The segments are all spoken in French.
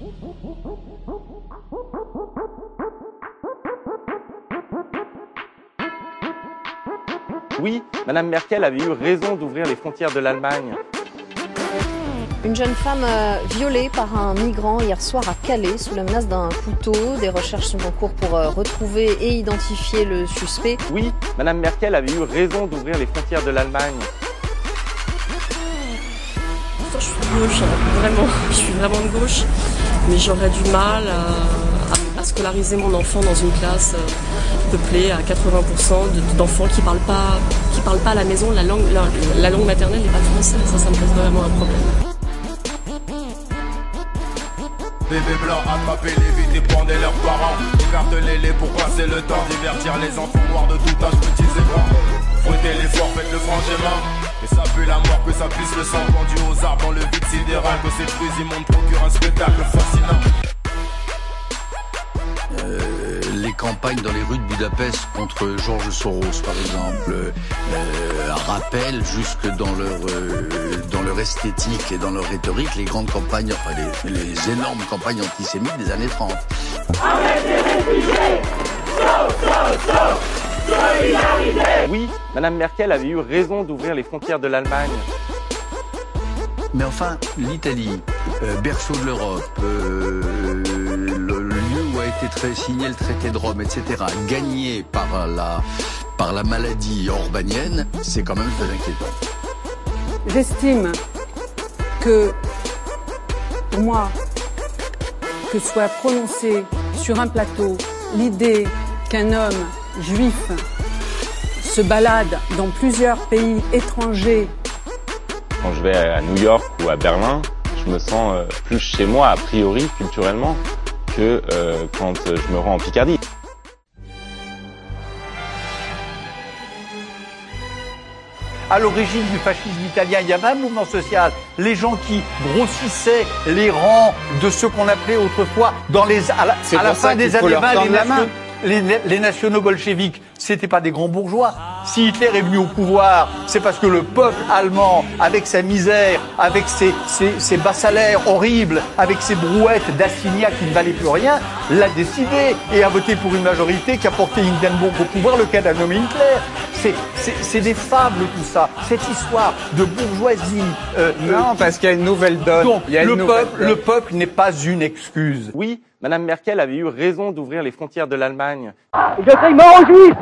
Oui, Madame Merkel avait eu raison d'ouvrir les frontières de l'Allemagne. Une jeune femme violée par un migrant hier soir à Calais sous la menace d'un couteau. Des recherches sont en cours pour retrouver et identifier le suspect. Oui, Madame Merkel avait eu raison d'ouvrir les frontières de l'Allemagne. Je suis de gauche, je suis vraiment de gauche, mais j'aurais du mal à scolariser mon enfant dans une classe peuplée à 80% d'enfants qui parlent pas à la maison, la langue maternelle n'est pas française, ça me pose vraiment un problème. Bébé blanc, attrapez les vides et pendez leurs parents. Écartez-les pour passer le temps, divertir les enfants noirs de tout âge, petits et grands. Fouettez l'effort, faites le franc gênant. Et ça pue la mort, que ça puisse le sang pendu aux arbres dans le vide sidéral. Que cette fruits immondes procure un spectacle fascinant. Les campagnes dans les rues de Budapest contre George Soros, par exemple, rappellent jusque dans leur esthétique et dans leur rhétorique les grandes campagnes, enfin les énormes campagnes antisémites des années 30. Arrêtez les réfugiés! Stop! Solidarité! Oui, Madame Merkel avait eu raison d'ouvrir les frontières de l'Allemagne. Mais enfin, l'Italie, berceau de l'Europe, le lieu où a été signé le traité de Rome, etc., gagné par la maladie orbanienne, c'est quand même très inquiétant. J'estime que, pour moi, que soit prononcée sur un plateau l'idée qu'un homme juif se balade dans plusieurs pays étrangers. Quand je vais à New York ou à Berlin, je me sens plus chez moi, a priori, culturellement, que quand je me rends en Picardie. À l'origine du fascisme italien, il y avait un mouvement social. Les gens qui grossissaient les rangs de ceux qu'on appelait autrefois, à la fin des années 20, les nationaux bolcheviques, c'était pas des grands bourgeois. Si Hitler est venu au pouvoir, c'est parce que le peuple allemand, avec sa misère, avec ses bas salaires horribles, avec ses brouettes d'assignats qui ne valaient plus rien, l'a décidé et a voté pour une majorité qui a porté Hindenburg au pouvoir, lequel a nommé Hitler. C'est des fables tout ça, cette histoire de bourgeoisie. Non, parce qu'il y a une nouvelle donne. Donc, le peuple n'est pas une excuse. Oui, Madame Merkel avait eu raison d'ouvrir les frontières de l'Allemagne. Je crie mort aux Juifs!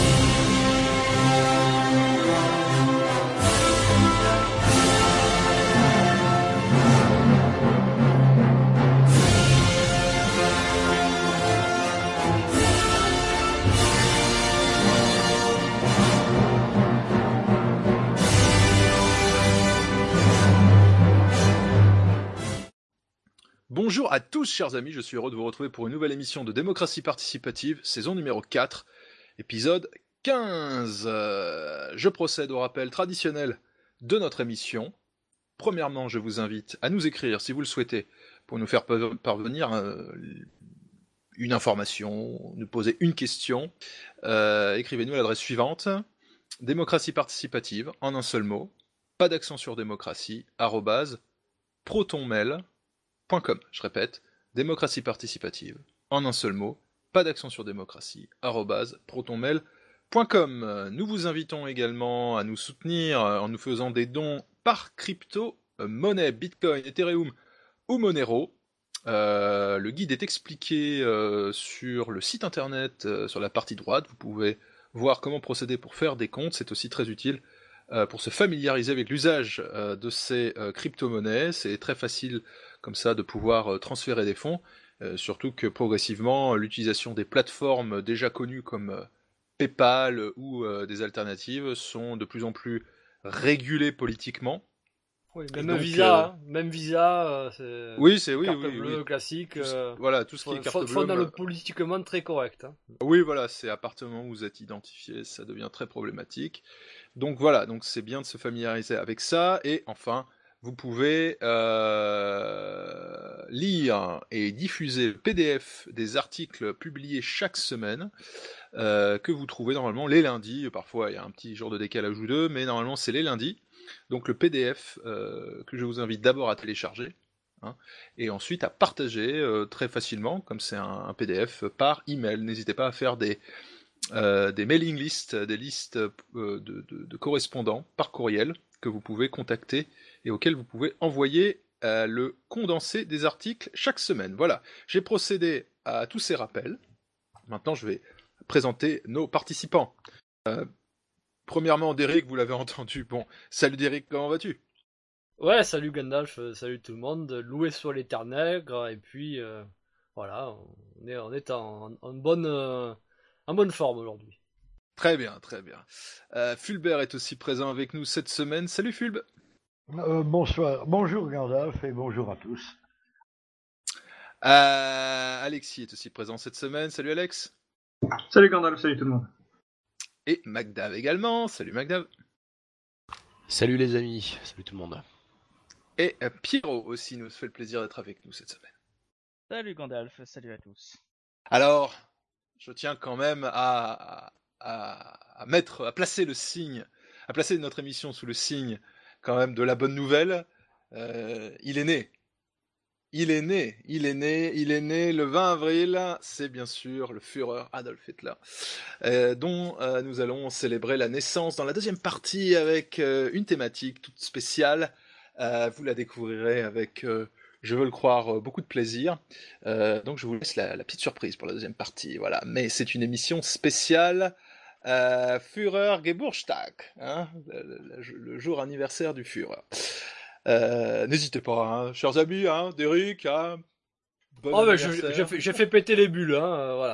Bonjour à tous chers amis, je suis heureux de vous retrouver pour une nouvelle émission de Démocratie Participative, saison numéro 4, épisode 15. Je procède au rappel traditionnel de notre émission. Premièrement, je vous invite à nous écrire, si vous le souhaitez, pour nous faire parvenir une information, nous poser une question. Écrivez-nous à l'adresse suivante, démocratie participative, en un seul mot, pas d'accent sur démocratie, @protonmail.com. Je répète, démocratie participative, en un seul mot, pas d'accent sur démocratie, @protonmail.com. Nous vous invitons également à nous soutenir en nous faisant des dons par crypto-monnaie, Bitcoin, Ethereum ou Monero. Le guide est expliqué sur le site internet, sur la partie droite. Vous pouvez voir comment procéder pour faire des comptes, c'est aussi très utile pour se familiariser avec l'usage de ces crypto-monnaies. C'est très facile comme ça de pouvoir transférer des fonds, surtout que progressivement l'utilisation des plateformes déjà connues comme PayPal ou des alternatives sont de plus en plus régulées politiquement. Oui, même Visa, c'est carte bleue classique. Voilà, tout ce qui est carte bleue. Faut dans le politiquement très correct. Hein. Oui, voilà, c'est à partir du moment où vous êtes identifié, ça devient très problématique. Donc voilà, donc c'est bien de se familiariser avec ça. Et enfin, vous pouvez lire et diffuser le PDF des articles publiés chaque semaine, que vous trouvez normalement les lundis. Parfois, il y a un petit jour de décalage ou deux, mais normalement, c'est les lundis. Donc le PDF que je vous invite d'abord à télécharger, hein, et ensuite à partager très facilement, comme c'est un PDF, par email. N'hésitez pas à faire des mailing lists, des listes de correspondants par courriel que vous pouvez contacter et auxquels vous pouvez envoyer le condensé des articles chaque semaine. Voilà, j'ai procédé à tous ces rappels. Maintenant, je vais présenter nos participants. Premièrement, Derek, vous l'avez entendu. Bon, salut Derek, comment vas-tu ? Ouais, salut Gandalf, salut tout le monde. Loué soit l'éternel, et puis voilà, on est en bonne forme aujourd'hui. Très bien, très bien. Fulbert est aussi présent avec nous cette semaine. Salut Fulb. Bonsoir, bonjour Gandalf et bonjour à tous. Alexis est aussi présent cette semaine. Salut Alex. Salut Gandalf, salut tout le monde. Et Magdav également. Salut Magdav. Salut les amis, salut tout le monde. Et Pierrot aussi nous fait le plaisir d'être avec nous cette semaine. Salut Gandalf, salut à tous. Alors, je tiens quand même à placer le signe, à placer notre émission sous le signe quand même de la bonne nouvelle. Il est né le 20 avril, c'est bien sûr le Führer Adolf Hitler, dont nous allons célébrer la naissance dans la deuxième partie avec une thématique toute spéciale. Vous la découvrirez avec, je veux le croire, beaucoup de plaisir. Donc je vous laisse la petite surprise pour la deuxième partie. Voilà. Mais c'est une émission spéciale Führer Geburtstag, hein, le jour anniversaire du Führer. N'hésitez pas, hein, chers amis, hein, Derek, hein, bon anniversaire. J'ai fait péter les bulles, hein, voilà.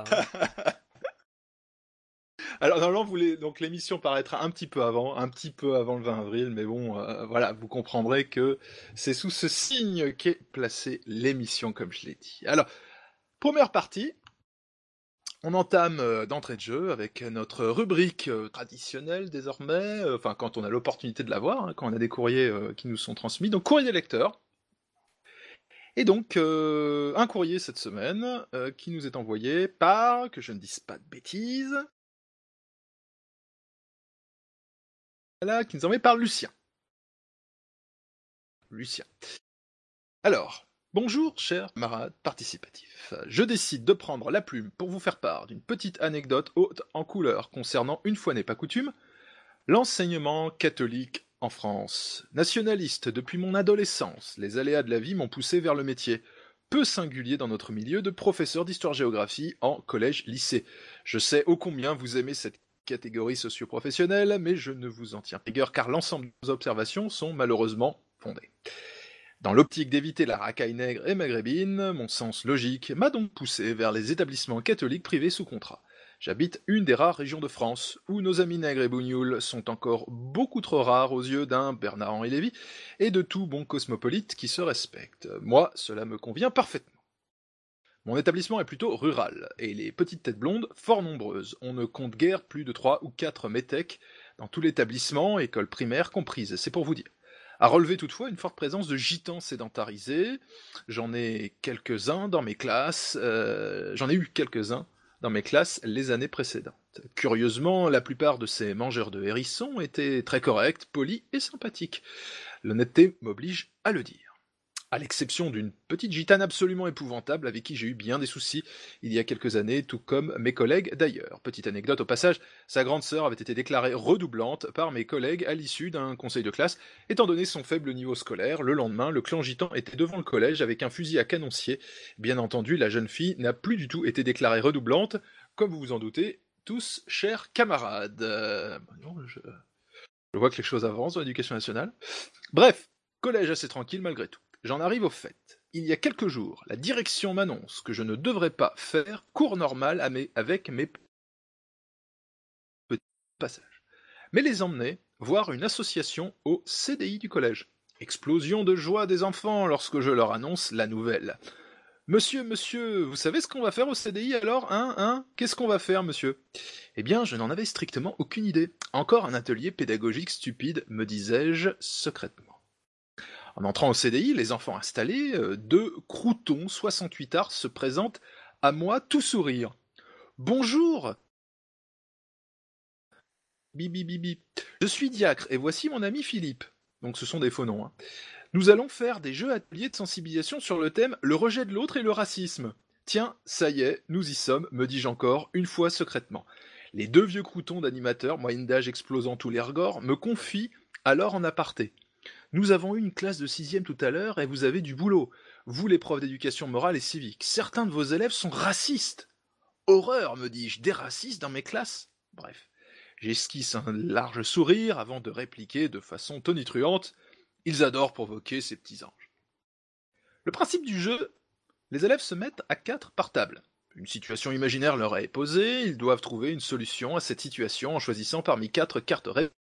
Alors normalement, donc l'émission paraîtra un petit peu avant le 20 avril, mais bon, voilà, vous comprendrez que c'est sous ce signe qu'est placée l'émission, comme je l'ai dit. Alors, première partie, on entame d'entrée de jeu avec notre rubrique traditionnelle désormais, enfin quand on a l'opportunité de l'avoir, hein, quand on a des courriers qui nous sont transmis, donc courrier des lecteurs. Et donc, un courrier cette semaine qui nous est envoyé par, que je ne dise pas de bêtises, voilà, qui nous est envoyé par Lucien. Alors, bonjour, chers camarades participatifs. Je décide de prendre la plume pour vous faire part d'une petite anecdote haute en couleur concernant, une fois n'est pas coutume, l'enseignement catholique en France. Nationaliste depuis mon adolescence, les aléas de la vie m'ont poussé vers le métier, peu singulier dans notre milieu, de professeur d'histoire-géographie en collège-lycée. Je sais ô combien vous aimez cette catégorie socio-professionnelle, mais je ne vous en tiens rigueur car l'ensemble de nos observations sont malheureusement fondées. Dans l'optique d'éviter la racaille nègre et maghrébine, mon sens logique m'a donc poussé vers les établissements catholiques privés sous contrat. J'habite une des rares régions de France où nos amis nègres et bougnoules sont encore beaucoup trop rares aux yeux d'un Bernard-Henri Lévy et de tout bon cosmopolite qui se respecte. Moi, cela me convient parfaitement. Mon établissement est plutôt rural, et les petites têtes blondes, fort nombreuses. On ne compte guère plus de 3 ou 4 métèques dans tout l'établissement, école primaire comprise, c'est pour vous dire. À relever toutefois une forte présence de gitans sédentarisés. J'en ai eu quelques-uns dans mes classes les années précédentes. Curieusement, la plupart de ces mangeurs de hérissons étaient très corrects, polis et sympathiques. L'honnêteté m'oblige à le dire. À l'exception d'une petite gitane absolument épouvantable avec qui j'ai eu bien des soucis il y a quelques années, tout comme mes collègues d'ailleurs. Petite anecdote au passage, sa grande sœur avait été déclarée redoublante par mes collègues à l'issue d'un conseil de classe. Étant donné son faible niveau scolaire, le lendemain, le clan gitan était devant le collège avec un fusil à canoncier. Bien entendu, la jeune fille n'a plus du tout été déclarée redoublante, comme vous vous en doutez, tous chers camarades. Je vois que les choses avancent dans l'éducation nationale. Bref, collège assez tranquille malgré tout. J'en arrive au fait. Il y a quelques jours, la direction m'annonce que je ne devrais pas faire cours normal avec mes petits passages, mais les emmener voir une association au CDI du collège. Explosion de joie des enfants lorsque je leur annonce la nouvelle. Monsieur, vous savez ce qu'on va faire au CDI alors, hein? Qu'est-ce qu'on va faire, monsieur? Eh bien, je n'en avais strictement aucune idée. Encore un atelier pédagogique stupide, me disais-je secrètement. En entrant au CDI, les enfants installés, 2 croutons 68 arts se présentent à moi tout sourire. Bonjour. Bibi. Je suis diacre et voici mon ami Philippe. Donc ce sont des faux noms. Hein. Nous allons faire des jeux ateliers de sensibilisation sur le thème « Le rejet de l'autre et le racisme ». Tiens, ça y est, nous y sommes, me dis-je encore, une fois secrètement. Les deux vieux croutons d'animateurs, moyenne d'âge explosant tous les regards, me confient alors en aparté. Nous avons eu une classe de 6e tout à l'heure et vous avez du boulot. Vous, les profs d'éducation morale et civique, certains de vos élèves sont racistes. Horreur, me dis-je, des racistes dans mes classes. Bref, j'esquisse un large sourire avant de répliquer de façon tonitruante. Ils adorent provoquer ces petits anges. Le principe du jeu, les élèves se mettent à 4 par table. Une situation imaginaire leur est posée, ils doivent trouver une solution à cette situation en choisissant parmi 4 cartes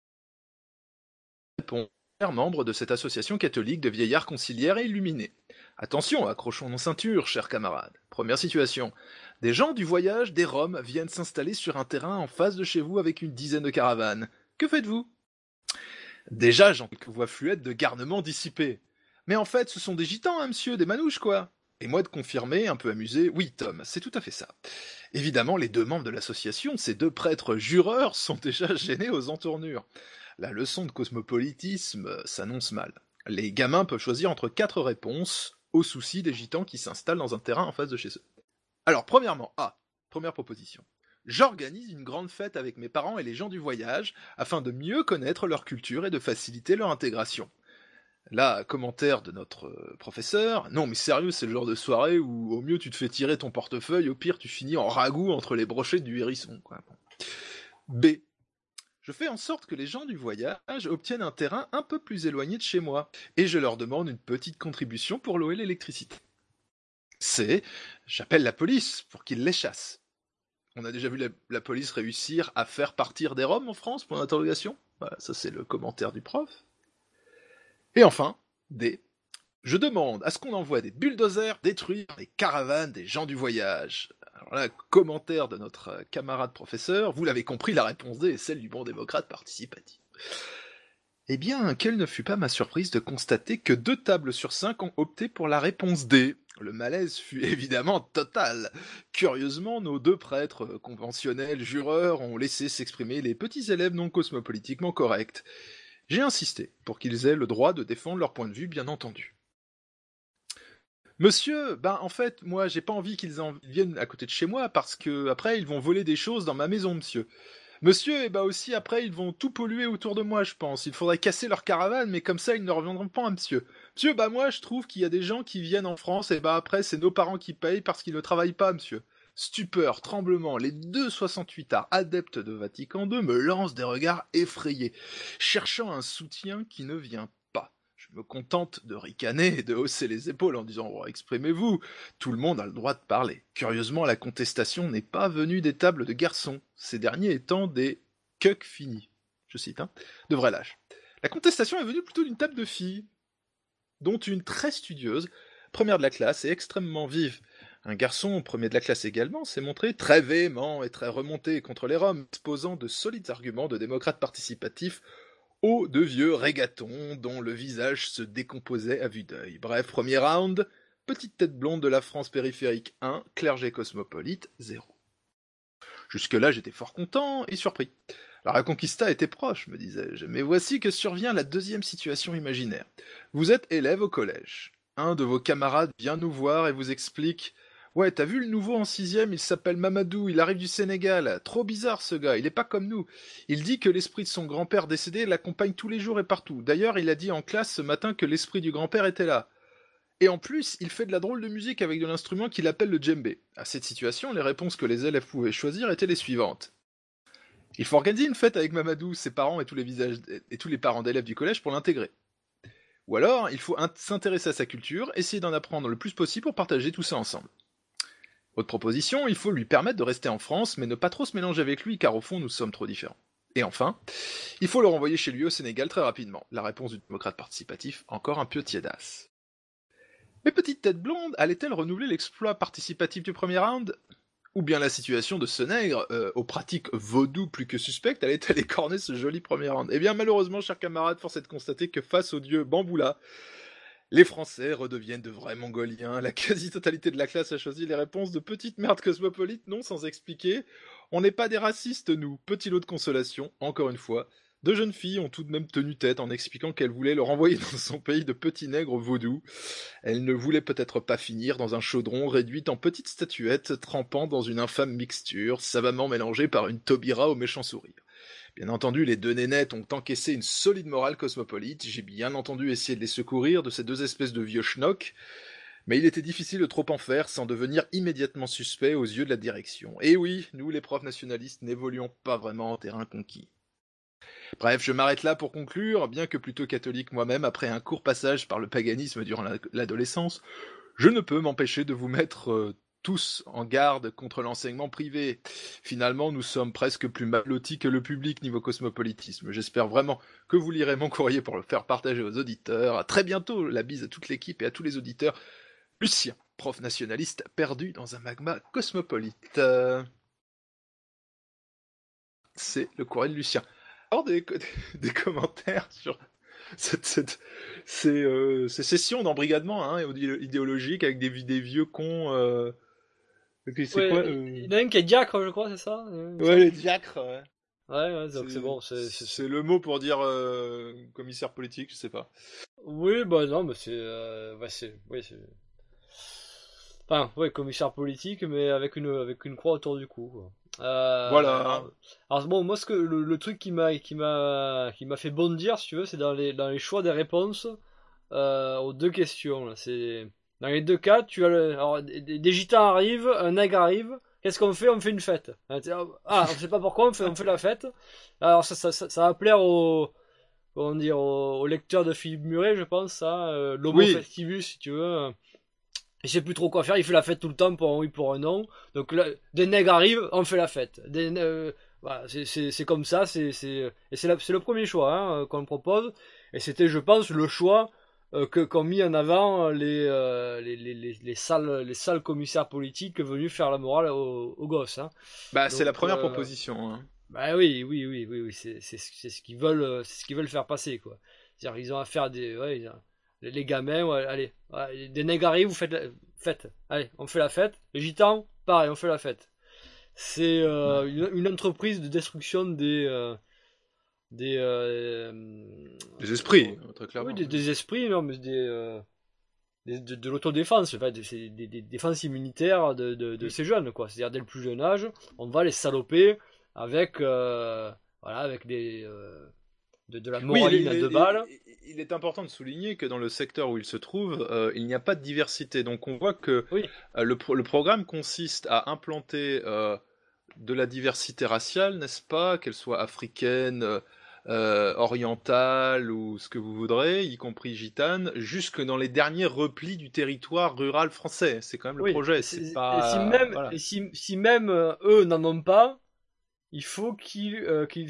réponses. Membre de cette association catholique de vieillards conciliaires et illuminés. Attention, accrochons nos ceintures, chers camarades. Première situation. Des gens du voyage des Roms viennent s'installer sur un terrain en face de chez vous avec une dizaine de caravanes. Que faites-vous? Déjà, j'entends quelques voix fluettes de garnement dissipées. Mais en fait, ce sont des gitans, hein, monsieur, des manouches, quoi. Et moi de confirmer, un peu amusé, oui, Tom, c'est tout à fait ça. Évidemment, les deux membres de l'association, ces deux prêtres jureurs, sont déjà gênés aux entournures. La leçon de cosmopolitisme s'annonce mal. Les gamins peuvent choisir entre 4 réponses aux soucis des gitans qui s'installent dans un terrain en face de chez eux. Alors, premièrement, première proposition. J'organise une grande fête avec mes parents et les gens du voyage afin de mieux connaître leur culture et de faciliter leur intégration. Là, commentaire de notre professeur. Non mais sérieux, c'est le genre de soirée où au mieux tu te fais tirer ton portefeuille, au pire tu finis en ragoût entre les brochettes du hérisson, quoi. B. Je fais en sorte que les gens du voyage obtiennent un terrain un peu plus éloigné de chez moi, et je leur demande une petite contribution pour l'eau et l'électricité. C. J'appelle la police pour qu'ils les chassent. On a déjà vu la police réussir à faire partir des Roms en France, pour l'interrogation. Voilà, ça c'est le commentaire du prof. Et enfin, D. Je demande à ce qu'on envoie des bulldozers détruire les caravanes des gens du voyage. Alors là, commentaire de notre camarade professeur, vous l'avez compris, la réponse D est celle du bon démocrate participatif. Eh bien, quelle ne fut pas ma surprise de constater que 2 tables sur 5 ont opté pour la réponse D. Le malaise fut évidemment total. Curieusement, nos 2 prêtres conventionnels jureurs ont laissé s'exprimer les petits élèves non cosmopolitiquement corrects. J'ai insisté pour qu'ils aient le droit de défendre leur point de vue, bien entendu. Monsieur, en fait, moi, j'ai pas envie qu'ils en viennent à côté de chez moi, parce que, après, ils vont voler des choses dans ma maison, monsieur. Monsieur, aussi, après, ils vont tout polluer autour de moi, je pense. Il faudrait casser leur caravane, mais comme ça, ils ne reviendront pas, monsieur. Monsieur, moi, je trouve qu'il y a des gens qui viennent en France, et après, c'est nos parents qui payent parce qu'ils ne travaillent pas, monsieur. Stupeur, tremblement, les 2 68ards adeptes de Vatican II me lancent des regards effrayés, cherchant un soutien qui ne vient pas. Je me contente de ricaner et de hausser les épaules en disant oh, « exprimez-vous, tout le monde a le droit de parler ». Curieusement, la contestation n'est pas venue des tables de garçons, ces derniers étant des « cucks finis », je cite, de vrai lâche. La contestation est venue plutôt d'une table de filles, dont une très studieuse, première de la classe et extrêmement vive. Un garçon, premier de la classe également, s'est montré très véhément et très remonté contre les Roms, exposant de solides arguments de démocrate participatif aux 2 vieux régatons dont le visage se décomposait à vue d'œil. Bref, premier round, petite tête blonde de la France périphérique 1, clergé cosmopolite 0. Jusque-là, j'étais fort content et surpris. La Reconquista était proche, me disais-je, mais voici que survient la 2e situation imaginaire. Vous êtes élève au collège. Un de vos camarades vient nous voir et vous explique « Ouais, t'as vu le nouveau en 6e, il s'appelle Mamadou, il arrive du Sénégal. Trop bizarre ce gars, il est pas comme nous. Il dit que l'esprit de son grand-père décédé l'accompagne tous les jours et partout. D'ailleurs, il a dit en classe ce matin que l'esprit du grand-père était là. Et en plus, il fait de la drôle de musique avec de l'instrument qu'il appelle le djembé. » À cette situation, les réponses que les élèves pouvaient choisir étaient les suivantes. Il faut organiser une fête avec Mamadou, ses parents et tous les parents d'élèves du collège pour l'intégrer. Ou alors, il faut s'intéresser à sa culture, essayer d'en apprendre le plus possible pour partager tout ça ensemble. Autre proposition, il faut lui permettre de rester en France, mais ne pas trop se mélanger avec lui, car au fond, nous sommes trop différents. Et enfin, il faut le renvoyer chez lui au Sénégal très rapidement. La réponse du démocrate participatif, encore un peu tiédasse. Mais petite tête blonde, allait-elle renouveler l'exploit participatif du premier round ? Ou bien la situation de ce nègre, aux pratiques vaudou plus que suspectes, allait-elle écorner ce joli premier round ? Eh bien malheureusement, chers camarades, force est de constater que face au dieu Bamboula, les Français redeviennent de vrais Mongoliens. La quasi-totalité de la classe a choisi les réponses de petites merdes cosmopolites, non sans expliquer. On n'est pas des racistes, nous. Petit lot de consolation, encore une fois. 2 jeunes filles ont tout de même tenu tête en expliquant qu'elles voulaient le renvoyer dans son pays de petits nègres vaudous. Elles ne voulaient peut-être pas finir dans un chaudron réduite en petites statuettes trempant dans une infâme mixture, savamment mélangée par une Taubira au méchant sourire. Bien entendu, les 2 nénettes ont encaissé une solide morale cosmopolite, j'ai bien entendu essayé de les secourir de ces 2 espèces de vieux schnocks, mais il était difficile de trop en faire sans devenir immédiatement suspect aux yeux de la direction. Et oui, nous les profs nationalistes n'évoluons pas vraiment en terrain conquis. Bref, je m'arrête là pour conclure, bien que plutôt catholique moi-même, après un court passage par le paganisme durant l'adolescence, je ne peux m'empêcher de vous mettre tous en garde contre l'enseignement privé. Finalement, nous sommes presque plus mal lotis que le public niveau cosmopolitisme. J'espère vraiment que vous lirez mon courrier pour le faire partager aux auditeurs. À très bientôt, la bise à toute l'équipe et à tous les auditeurs. Lucien, prof nationaliste perdu dans un magma cosmopolite. C'est le courrier de Lucien. Alors des commentaires sur ces sessions d'embrigadement idéologique avec des vieux cons. C'est quoi il y en a un qui est diacre, je crois, c'est ça? Ouais, les diacres, ouais. Ouais, donc c'est bon. C'est le mot pour dire commissaire politique, je sais pas. Oui, bah non, mais enfin, ouais, commissaire politique, mais avec une croix autour du cou, quoi. Voilà. Alors bon, moi le truc qui m'a fait bondir, si tu veux, c'est dans les choix des réponses aux 2 questions. Là. C'est dans les 2 cas, tu as des gitans arrivent, un nègre arrive. Qu'est-ce qu'on fait? On fait une fête. On sait pas pourquoi, on fait la fête. Alors ça va plaire aux lecteurs de Philippe Muret, je pense, ça, l'homo festivus, si tu veux. Il sait plus trop quoi faire, il fait la fête tout le temps pour un oui, pour un non. Donc là, des nègres arrivent, on fait la fête. Voilà, c'est comme ça, c'est le premier choix qu'on propose. Et c'était, je pense, le choix qu'ont mis en avant les sales commissaires politiques venus faire la morale aux gosses. Hein. Bah, donc, c'est la première proposition. Hein. Bah oui, c'est ce qu'ils veulent faire passer, quoi. C'est-à-dire, ils ont affaire à les gamins, allez, des nègres arrivent, vous faites la fête. Allez, on fait la fête. Les gitans, pareil, on fait la fête. C'est une entreprise de destruction des esprits, très clairement. Oui, des esprits, non, mais de l'autodéfense, enfin, des défenses immunitaires de ces jeunes, quoi. C'est-à-dire, dès le plus jeune âge, on va les saloper avec de la moraline à 2 balles. Il est important de souligner que dans le secteur où il se trouve, il n'y a pas de diversité. Donc on voit que le programme consiste à implanter de la diversité raciale, n'est-ce pas, qu'elle soit africaine, orientale ou ce que vous voudrez, y compris gitane, jusque dans les derniers replis du territoire rural français. C'est quand même le projet. C'est pas... Et si même eux n'en ont pas, il faut qu'ils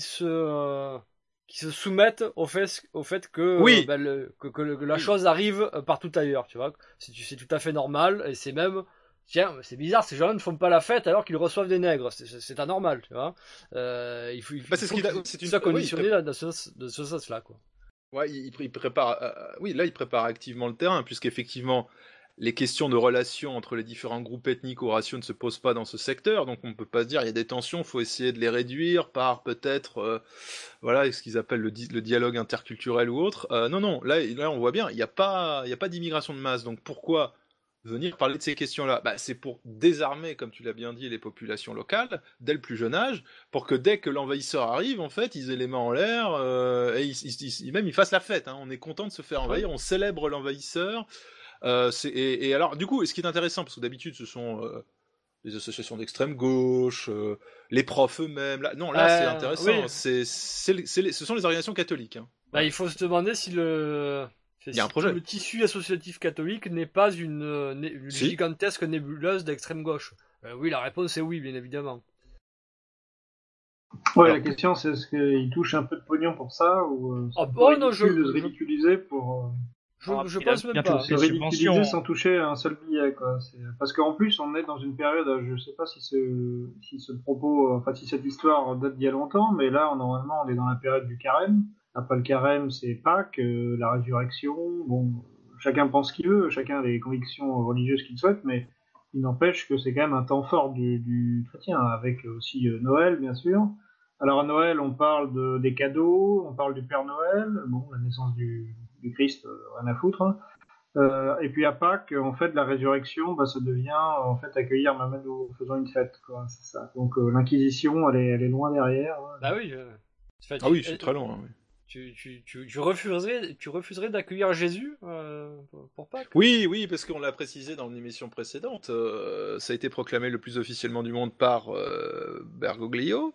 se soumettent au fait que la chose arrive partout ailleurs, tu vois. C'est tout à fait normal, et c'est même, tiens, c'est bizarre, ces gens ne font pas la fête alors qu'ils reçoivent des nègres, c'est anormal, tu vois. Il faut c'est une conditionné dans ce sens-là, quoi. Ouais, il prépare, là il prépare activement le terrain, puisqu'effectivement, les questions de relations entre les différents groupes ethniques ou raciaux ne se posent pas dans ce secteur, donc on ne peut pas se dire il y a des tensions, il faut essayer de les réduire par peut-être ce qu'ils appellent le dialogue interculturel ou autre. Non, là on voit bien, il n'y a pas d'immigration de masse, donc pourquoi venir parler de ces questions-là? C'est pour désarmer, comme tu l'as bien dit, les populations locales, dès le plus jeune âge, pour que dès que l'envahisseur arrive, en fait, ils aient les mains en l'air, et même ils fassent la fête, hein. On est content de se faire envahir, on célèbre l'envahisseur. Et alors, du coup, ce qui est intéressant, parce que d'habitude, ce sont les associations d'extrême gauche, les profs eux-mêmes. Là, c'est intéressant. Oui. Ce sont les organisations catholiques. Hein. Il faut se demander si le tissu associatif catholique n'est pas une gigantesque nébuleuse d'extrême gauche. Oui, la réponse est oui, bien évidemment. Ouais, la question c'est est-ce qu'ils touchent un peu de pognon pour ça ou de se ridiculiser pour. Je pense même pas. Se ridiculiser sans toucher un seul billet, quoi. Parce qu'en plus, on est dans une période, je sais pas si ce propos, enfin si cette histoire date d'il y a longtemps, mais là, normalement, on est dans la période du carême. Après le carême, c'est Pâques, la résurrection. Bon, chacun pense ce qu'il veut, chacun a les convictions religieuses qu'il souhaite, mais il n'empêche que c'est quand même un temps fort du chrétien, avec aussi Noël, bien sûr. Alors à Noël, on parle des cadeaux, on parle du Père Noël, bon, la naissance du Christ, rien à foutre. Hein. Et puis à Pâques, en fait, la résurrection, bah, ça devient en fait accueillir Mohamed en faisant une fête, quoi. C'est ça. Donc l'Inquisition, elle est loin derrière. Hein. Bah oui. Ah oui, c'est très loin. Oui. Tu refuserais d'accueillir Jésus pour Pâques? Oui, parce qu'on l'a précisé dans une émission précédente, ça a été proclamé le plus officiellement du monde par Bergoglio.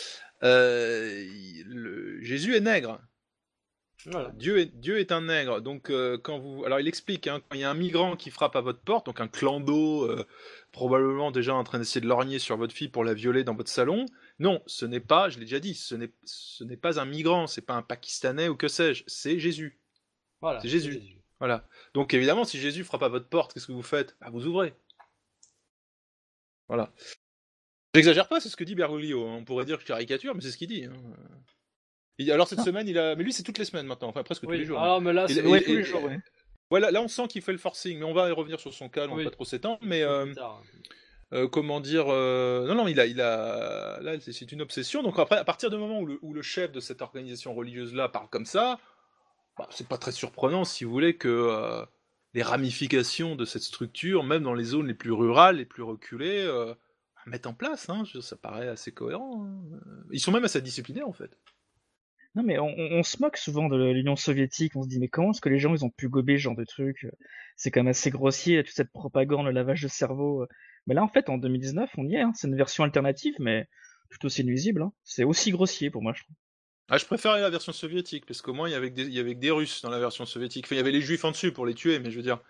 Jésus est nègre. Voilà. Dieu est un nègre. Donc alors il explique, hein, quand il y a un migrant qui frappe à votre porte, donc un clando, probablement déjà en train d'essayer de lorgner sur votre fille pour la violer dans votre salon. Non, ce n'est pas, je l'ai déjà dit, ce n'est pas un migrant, c'est pas un Pakistanais ou que sais-je, c'est Jésus. Voilà. C'est Jésus. Voilà. Donc évidemment, si Jésus frappe à votre porte, qu'est-ce que vous faites? Vous ouvrez. Voilà. J'exagère pas, c'est ce que dit Bergoglio. On pourrait dire que je caricature, mais c'est ce qu'il dit. Hein. Alors cette semaine, mais lui c'est toutes les semaines maintenant, enfin presque tous les jours. Alors mais là, c'est tous les jours. Ouais. Voilà, là on sent qu'il fait le forcing, mais on va y revenir sur son cas, on va pas trop s'étendre, mais comment dire, non, il a, là c'est une obsession. Donc après, à partir du moment où le chef de cette organisation religieuse là parle comme ça, c'est pas très surprenant si vous voulez que les ramifications de cette structure, même dans les zones les plus rurales, les plus reculées, mettent en place. Hein, ça paraît assez cohérent. Hein. Ils sont même assez disciplinés en fait. Non mais on se moque souvent de l'Union soviétique, on se dit mais comment est-ce que les gens ils ont pu gober ce genre de truc? C'est quand même assez grossier, toute cette propagande, le lavage de cerveau. Mais là en fait en 2019 on y est, hein. C'est une version alternative mais tout aussi nuisible. Hein. C'est aussi grossier pour moi je trouve. Je préférais la version soviétique parce qu'au moins il y avait des Russes dans la version soviétique. Enfin, il y avait les Juifs en dessus pour les tuer, mais je veux dire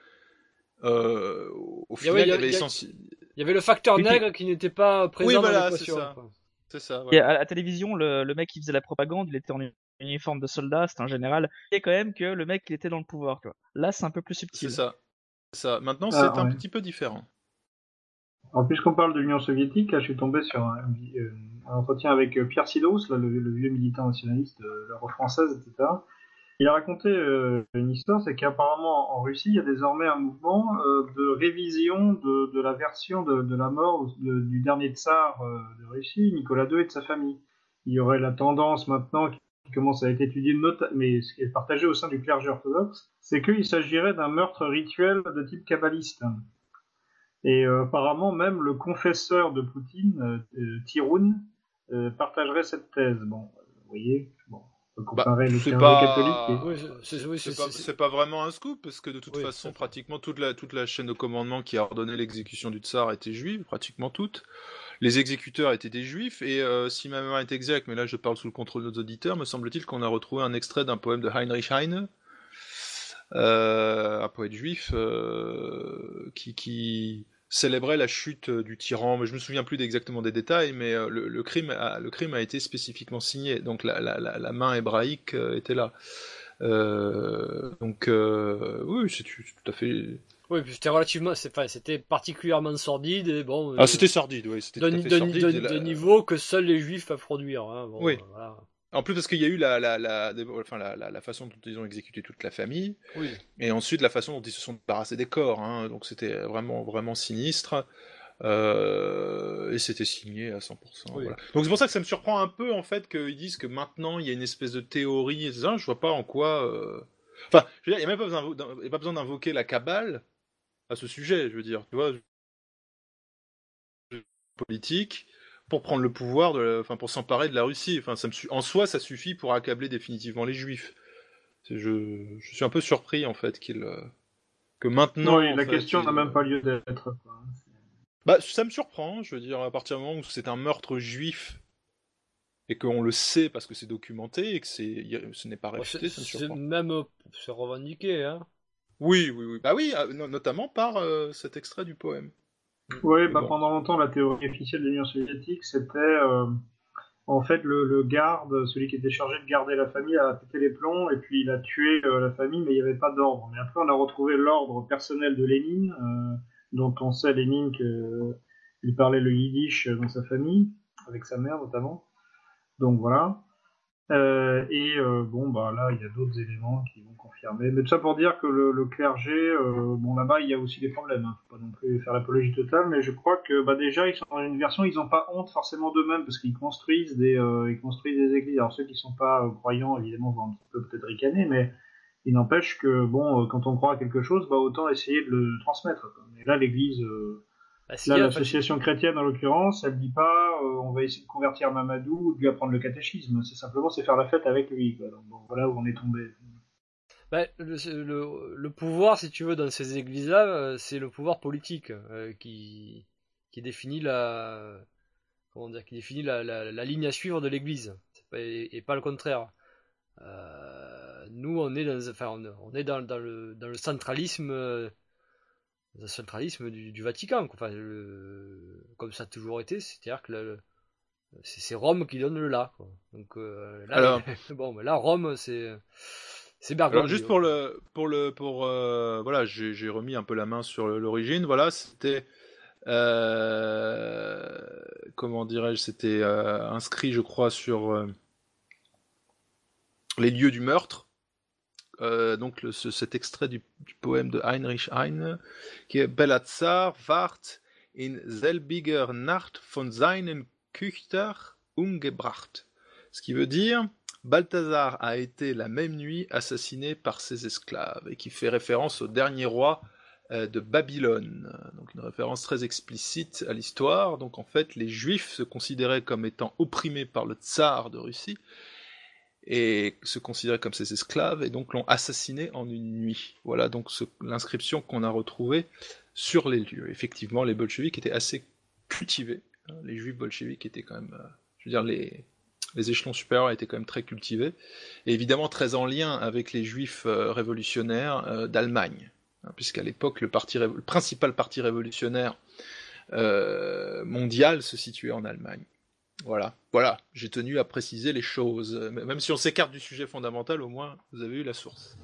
au final il y avait le facteur nègre qui n'était pas présent dans l'équation. C'est ça. Voilà. Et à la télévision, le mec qui faisait la propagande, il était en uniforme de soldat, c'était un général. Et quand même que le mec, il était dans le pouvoir. Quoi. Là, c'est un peu plus subtil. C'est ça. Maintenant, c'est un petit peu différent. Alors, puisqu'on parle de l'Union soviétique, là, je suis tombé sur un entretien avec Pierre Sidos, là, le vieux militant nationaliste de l'Europe française, etc. Il a raconté une histoire, c'est qu'apparemment en Russie, il y a désormais un mouvement de révision de la version de la mort du dernier tsar de Russie, Nicolas II, et de sa famille. Il y aurait la tendance maintenant qui commence à être étudiée, mais ce qui est partagé au sein du clergé orthodoxe, c'est qu'il s'agirait d'un meurtre rituel de type kabbaliste. Et apparemment même le confesseur de Poutine, Tiroun, partagerait cette thèse. Bon, vous voyez, comparer le catholique. C'est pas vraiment un scoop parce que de toute façon, pratiquement toute la chaîne de commandement qui a ordonné l'exécution du tsar était juive, pratiquement toute. Les exécuteurs étaient des juifs et si ma mémoire est exacte, mais là je parle sous le contrôle de nos auditeurs, me semble-t-il qu'on a retrouvé un extrait d'un poème de Heinrich Heine, un poète juif qui célébrait la chute du tyran, mais je me souviens plus exactement des détails, mais le crime a été spécifiquement signé, donc la main hébraïque était là. Donc oui, c'est tout à fait. Oui, puis c'était particulièrement sordide et bon. C'était sordide, oui. C'était de niveau que seuls les juifs peuvent produire. Hein, bon, oui. Voilà. En plus parce qu'il y a eu la façon dont ils ont exécuté toute la famille, et ensuite la façon dont ils se sont débarrassés des corps, hein, donc c'était vraiment vraiment sinistre, et c'était signé à 100%. Oui. Voilà. Donc c'est pour ça que ça me surprend un peu en fait qu'ils disent que maintenant il y a une espèce de théorie, et ça, je vois pas en quoi. Enfin, je veux dire, il n'y a même pas besoin d'invoquer la Kabbale à ce sujet, je veux dire, tu vois, politique. Pour prendre le pouvoir, pour s'emparer de la Russie. Enfin, en soi, ça suffit pour accabler définitivement les Juifs. Je suis un peu surpris, en fait, que maintenant... Oui, la question n'a même pas lieu d'être. Ça me surprend, je veux dire, à partir du moment où c'est un meurtre juif, et qu'on le sait parce que c'est documenté, et que ce n'est pas réfuté, ça me surprend. C'est revendiqué, hein. Oui. Bah oui, notamment par cet extrait du poème. Oui, pendant longtemps, la théorie officielle de l'Union soviétique, c'était en fait le garde, celui qui était chargé de garder la famille, a pété les plombs et puis il a tué la famille, mais il n'y avait pas d'ordre. Mais après, on a retrouvé l'ordre personnel de Lénine, dont on sait Lénine qu'il parlait le yiddish dans sa famille, avec sa mère notamment. Donc voilà. Bon, bah là, il y a d'autres éléments qui vont confirmer. Mais tout ça pour dire que le clergé, bon, là-bas, il y a aussi des problèmes. Hein. Faut pas non plus faire l'apologie totale, mais je crois que, bah, déjà, ils sont dans une version, ils n'ont pas honte forcément d'eux-mêmes parce qu'ils construisent ils construisent des églises. Alors ceux qui sont pas croyants, évidemment, vont un petit peu peut-être ricaner, mais il n'empêche que, bon, quand on croit à quelque chose, bah, autant essayer de le transmettre. Quoi. Et là, l'église. Là, l'association chrétienne, en l'occurrence, elle dit pas on va essayer de convertir Mamadou ou de lui apprendre le catéchisme. C'est simplement faire la fête avec lui. Quoi. Donc, bon, voilà où on est tombé. Bah, le pouvoir, si tu veux, dans ces églises-là, c'est le pouvoir politique qui définit qui définit la ligne à suivre de l'église, et pas le contraire. Nous, on est dans le centralisme. Le centralisme du Vatican, enfin, comme ça a toujours été, c'est-à-dire que c'est Rome qui donne le là. Quoi. Donc là, Alors, bon, là Rome, c'est Bergoglio. Alors juste voilà, j'ai remis un peu la main sur l'origine. Voilà, c'était comment dirais-je, c'était inscrit, je crois, sur les lieux du meurtre. Donc cet extrait du poème de Heinrich Heine, qui est Belazzar ward in selbiger Nacht von seinem Küchter umgebracht. Ce qui veut dire Balthazar a été la même nuit assassiné par ses esclaves, et qui fait référence au dernier roi de Babylone. Donc une référence très explicite à l'histoire. Donc en fait, les Juifs se considéraient comme étant opprimés par le tsar de Russie, et se considéraient comme ses esclaves, et donc l'ont assassiné en une nuit. Voilà donc l'inscription qu'on a retrouvée sur les lieux. Effectivement, les bolcheviks étaient assez cultivés. Hein, les juifs bolcheviks étaient quand même, je veux dire, les échelons supérieurs étaient quand même très cultivés, et évidemment très en lien avec les juifs révolutionnaires d'Allemagne, hein, puisqu'à l'époque, le principal parti révolutionnaire mondial se situait en Allemagne. Voilà, j'ai tenu à préciser les choses. Même si on s'écarte du sujet fondamental, au moins, vous avez eu la source.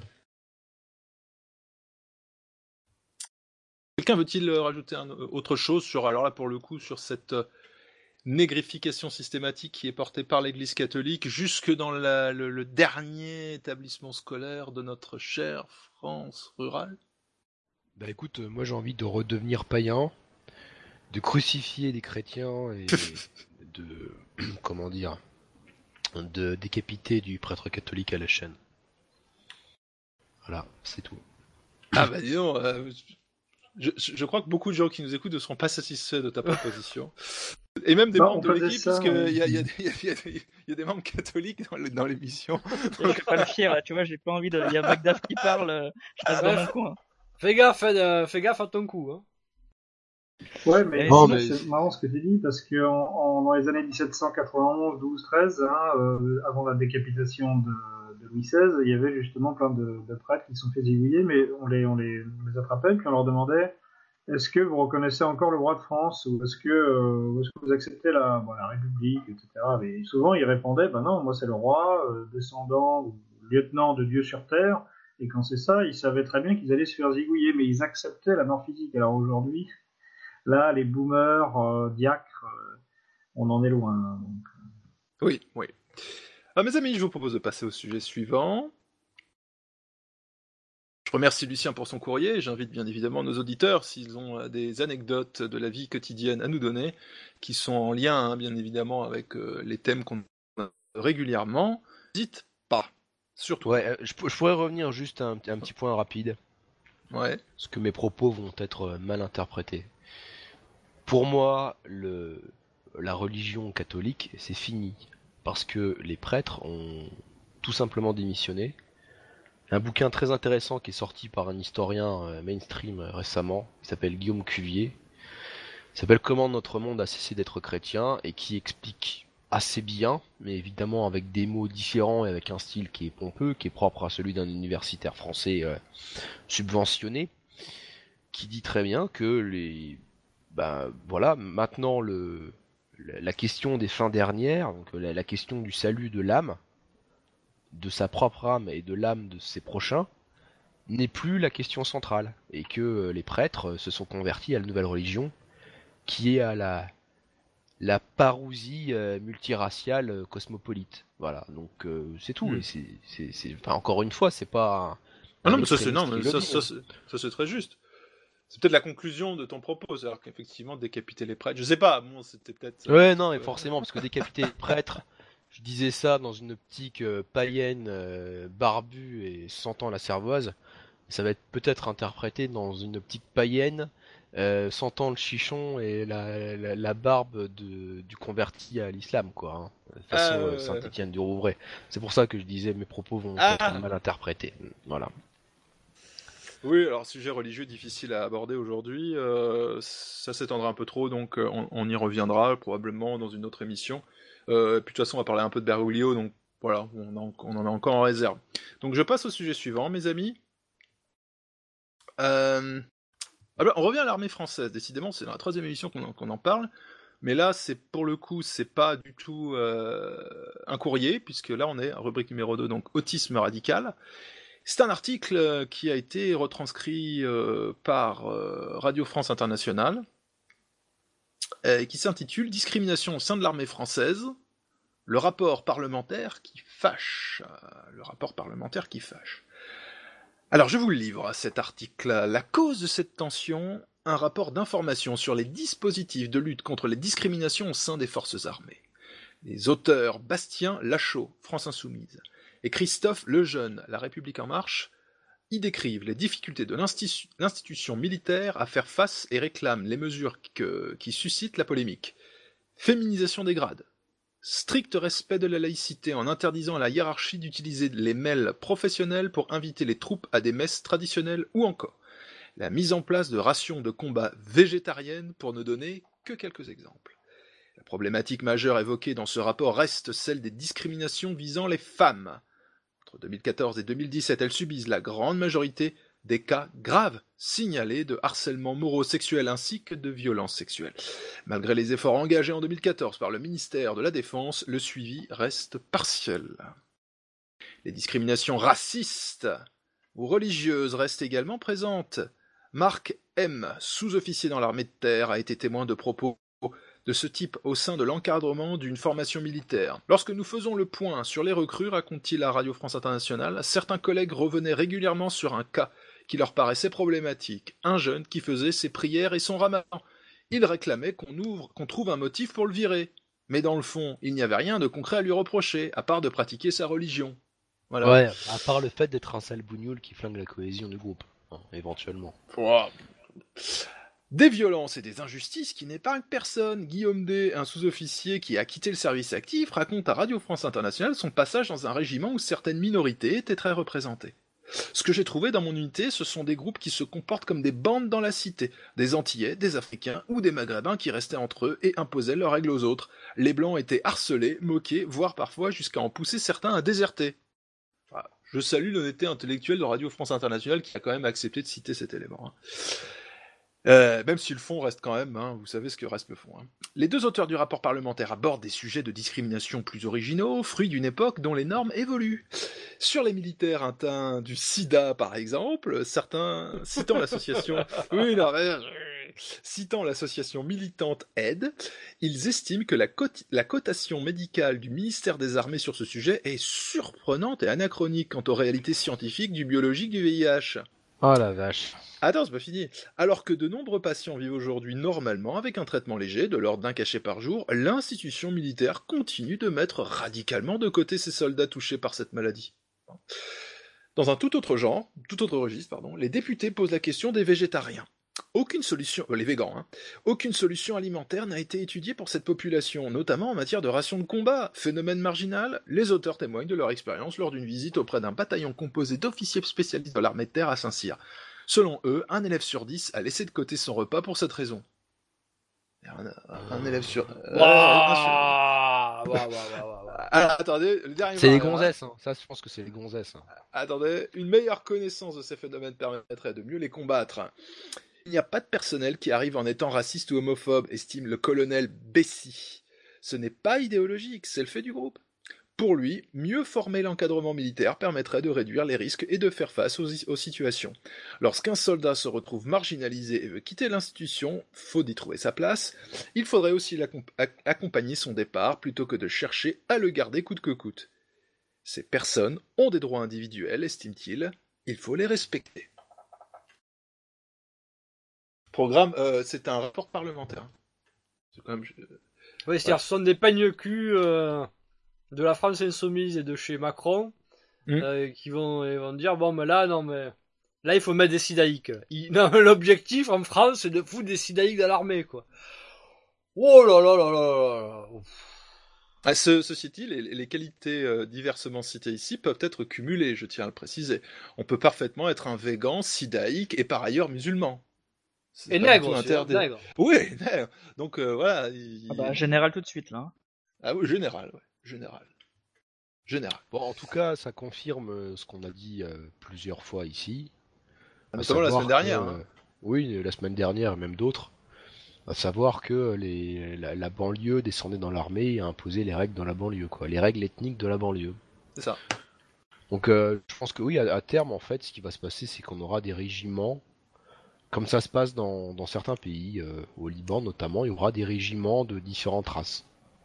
Quelqu'un veut-il rajouter autre chose sur, alors là, pour le coup, sur cette négrification systématique qui est portée par l'Église catholique jusque dans le dernier établissement scolaire de notre chère France rurale? Bah écoute, moi j'ai envie de redevenir païen, de crucifier des chrétiens et de comment dire, de décapiter du prêtre catholique à la chaîne. Voilà, c'est tout. Ah bah dis donc, je crois que beaucoup de gens qui nous écoutent ne seront pas satisfaits de ta proposition. Et même des membres de l'équipe, parce qu'il y a des membres catholiques dans l'émission. Je vais pas le fier, là, tu vois, j'ai pas envie de... Il y a Magdaf qui parle, je reste dans mon coin. Fais gaffe à ton coup, hein. Ouais, mais c'est marrant ce que tu dis, parce que dans les années 1791, 12, 13, avant la décapitation de Louis XVI, il y avait justement plein de prêtres qui se sont fait zigouiller, mais on les attrapait, puis on leur demandait est-ce que vous reconnaissez encore le roi de France, ou est-ce que vous acceptez la République, etc. Et souvent ils répondaient non, moi c'est le roi, descendant ou lieutenant de Dieu sur terre, et quand c'est ça, ils savaient très bien qu'ils allaient se faire zigouiller, mais ils acceptaient la mort physique. Alors aujourd'hui, là, les boomers, diacres, on en est loin. Donc. Oui. Alors, mes amis, je vous propose de passer au sujet suivant. Je remercie Lucien pour son courrier, et j'invite bien évidemment nos auditeurs, s'ils ont des anecdotes de la vie quotidienne à nous donner, qui sont en lien, bien évidemment, avec les thèmes qu'on a régulièrement. N'hésite pas, surtout. Ouais, je pourrais revenir juste à un petit point rapide. Ouais. Parce que mes propos vont être mal interprétés. Pour moi, la religion catholique, c'est fini. Parce que les prêtres ont tout simplement démissionné. Un bouquin très intéressant qui est sorti par un historien mainstream récemment, qui s'appelle Guillaume Cuvier, s'appelle Comment notre monde a cessé d'être chrétien, et qui explique assez bien, mais évidemment avec des mots différents et avec un style qui est pompeux, qui est propre à celui d'un universitaire français subventionné, qui dit très bien que maintenant la question des fins dernières, donc la question du salut de l'âme, de sa propre âme et de l'âme de ses prochains, n'est plus la question centrale, et que les prêtres se sont convertis à la nouvelle religion, qui est à la parousie multiraciale cosmopolite. Voilà, donc c'est tout. Et enfin, encore une fois, c'est pas. Ah non, mais ça c'est très juste. C'est peut-être la conclusion de ton propos, c'est-à-dire qu'effectivement décapiter les prêtres. Je sais pas, bon, c'était peut-être. Ouais, non, mais forcément, parce que décapiter les prêtres, je disais ça dans une optique païenne, barbue et sentant la cervoise. Ça va être peut-être interprété dans une optique païenne, sentant le chichon et la barbe du converti à l'islam, quoi. Hein, façon Saint-Étienne du Rouvray. C'est pour ça que je disais mes propos vont être mal interprétés. Voilà. Oui, alors sujet religieux difficile à aborder aujourd'hui, ça s'étendra un peu trop, donc on y reviendra probablement dans une autre émission. Puis de toute façon on va parler un peu de Bergoglio, donc voilà, on en a encore en réserve. Donc je passe au sujet suivant, mes amis. On revient à l'armée française, décidément c'est dans la 3e émission qu'on en parle, mais là c'est pour le coup c'est pas du tout un courrier, puisque là on est à rubrique numéro 2, donc autisme radical. C'est un article qui a été retranscrit par Radio France Internationale, qui s'intitule « Discrimination au sein de l'armée française, le rapport parlementaire qui fâche ». Le rapport parlementaire qui fâche. Alors je vous le livre, cet article. La cause de cette tension, un rapport d'information sur les dispositifs de lutte contre les discriminations au sein des forces armées. Les auteurs Bastien Lachaud, France Insoumise, et Christophe Lejeune, La République En Marche, y décrivent les difficultés de l'institution militaire à faire face et réclament les mesures qui suscitent la polémique. Féminisation des grades, strict respect de la laïcité en interdisant à la hiérarchie d'utiliser les mails professionnels pour inviter les troupes à des messes traditionnelles, ou encore la mise en place de rations de combat végétariennes, pour ne donner que quelques exemples. La problématique majeure évoquée dans ce rapport reste celle des discriminations visant les femmes. Entre 2014 et 2017, elles subissent la grande majorité des cas graves signalés de harcèlement moral-sexuel ainsi que de violences sexuelles. Malgré les efforts engagés en 2014 par le ministère de la Défense, le suivi reste partiel. Les discriminations racistes ou religieuses restent également présentes. Marc M., sous-officier dans l'armée de terre, a été témoin de propos de ce type au sein de l'encadrement d'une formation militaire. Lorsque nous faisons le point sur les recrues, raconte-t-il à Radio France Internationale, certains collègues revenaient régulièrement sur un cas qui leur paraissait problématique. Un jeune qui faisait ses prières et son ramadan. Il réclamait qu'on trouve un motif pour le virer. Mais dans le fond, il n'y avait rien de concret à lui reprocher, à part de pratiquer sa religion. Voilà. Ouais, à part le fait d'être un sale bougnoul qui flingue la cohésion du groupe, hein, éventuellement. Wow. Des violences et des injustices qui n'épargnent personne. Guillaume D., un sous-officier qui a quitté le service actif, raconte à Radio France Internationale son passage dans un régiment où certaines minorités étaient très représentées. Ce que j'ai trouvé dans mon unité, ce sont des groupes qui se comportent comme des bandes dans la cité, des Antillais, des Africains ou des Maghrébins qui restaient entre eux et imposaient leurs règles aux autres. Les Blancs étaient harcelés, moqués, voire parfois jusqu'à en pousser certains à déserter. Enfin, je salue l'honnêteté intellectuelle de Radio France Internationale qui a quand même accepté de citer cet élément. Même si le fond reste quand même, hein, vous savez ce que reste le fond. Hein. Les deux auteurs du rapport parlementaire abordent des sujets de discrimination plus originaux, fruits d'une époque dont les normes évoluent. Sur les militaires atteints du sida, par exemple, certains, citant l'association militante AIDE, ils estiment que la cotation médicale du ministère des Armées sur ce sujet est surprenante et anachronique quant aux réalités scientifiques du biologique du VIH. Oh la vache. Attends, c'est pas fini. Alors que de nombreux patients vivent aujourd'hui normalement avec un traitement léger, de l'ordre d'un cachet par jour, l'institution militaire continue de mettre radicalement de côté ces soldats touchés par cette maladie. Dans un tout autre registre, les députés posent la question des végétariens. Aucune solution, les végans, hein, aucune solution alimentaire n'a été étudiée pour cette population, notamment en matière de rations de combat. Phénomène marginal, les auteurs témoignent de leur expérience lors d'une visite auprès d'un bataillon composé d'officiers spécialistes de l'armée de terre à Saint-Cyr. Selon eux, un élève sur 10 a laissé de côté son repas pour cette raison. Un élève sur... attendez, le dernier... C'est les gonzesses, hein. Ça je pense que c'est les gonzesses. Hein. Attendez, une meilleure connaissance de ces phénomènes permettrait de mieux les combattre. Il n'y a pas de personnel qui arrive en étant raciste ou homophobe, estime le colonel Bessy. Ce n'est pas idéologique, c'est le fait du groupe. Pour lui, mieux former l'encadrement militaire permettrait de réduire les risques et de faire face aux situations. Lorsqu'un soldat se retrouve marginalisé et veut quitter l'institution, faute d'y trouver sa place, il faudrait aussi accompagner son départ plutôt que de chercher à le garder coûte que coûte. Ces personnes ont des droits individuels, estime-t-il, il faut les respecter. Programme, c'est un rapport parlementaire. C'est quand même... Oui, c'est-à-dire ce sont des pagnes-culs de la France insoumise et de chez Macron qui vont dire bon mais là non mais là il faut mettre des sidaïques. L'objectif en France c'est de foutre des sidaïques dans l'armée quoi. Oh là là là là là. Ceci dit, les qualités diversement citées ici peuvent être cumulées, je tiens à le préciser. On peut parfaitement être un végan, sidaïque et par ailleurs musulman. Et nègre aussi, nègre. Oui, nègre. Donc voilà. Général tout de suite là. Ah oui, général, ouais. Général. Bon, en tout cas, ça confirme ce qu'on a dit plusieurs fois ici. Notamment la semaine dernière. Oui, la semaine dernière et même d'autres. À savoir que la banlieue descendait dans l'armée et a imposé les règles dans la banlieue, quoi. Les règles ethniques de la banlieue. C'est ça. Donc je pense que oui, à terme, en fait, ce qui va se passer, c'est qu'on aura des régiments, comme ça se passe dans certains pays, au Liban notamment, il y aura des régiments de différentes races.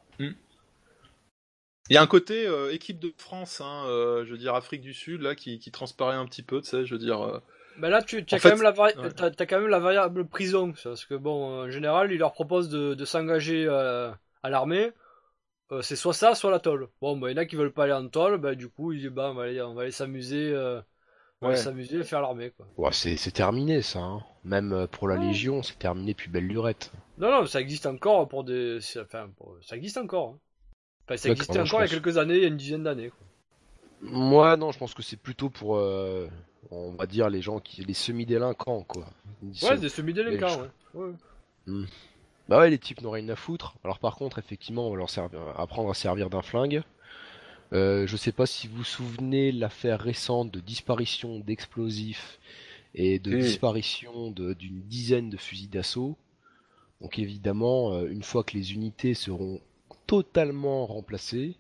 Il y a un côté équipe de France, je veux dire Afrique du Sud, là, qui transparaît un petit peu, tu sais, je veux dire... Ben là, tu as quand même la variable prison, parce que bon, en général, ils leur proposent de s'engager à l'armée, c'est soit ça, soit la tôle. Bon, ben il y en a qui veulent pas aller en tôle, ben du coup, ils disent, on va aller s'amuser... On va s'amuser à faire l'armée, quoi. Ouais, c'est terminé, ça, hein. Même pour la Légion, c'est terminé depuis belle lurette. Non, ça existe encore pour des... Enfin, ça existe encore, hein. Enfin, ça existait encore il y a quelques années, il y a une dizaine d'années, quoi. Moi, non, je pense que c'est plutôt pour, on va dire, les gens les semi-délinquants, quoi. Ouais, des semi-délinquants, ouais. Bah ouais, les types n'ont rien à foutre. Alors par contre, effectivement, on va leur apprendre à servir d'un flingue. Je sais pas si vous vous souvenez l'affaire récente de disparition d'explosifs et de disparition d'une dizaine de fusils d'assaut. Donc évidemment, une fois que les unités seront totalement remplacées,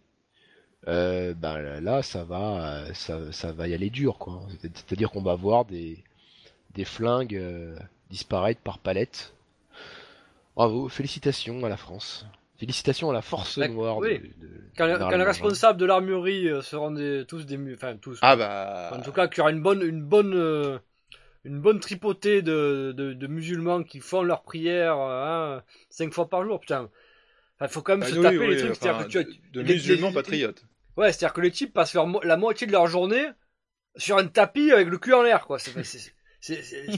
là ça va y aller dur, quoi. C'est-à-dire qu'on va voir des flingues disparaître par palette. Bravo, félicitations à la France. Félicitations à la force noire. Oui. Quand les responsables de l'armurerie seront tous des... Enfin, tous. Ah bah... En tout cas, qu'il y aura une bonne tripotée de musulmans qui font leurs prières 5 fois par jour, putain. Enfin, faut quand même se taper les trucs. C'est-à-dire que de musulmans patriotes. Ouais, c'est-à-dire que les types passent la moitié de leur journée sur un tapis avec le cul en l'air, quoi. C'est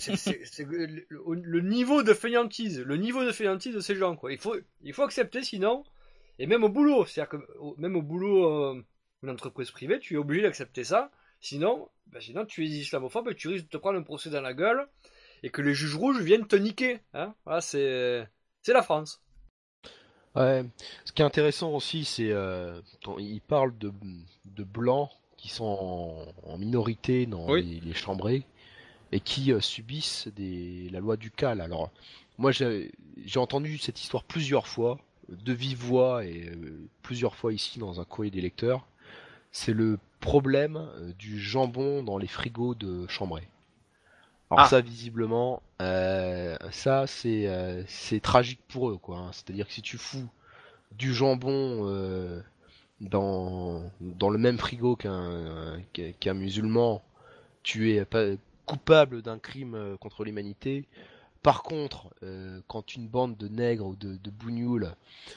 le niveau de fainéantise, de ces gens, quoi. Il faut accepter, sinon, et même au boulot, c'est-à-dire que même au boulot, une entreprise privée, tu es obligé d'accepter ça, sinon tu es islamophobe et tu risques de te prendre un procès dans la gueule et que les juges rouges viennent te niquer, hein. Voilà, c'est la France. Ouais. Ce qui est intéressant aussi, c'est il parle de blancs qui sont en minorité dans les chambrées et qui subissent la loi du CAL. Alors, moi, j'ai entendu cette histoire plusieurs fois, de vive voix et plusieurs fois ici dans un courrier des lecteurs. C'est le problème du jambon dans les frigos de Chambray. Alors ça, visiblement, c'est tragique pour eux, quoi. Hein. C'est-à-dire que si tu fous du jambon dans le même frigo qu'un musulman, tu es pas coupable d'un crime contre l'humanité. Par contre, quand une bande de nègres ou de bougnoules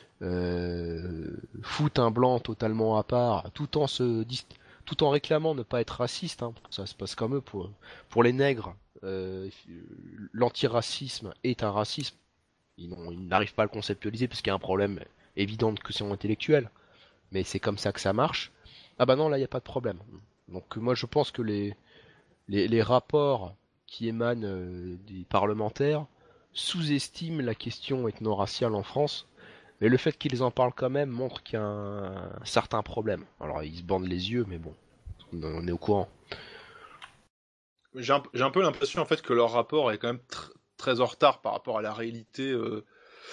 fout un blanc totalement à part, tout en réclamant ne pas être raciste, hein, ça se passe comme eux pour les nègres, l'antiracisme est un racisme. Ils n'arrivent pas à le conceptualiser parce qu'il y a un problème évident de question intellectuelle, mais c'est comme ça que ça marche. Ah bah non, là il n'y a pas de problème. Donc moi je pense que les rapports qui émanent des parlementaires sous-estiment la question ethno-raciale en France, mais le fait qu'ils en parlent quand même montre qu'il y a un certain problème. Alors ils se bandent les yeux, mais bon, on est au courant. J'ai un peu l'impression en fait que leur rapport est quand même très en retard par rapport à la réalité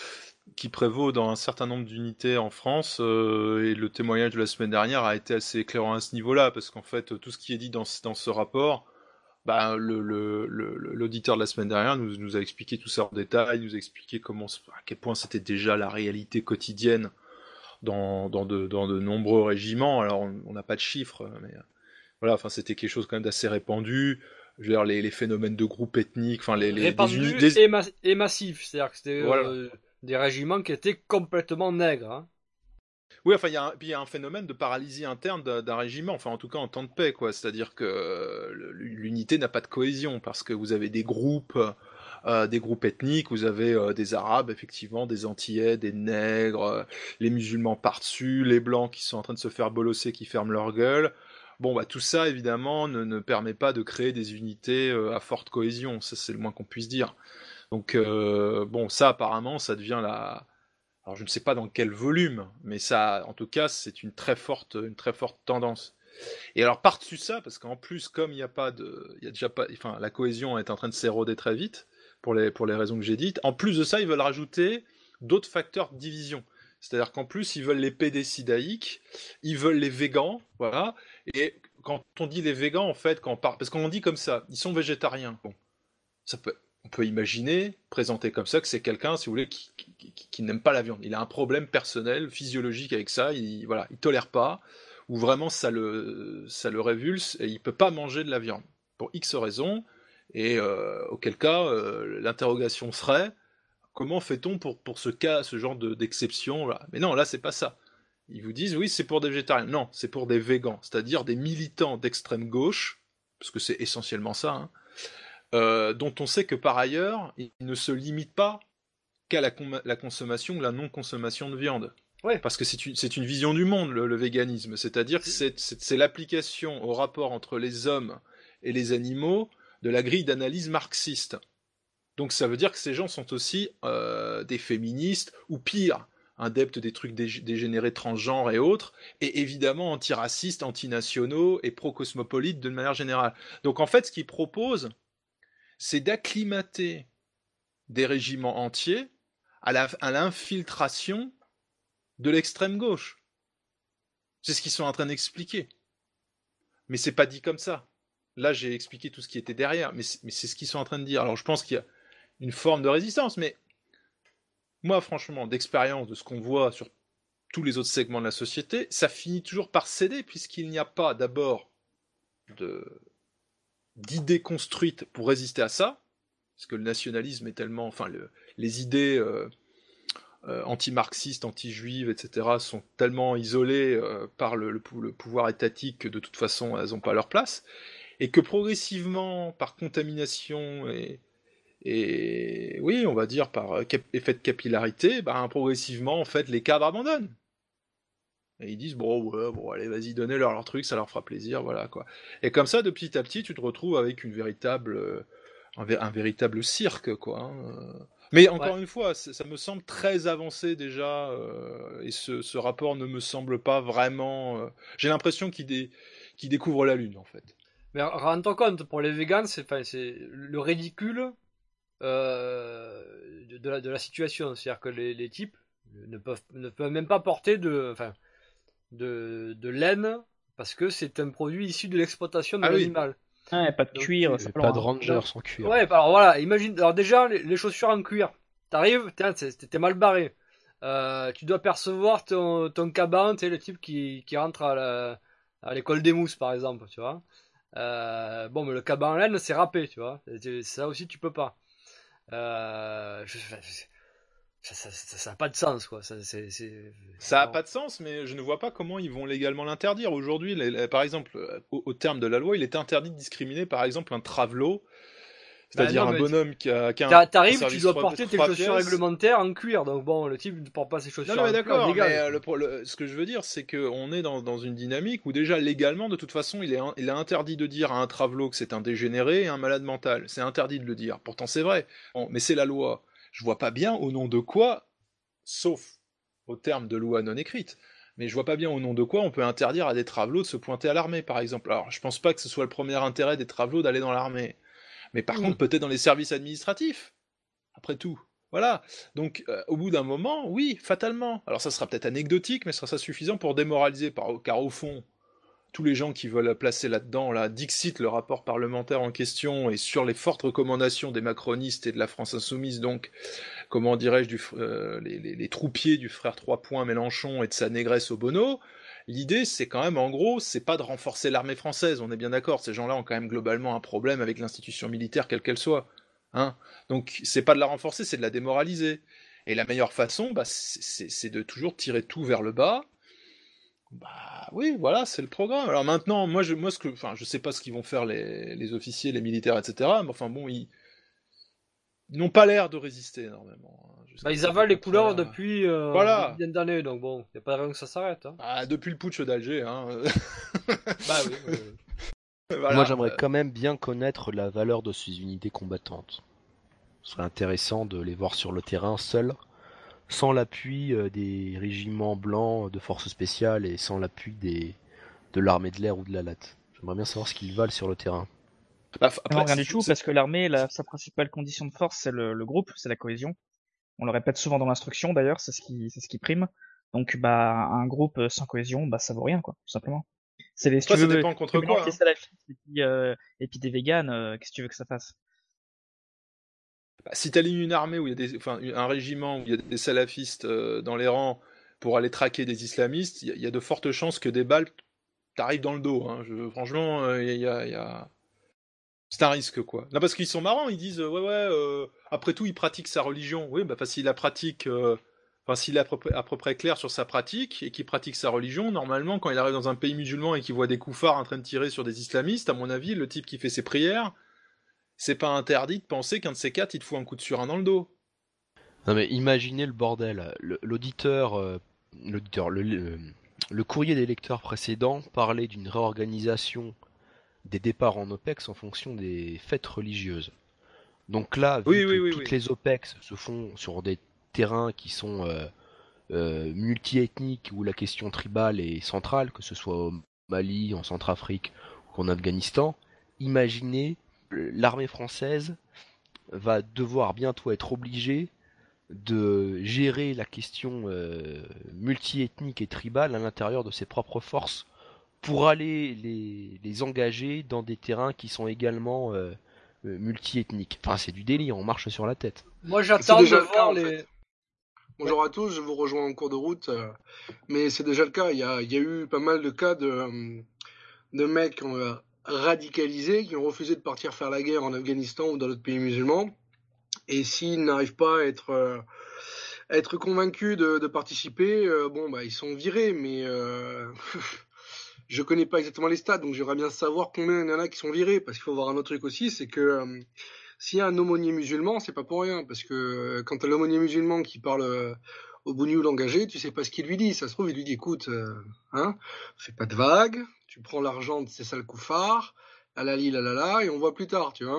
qui prévaut dans un certain nombre d'unités en France, et le témoignage de la semaine dernière a été assez éclairant à ce niveau-là, parce qu'en fait, tout ce qui est dit dans ce rapport, bah, l'auditeur de la semaine dernière nous a expliqué tout ça en détail, nous a expliqué à quel point c'était déjà la réalité quotidienne dans de nombreux régiments. Alors, on n'a pas de chiffres, mais voilà, enfin, c'était quelque chose quand même d'assez répandu. Je veux dire, les phénomènes de groupes ethniques, enfin, répandu et massif, c'est-à-dire que c'était des régiments qui étaient complètement nègres. Hein. Oui, enfin, il y a un phénomène de paralysie interne d'un régiment, enfin, en tout cas en temps de paix, quoi. C'est-à-dire que l'unité n'a pas de cohésion, parce que vous avez des groupes ethniques, vous avez des Arabes, effectivement, des Antillais, des nègres, les musulmans par-dessus, les Blancs qui sont en train de se faire bolosser, qui ferment leur gueule. Bon, bah, tout ça, évidemment, ne permet pas de créer des unités à forte cohésion, ça c'est le moins qu'on puisse dire. Donc, bon, ça, apparemment, ça devient Alors, je ne sais pas dans quel volume, mais ça, en tout cas, c'est une très forte tendance. Et alors, par-dessus ça, parce qu'en plus, comme il y a déjà pas, enfin, la cohésion est en train de s'éroder très vite, pour les raisons que j'ai dites, en plus de ça, ils veulent rajouter d'autres facteurs de division. C'est-à-dire qu'en plus, ils veulent les pédécidaïques, ils veulent les végans, voilà. Et quand on dit les végans, en fait, parce qu'on dit comme ça, ils sont végétariens. Bon, on peut imaginer, présenter comme ça, que c'est quelqu'un, si vous voulez, qui n'aime pas la viande. Il a un problème personnel, physiologique avec ça, il tolère pas, ou vraiment ça le révulse, et il peut pas manger de la viande, pour X raisons, et auquel cas, l'interrogation serait, comment fait-on pour ce genre d'exception là? Mais non, là, c'est pas ça. Ils vous disent, oui, c'est pour des végétariens. Non, c'est pour des végans, c'est-à-dire des militants d'extrême gauche, parce que c'est essentiellement ça, hein, dont on sait que par ailleurs, ils ne se limitent pas qu'à la consommation ou la non-consommation de viande. Ouais. Parce que c'est une vision du monde, le véganisme. C'est-à-dire que c'est l'application au rapport entre les hommes et les animaux de la grille d'analyse marxiste. Donc ça veut dire que ces gens sont aussi des féministes, ou pire, adeptes des trucs dégénérés transgenres et autres, et évidemment antiracistes, antinationaux et pro-cosmopolites de manière générale. Donc en fait, ce qu'ils proposent, c'est d'acclimater des régiments entiers à l'infiltration de l'extrême gauche. C'est ce qu'ils sont en train d'expliquer. Mais c'est pas dit comme ça. Là, j'ai expliqué tout ce qui était derrière, mais c'est ce qu'ils sont en train de dire. Alors je pense qu'il y a une forme de résistance, mais moi, franchement, d'expérience de ce qu'on voit sur tous les autres segments de la société, ça finit toujours par céder, puisqu'il n'y a pas d'abord d'idées construites pour résister à ça, parce que le nationalisme est tellement... Enfin, les idées anti-marxistes, anti-juives, etc., sont tellement isolées par le pouvoir étatique que de toute façon, elles n'ont pas leur place, et que progressivement, par contamination et oui, on va dire par effet de capillarité, progressivement, en fait, les cadres abandonnent. Et ils disent, bon, allez, vas-y, donnez-leur leur truc, ça leur fera plaisir, voilà, quoi. Et comme ça, de petit à petit, tu te retrouves avec un véritable cirque, quoi. Hein. Mais encore une fois, ça me semble très avancé déjà, et ce rapport ne me semble pas vraiment... J'ai l'impression qu'il découvre la Lune, en fait. Mais rends-toi compte, pour les végans, c'est le ridicule de la situation. C'est-à-dire que les types ne peuvent même pas porter de laine, parce que c'est un produit issu de l'exploitation de l'animal. Ah, pas de cuir, c'est pas de ranger sans cuir. Ouais, alors voilà, imagine, alors déjà, les chaussures en cuir. T'arrives, t'es mal barré. Tu dois percevoir ton caban, tu sais, le type qui rentre à l'école des mousses, par exemple, tu vois. Bon, mais le caban en laine, c'est râpé, tu vois. Ça aussi, tu peux pas. Ça n'a pas de sens, quoi. Ça n'a pas de sens, mais je ne vois pas comment ils vont légalement l'interdire. Aujourd'hui, par exemple, au terme de la loi, il est interdit de discriminer, par exemple, un travelot, c'est-à-dire un bonhomme qui a un t'arrives, tu dois porter tes chaussures réglementaires en cuir, donc bon, le type ne porte pas ses chaussures en cuir. Non, mais d'accord, mais ce que je veux dire, c'est qu'on est dans une dynamique où déjà, légalement, de toute façon, il est interdit de dire à un travelot que c'est un dégénéré et un malade mental. C'est interdit de le dire. Pourtant, c'est vrai. Bon, mais c'est la loi. Je vois pas bien au nom de quoi, sauf au terme de loi non écrite, mais je vois pas bien au nom de quoi on peut interdire à des travelots de se pointer à l'armée, par exemple. Alors, je pense pas que ce soit le premier intérêt des travelots d'aller dans l'armée, mais par contre, peut-être dans les services administratifs, après tout. Voilà. Donc, au bout d'un moment, oui, fatalement. Alors, ça sera peut-être anecdotique, mais ça sera suffisant pour démoraliser. Car au fond, tous les gens qui veulent placer là-dedans, là, Dixit, le rapport parlementaire en question, et sur les fortes recommandations des macronistes et de la France insoumise, donc, comment dirais-je, les troupiers du frère 3 points Mélenchon et de sa négresse Obono, l'idée, c'est quand même, en gros, c'est pas de renforcer l'armée française, on est bien d'accord, ces gens-là ont quand même globalement un problème avec l'institution militaire, quelle qu'elle soit. Hein, donc c'est pas de la renforcer, c'est de la démoraliser. Et la meilleure façon, c'est de toujours tirer tout vers le bas. Bah oui, voilà, c'est le programme. Alors maintenant, je sais pas ce qu'ils vont faire les officiers, les militaires, etc. Mais enfin bon, ils n'ont pas l'air de résister énormément. Ils avalent les couleurs depuis voilà. une dizaine d'années, donc bon, y a pas de raison que ça s'arrête. Hein. Depuis le putsch d'Alger. Bah oui. Voilà. Moi, j'aimerais quand même bien connaître la valeur de ces unités combattantes. Ce serait intéressant de les voir sur le terrain seuls, sans l'appui des régiments blancs de forces spéciales et sans l'appui de l'armée de l'air ou de la latte. J'aimerais bien savoir ce qu'ils valent sur le terrain. Non, rien du tout, parce que l'armée, sa principale condition de force, c'est le groupe, c'est la cohésion. On le répète souvent dans l'instruction, d'ailleurs, c'est ce qui prime. Donc, un groupe sans cohésion, ça vaut rien, quoi, tout simplement. Ça dépend contre quoi. Les salafistes et puis des véganes, qu'est-ce que tu veux que ça fasse? Si t'alignes une armée où il y a un régiment où il y a des salafistes dans les rangs pour aller traquer des islamistes, il y a de fortes chances que des balles t'arrivent dans le dos. Hein. Franchement, c'est un risque, quoi. Non, parce qu'ils sont marrants, ils disent après tout, il pratique sa religion. Oui, s'il la pratique. S'il est à peu près clair sur sa pratique et qu'il pratique sa religion, normalement, quand il arrive dans un pays musulman et qu'il voit des koufars en train de tirer sur des islamistes, à mon avis, le type qui fait ses prières, c'est pas interdit de penser qu'un de ces quatre, il te fout un coup de surin dans le dos. Non mais imaginez le bordel. Le courrier des lecteurs précédent parlait d'une réorganisation des départs en OPEX en fonction des fêtes religieuses. Donc là, toutes les OPEX se font sur des terrains qui sont multi-ethniques où la question tribale est centrale, que ce soit au Mali, en Centrafrique ou en Afghanistan, imaginez l'armée française va devoir bientôt être obligée de gérer la question multi-ethnique et tribale à l'intérieur de ses propres forces pour aller les engager dans des terrains qui sont également multi-ethniques. Enfin, c'est du délire, on marche sur la tête. Moi, j'attends de voir les... Bonjour à tous, je vous rejoins en cours de route, mais c'est déjà le cas. Il y a eu pas mal de cas de mecs radicalisés qui ont refusé de partir faire la guerre en Afghanistan ou dans d'autres pays musulmans. Et s'ils n'arrivent pas à être convaincus de participer, ils sont virés. Mais je connais pas exactement les stats, donc j'aimerais bien savoir combien il y en a qui sont virés. Parce qu'il faut voir un autre truc aussi, c'est que s'il y a un aumônier musulman, c'est pas pour rien. Parce que quand t'as l'aumônier musulman qui parle au bougnoul engagé, tu sais pas ce qu'il lui dit. Ça se trouve, il lui dit, écoute, fais pas de vagues, tu prends l'argent de ces sales koufars, la, et on voit plus tard, tu vois.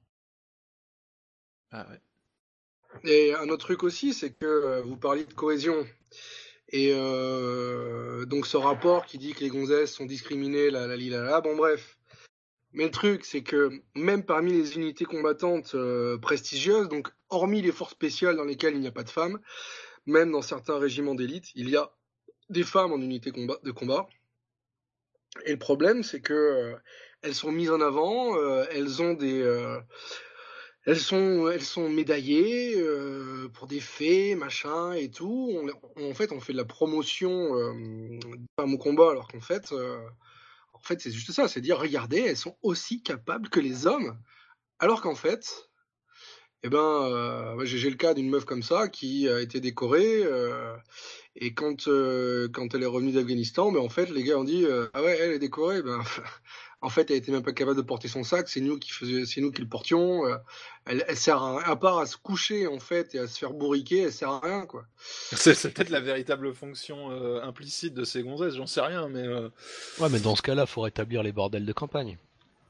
Ah ouais. Et un autre truc aussi, c'est que vous parliez de cohésion. Et donc ce rapport qui dit que les gonzesses sont discriminées, bon bref. Mais le truc, c'est que même parmi les unités combattantes prestigieuses, donc hormis les forces spéciales dans lesquelles il n'y a pas de femmes, même dans certains régiments d'élite, il y a des femmes en unité de combat. Et le problème, c'est que elles sont mises en avant, elles ont elles sont médaillées pour des faits, machin et tout. On fait de la promotion des femmes au combat, alors qu'en fait, c'est juste ça, c'est dire, regardez, elles sont aussi capables que les hommes, alors qu'en fait, j'ai le cas d'une meuf comme ça qui a été décorée, et quand elle est revenue d'Afghanistan, en fait, les gars ont dit, ah ouais, elle est décorée, en fait, elle était même pas capable de porter son sac, c'est nous qui le portions, elle sert à part à se coucher, en fait, et à se faire bourriquer, elle sert à rien, quoi. C'est peut-être la véritable fonction implicite de ces gonzesses, j'en sais rien, mais... Ouais, mais dans ce cas-là, faut rétablir les bordels de campagne.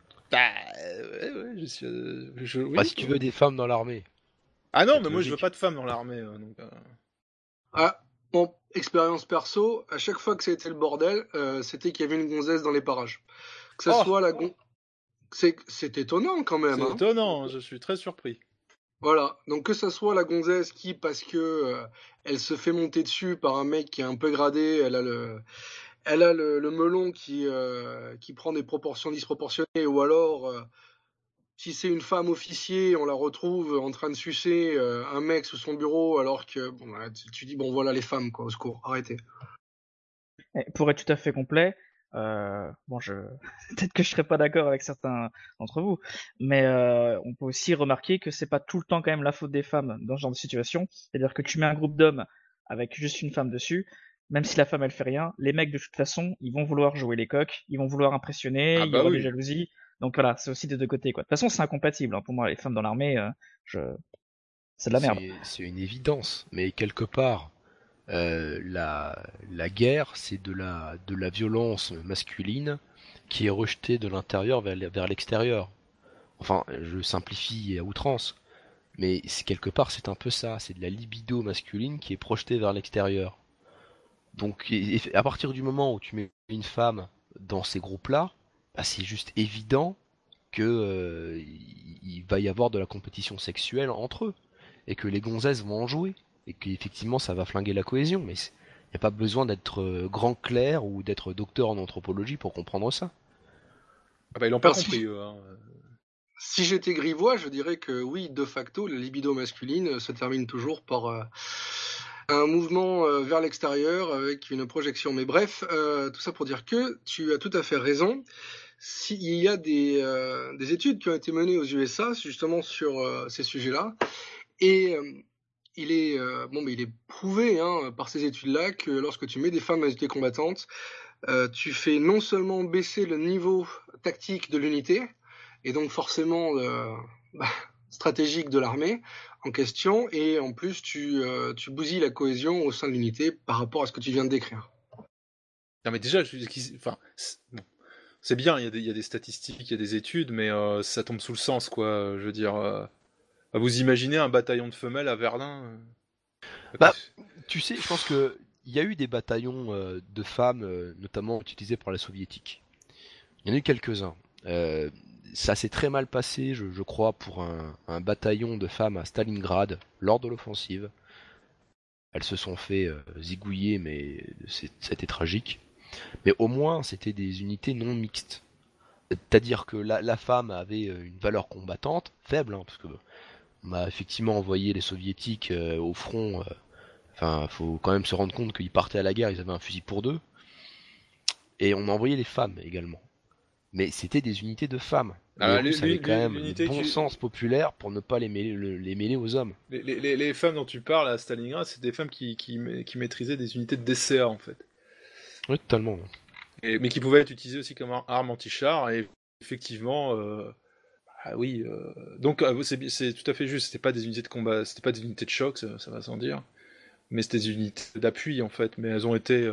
Oui, si tu veux des femmes dans l'armée. Ah non, mais moi je veux pas de femmes dans l'armée. Bon, expérience perso, à chaque fois que c'était le bordel, c'était qu'il y avait une gonzesse dans les parages. Que ça soit la c'est étonnant quand même. C'est étonnant, je suis très surpris. Voilà, donc que ça soit la gonzesse qui, parce que elle se fait monter dessus par un mec qui est un peu gradé, elle a le melon qui prend des proportions disproportionnées, ou alors si c'est une femme officier, on la retrouve en train de sucer un mec sous son bureau, alors que bon, là, tu dis bon voilà les femmes quoi, au secours, arrêtez. Et pour être tout à fait complet, peut-être que je serais pas d'accord avec certains d'entre vous, mais on peut aussi remarquer que c'est pas tout le temps quand même la faute des femmes dans ce genre de situation. C'est-à-dire que tu mets un groupe d'hommes avec juste une femme dessus, même si la femme elle fait rien, les mecs de toute façon ils vont vouloir jouer les coqs, ils vont vouloir impressionner, il y aura des jalousies. Donc voilà, c'est aussi des deux côtés quoi. De toute façon c'est incompatible hein. Pour moi les femmes dans l'armée, c'est de la merde. C'est une évidence, mais quelque part, la guerre, c'est de la violence masculine qui est rejetée de l'intérieur vers l'extérieur. Enfin, je simplifie à outrance, mais quelque part c'est un peu ça, c'est de la libido masculine qui est projetée vers l'extérieur. Donc à partir du moment où tu mets une femme dans ces groupes-là, bah, c'est juste évident que il va y avoir de la compétition sexuelle entre eux, et que les gonzesses vont en jouer, et qu'effectivement ça va flinguer la cohésion, mais il n'y a pas besoin d'être grand clerc ou d'être docteur en anthropologie pour comprendre ça. Ah bah ils l'ont pas compris eux. Si j'étais grivois, je dirais que oui, de facto, la libido masculine se termine toujours par un mouvement vers l'extérieur avec une projection. Mais bref, tout ça pour dire que tu as tout à fait raison. Il y a des études qui ont été menées aux USA justement sur ces sujets-là, et il est prouvé par ces études-là que lorsque tu mets des femmes dans les unités combattantes, tu fais non seulement baisser le niveau tactique de l'unité, et donc forcément stratégique de l'armée en question, et en plus tu bousilles la cohésion au sein de l'unité par rapport à ce que tu viens de décrire. Non mais déjà, c'est bien, il y a des statistiques, il y a des études, mais ça tombe sous le sens quoi. Je veux dire, vous imaginez un bataillon de femelles à Verdun tu sais, je pense que il y a eu des bataillons de femmes, notamment utilisés par les soviétiques. Il y en a eu quelques-uns. Ça s'est très mal passé, je crois, pour un bataillon de femmes à Stalingrad lors de l'offensive. Elles se sont fait zigouiller, mais c'était tragique. Mais au moins, c'était des unités non mixtes. C'est-à-dire que la femme avait une valeur combattante faible, hein, parce que on a effectivement envoyé les soviétiques au front. Enfin, faut quand même se rendre compte qu'ils partaient à la guerre, ils avaient un fusil pour deux. Et on a envoyé les femmes également. Mais c'était des unités de femmes. Les Russes avaient quand même un bon sens populaire pour ne pas les mêler aux hommes. Les femmes dont tu parles à Stalingrad, c'est des femmes qui maîtrisaient des unités de DCA en fait. Oui, totalement. Mais qui pouvaient être utilisées aussi comme arme anti-char, et effectivement... donc c'est tout à fait juste, c'était pas des unités de combat, c'était pas des unités de choc, ça va sans dire. Mais c'était des unités d'appui en fait, mais elles ont été...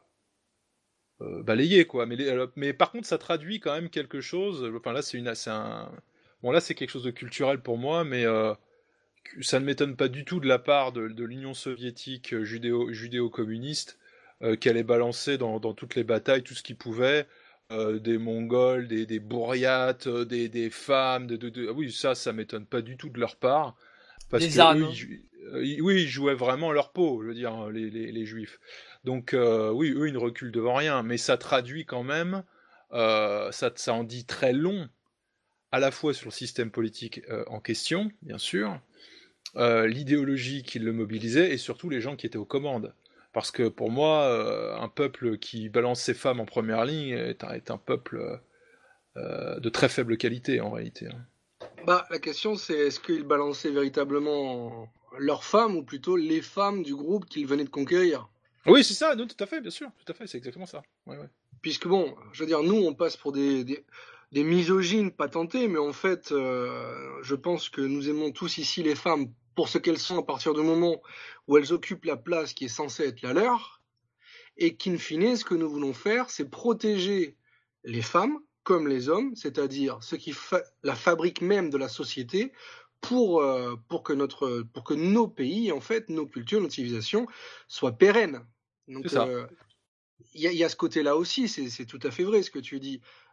balayé quoi, mais par contre ça traduit quand même quelque chose. Enfin là c'est quelque chose de culturel pour moi, mais ça ne m'étonne pas du tout de la part de l'Union soviétique judéo-communiste qu'elle ait balancé dans toutes les batailles tout ce qu'il pouvait, des Mongols, des Bouriates, des femmes, oui ça m'étonne pas du tout de leur part, parce des que ânes. ils jouaient vraiment leur peau, je veux dire les Juifs. Donc oui, eux ils ne reculent devant rien, mais ça traduit quand même, ça en dit très long, à la fois sur le système politique en question, bien sûr, l'idéologie qui le mobilisait, et surtout les gens qui étaient aux commandes. Parce que pour moi, un peuple qui balance ses femmes en première ligne est un peuple de très faible qualité en réalité. La question c'est est-ce qu'ils balançaient véritablement leurs femmes, ou plutôt les femmes du groupe qu'ils venaient de conquérir? Oui, c'est ça, non, tout à fait, bien sûr, tout à fait, c'est exactement ça. Ouais. Puisque bon, je veux dire, nous on passe pour des misogynes patentés, mais en fait, je pense que nous aimons tous ici les femmes pour ce qu'elles sont à partir du moment où elles occupent la place qui est censée être la leur, et qu'in fine, ce que nous voulons faire, c'est protéger les femmes comme les hommes, c'est-à-dire ce qui la fabrique même de la société, pour que nos pays, en fait, nos cultures, notre civilisation soient pérennes. Donc il y a ce côté-là aussi, c'est tout à fait vrai ce que tu dis.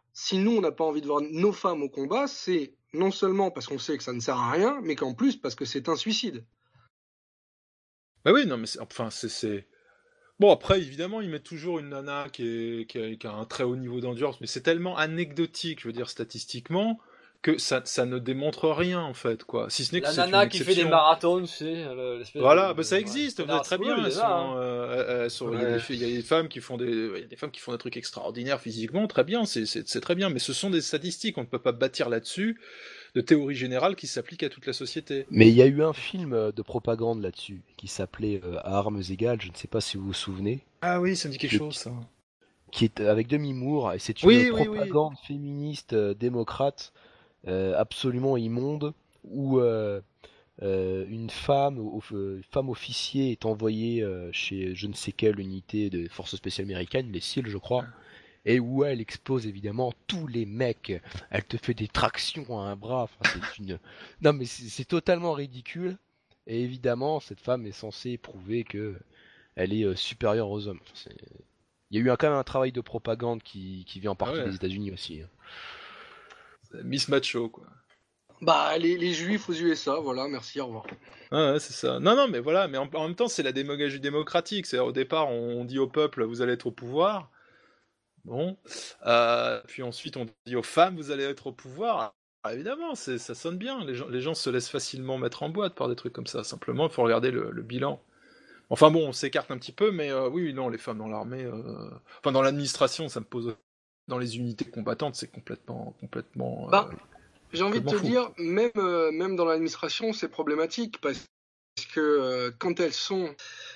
si nous, on n'a pas envie de voir nos femmes au combat, c'est non seulement parce qu'on sait que ça ne sert à rien, mais qu'en plus parce que c'est un suicide. Bah oui, non, mais c'est... Bon, après, évidemment, ils mettent toujours une nana qui a un très haut niveau d'endurance, mais c'est tellement anecdotique, je veux dire, statistiquement, que ça ne démontre rien, en fait, quoi. Si ce n'est que La c'est une nana qui fait des exception. marathons, tu sais. Voilà, bah ça existe, Ouais, très oui, bien. il Elles est là, sont- il y a des filles- il y a des femmes qui font des trucs extraordinaires physiquement, très bien, c'est très bien, mais ce sont des statistiques, on ne peut pas bâtir là-dessus de théorie générale qui s'applique à toute la société. Mais il y a eu un film de propagande là-dessus qui s'appelait À armes égales, je ne sais pas si vous vous souvenez. Ah oui, ça me dit quelque chose, ça. Qui est avec Demi Moore, et c'est une Oui, oui, oui. propagande féministe démocrate absolument immonde, où une femme officier est envoyée chez je ne sais quelle unité de forces spéciales américaines, les SEAL je crois, et où elle expose évidemment tous les mecs, elle te fait des tractions à un bras, enfin, non mais c'est totalement ridicule, et évidemment cette femme est censée prouver que elle est supérieure aux hommes. Enfin, il y a eu quand même un travail de propagande qui vient en partie des États-Unis aussi. Miss Macho, quoi. Bah, les juifs aux USA, voilà, merci, au revoir. Ah ouais, c'est ça. Non, mais voilà, mais en même temps, c'est la démagogie démocratique. C'est au départ, on dit au peuple, vous allez être au pouvoir. Bon. Puis ensuite, on dit aux femmes, vous allez être au pouvoir. Ah, évidemment, ça sonne bien. Les gens se laissent facilement mettre en boîte par des trucs comme ça. Simplement, il faut regarder le bilan. Enfin bon, on s'écarte un petit peu, mais oui, non, les femmes dans l'armée, enfin dans l'administration, ça me pose. Dans les unités combattantes, c'est complètement. J'ai envie de te dire, même dans l'administration, c'est problématique parce que quand elles sont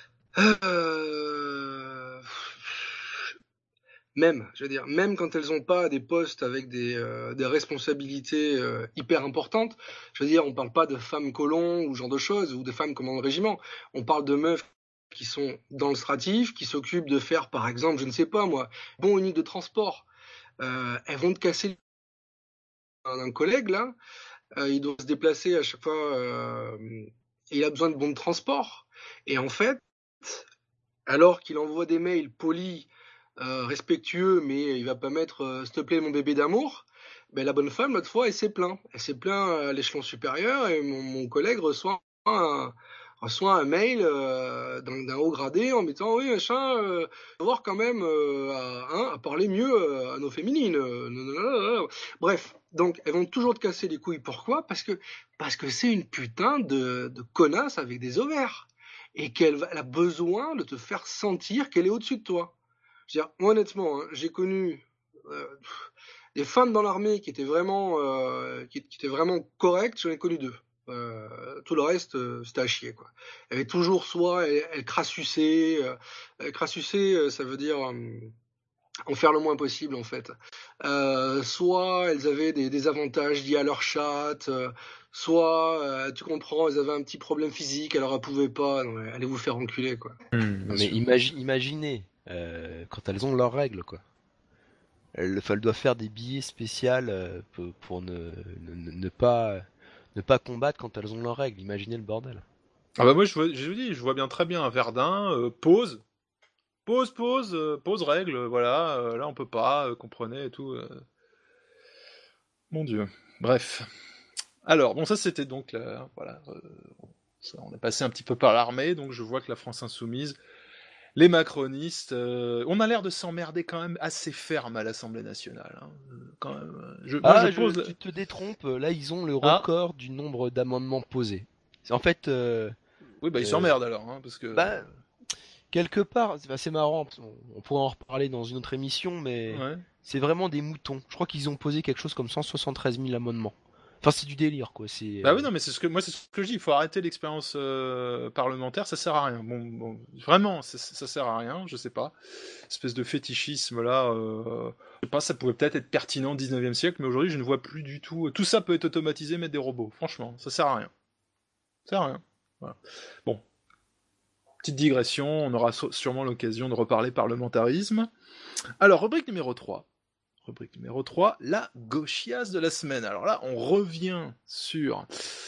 même quand elles n'ont pas des postes avec des responsabilités hyper importantes, je veux dire, on parle pas de femmes colons ou ce genre de choses, ou de femmes commandant le régiment. On parle de meufs qui sont dans le stratif, qui s'occupent de faire, par exemple, je ne sais pas moi, bon unique de transport. Elles vont te casser un collègue là, il doit se déplacer à chaque fois, il a besoin de bons de transport. Et en fait, alors qu'il envoie des mails polis, respectueux, mais il va pas mettre s'il te plaît mon bébé d'amour, ben la bonne femme l'autre fois elle s'est plaint à l'échelon supérieur, et mon collègue reçoit un mail d'un haut gradé en mettant oui machin, voir quand même à parler mieux à nos féminines. Bref, donc elles vont toujours te casser les couilles. Pourquoi ? Parce que c'est une putain de connasse avec des ovaires, et qu'elle a besoin de te faire sentir qu'elle est au-dessus de toi. Je veux dire, moi, honnêtement, hein, j'ai connu des femmes dans l'armée qui étaient vraiment correctes. J'en ai connu 2. Tout le reste, c'était à chier, quoi. Elle avait toujours soit elle crassussait, ça veut dire en faire le moins possible en fait. Soit elles avaient des avantages liés à leur chatte, soit tu comprends, elles avaient un petit problème physique, alors elles pouvaient pas. Non, allez vous faire enculer, quoi. Mais imaginez quand elles ont leurs règles, quoi. Elles doivent faire des billets spéciaux pour ne pas combattre quand elles ont leurs règles. Imaginez le bordel. Ah bah moi je vois bien très bien un Verdun, pause règle, voilà, là on peut pas, comprenez et tout. Mon Dieu. Bref. Alors, bon ça c'était donc voilà, on est passé un petit peu par l'armée, donc je vois que la France insoumise, les macronistes, on a l'air de s'emmerder quand même assez ferme à l'Assemblée nationale. Hein. Quand même, tu te détrompes, là ils ont le record du nombre d'amendements posés. En fait... oui, bah ils s'emmerdent alors, hein, parce que... quelque part, c'est marrant, on pourrait en reparler dans une autre émission, mais c'est vraiment des moutons. Je crois qu'ils ont posé quelque chose comme 173 000 amendements. Enfin, c'est du délire, quoi. Bah oui, non, mais c'est ce que je dis. Il faut arrêter l'expérience parlementaire, ça sert à rien. Bon, vraiment, ça sert à rien. Je sais pas. Espèce de fétichisme là. Je sais pas, ça pouvait peut-être être pertinent au 19e siècle, mais aujourd'hui, je ne vois plus du tout. Tout ça peut être automatisé, mettre des robots. Franchement, ça sert à rien. Ça sert à rien. Voilà. Bon. Petite digression, on aura sûrement l'occasion de reparler parlementarisme. Alors, rubrique numéro 3. Rubrique numéro 3, la gauchiasse de la semaine. Alors là, on revient sur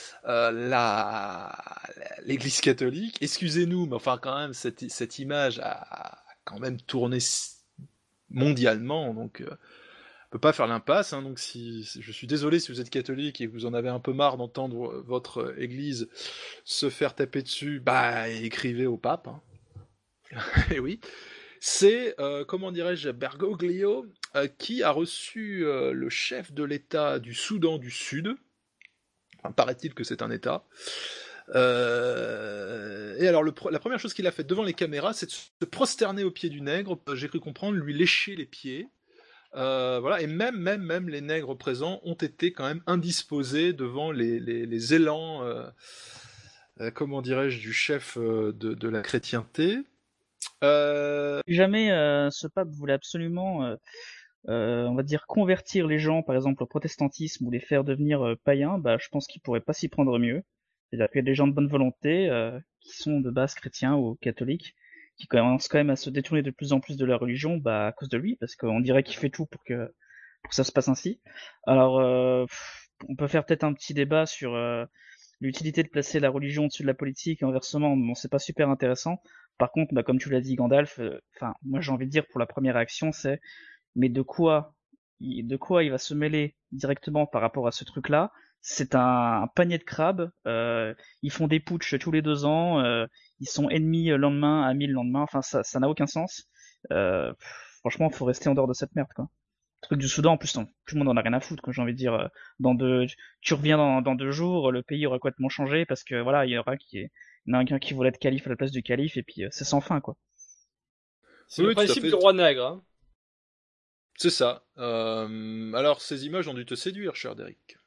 l'Église catholique. Excusez-nous, mais enfin quand même, cette image a quand même tourné mondialement, donc peut pas faire l'impasse, hein, donc je suis désolé si vous êtes catholique et que vous en avez un peu marre d'entendre votre église se faire taper dessus, bah écrivez au pape. Hein. Et oui, c'est, comment dirais-je, Bergoglio qui a reçu le chef de l'État du Soudan du Sud. Enfin, paraît-il que c'est un État. Et alors la première chose qu'il a faite devant les caméras, c'est de se prosterner aux pieds du nègre. J'ai cru comprendre, lui lécher les pieds. Voilà, et même les nègres présents ont été quand même indisposés devant les élans, comment dirais-je, du chef de la chrétienté. Jamais ce pape voulait absolument, on va dire, convertir les gens, par exemple, au protestantisme ou les faire devenir païens, bah, je pense qu'il pourrait pas s'y prendre mieux. C'est-à-dire qu'il y a des gens de bonne volonté qui sont de base chrétiens ou catholiques, qui commencent quand même à se détourner de plus en plus de leur religion, bah, à cause de lui, parce qu'on dirait qu'il fait tout pour que ça se passe ainsi. Alors, on peut faire peut-être un petit débat sur l'utilité de placer la religion au-dessus de la politique et inversement, bon, c'est pas super intéressant. Par contre, bah, comme tu l'as dit, Gandalf, moi j'ai envie de dire pour la première réaction, c'est mais de quoi il va se mêler directement par rapport à ce truc-là? C'est un panier de crabes. Ils font des putschs tous les 2 ans. Ils sont ennemis le lendemain, amis le lendemain. Enfin, ça n'a aucun sens. Franchement, faut rester en dehors de cette merde, quoi. Le truc du Soudan, en plus, tout le monde en a rien à foutre, quoi. J'ai envie de dire, tu reviens dans 2 jours, le pays aura complètement changé parce que voilà, il y en a un qui voulait être calife à la place du calife et puis c'est sans fin, quoi. C'est le principe du roi nègre. Hein. C'est ça. Alors, ces images ont dû te séduire, cher Derek.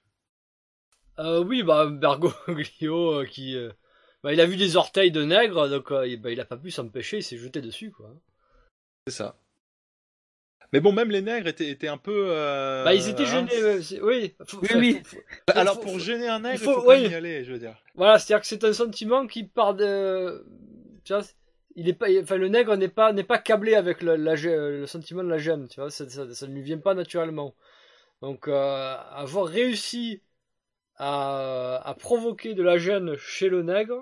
Oui, bah Bergoglio il a vu des orteils de nègre, donc il a pas pu s'empêcher, il s'est jeté dessus, quoi. C'est ça. Mais bon, même les nègres étaient un peu. Ils étaient gênés. Oui. Alors pour gêner un nègre, il faut pas y aller, je veux dire. Voilà, c'est-à-dire que c'est un sentiment qui part de. Tu vois, le nègre n'est pas câblé avec le sentiment de la gêne, tu vois, ça ne lui vient pas naturellement. Donc avoir réussi à provoquer de la gêne chez le nègre,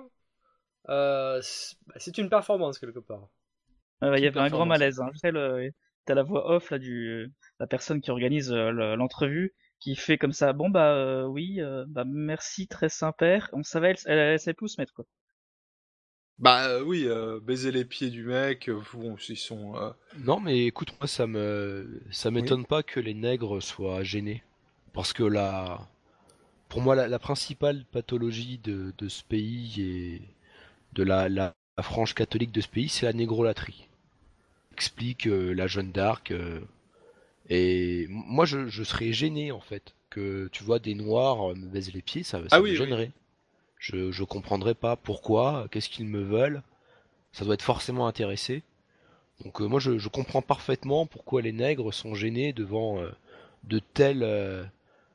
c'est une performance quelque part. Il y avait un grand malaise. Hein. T'as la voix off là la personne qui organise l'entrevue qui fait comme ça. Bon oui, merci très Saint-Père. On savait, elle savait plus se mettre, quoi. Bah oui, baiser les pieds du mec, bon, ils sont. Non mais écoute, moi ça m'étonne pas que les nègres soient gênés, parce que pour moi la principale pathologie de ce pays et de la frange catholique de ce pays, c'est la négrolatrie. Explique la Jeanne d'Arc et moi je serais gêné en fait que tu vois des noirs me baiser les pieds, ça me gênerait. Je comprendrais pas pourquoi, qu'est-ce qu'ils me veulent. Ça doit être forcément intéressé. Donc moi je comprends parfaitement pourquoi les nègres sont gênés devant de telles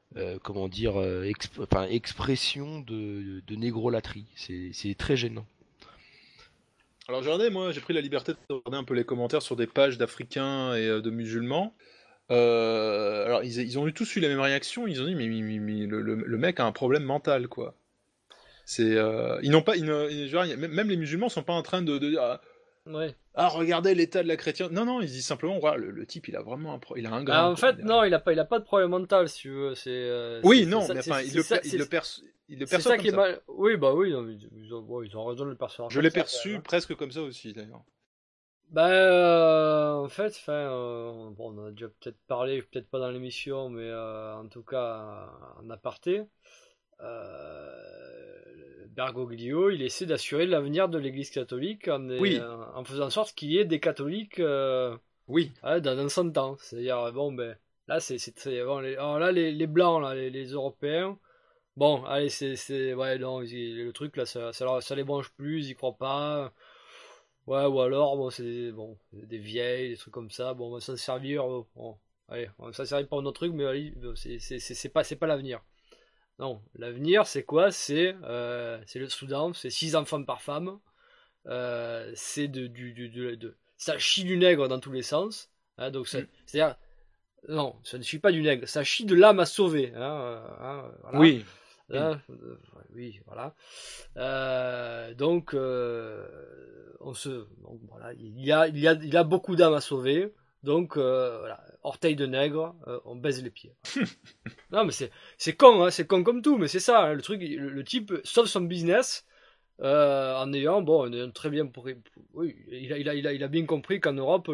expressions de négrolatrie. C'est très gênant. Alors j'ai pris la liberté de regarder un peu les commentaires sur des pages d'Africains et de musulmans. Alors ils ont tous eu la même réaction. Ils ont dit mais le mec a un problème mental, quoi. C'est même les musulmans sont pas en train de dire regardez l'état de la chrétienne. Non, ils disent simplement voilà, le type il a vraiment il a un grain. En fait non, il a pas de problème mental, si tu veux. Il le perçoit comme ça. Mal. Oui, bah oui, non, ils ont raison de le percevoir. Je l'ai perçu presque comme ça aussi, d'ailleurs. En fait, on en a déjà peut-être parlé, peut-être pas dans l'émission, mais en tout cas en aparté. Bergoglio, il essaie d'assurer l'avenir de l'Église catholique en faisant en sorte qu'il y ait des catholiques dans son temps. C'est-à-dire, là, les blancs, là, les Européens, bon, allez, le truc, là, ça les branche plus, ils y croient pas. Ouais, ou alors, c'est des vieilles, des trucs comme ça, on va s'en servir, allez, on va s'en servir pour un autre truc, mais allez, c'est pas l'avenir. Non, l'avenir c'est quoi? C'est le Soudan, c'est 6 enfants par femme, c'est ça chie du nègre dans tous les sens, hein, donc c'est-à-dire, non, ça ne chie pas du nègre, ça chie de l'âme à sauver, voilà. Oui. Oui, voilà. Donc voilà, il y a beaucoup d'âmes à sauver, donc voilà, orteil de nègre, on baise les pieds. Non, mais c'est con, hein, c'est con comme tout, mais c'est ça, hein, le truc, le type sauve son business, en ayant très bien, oui, il a bien compris qu'en Europe,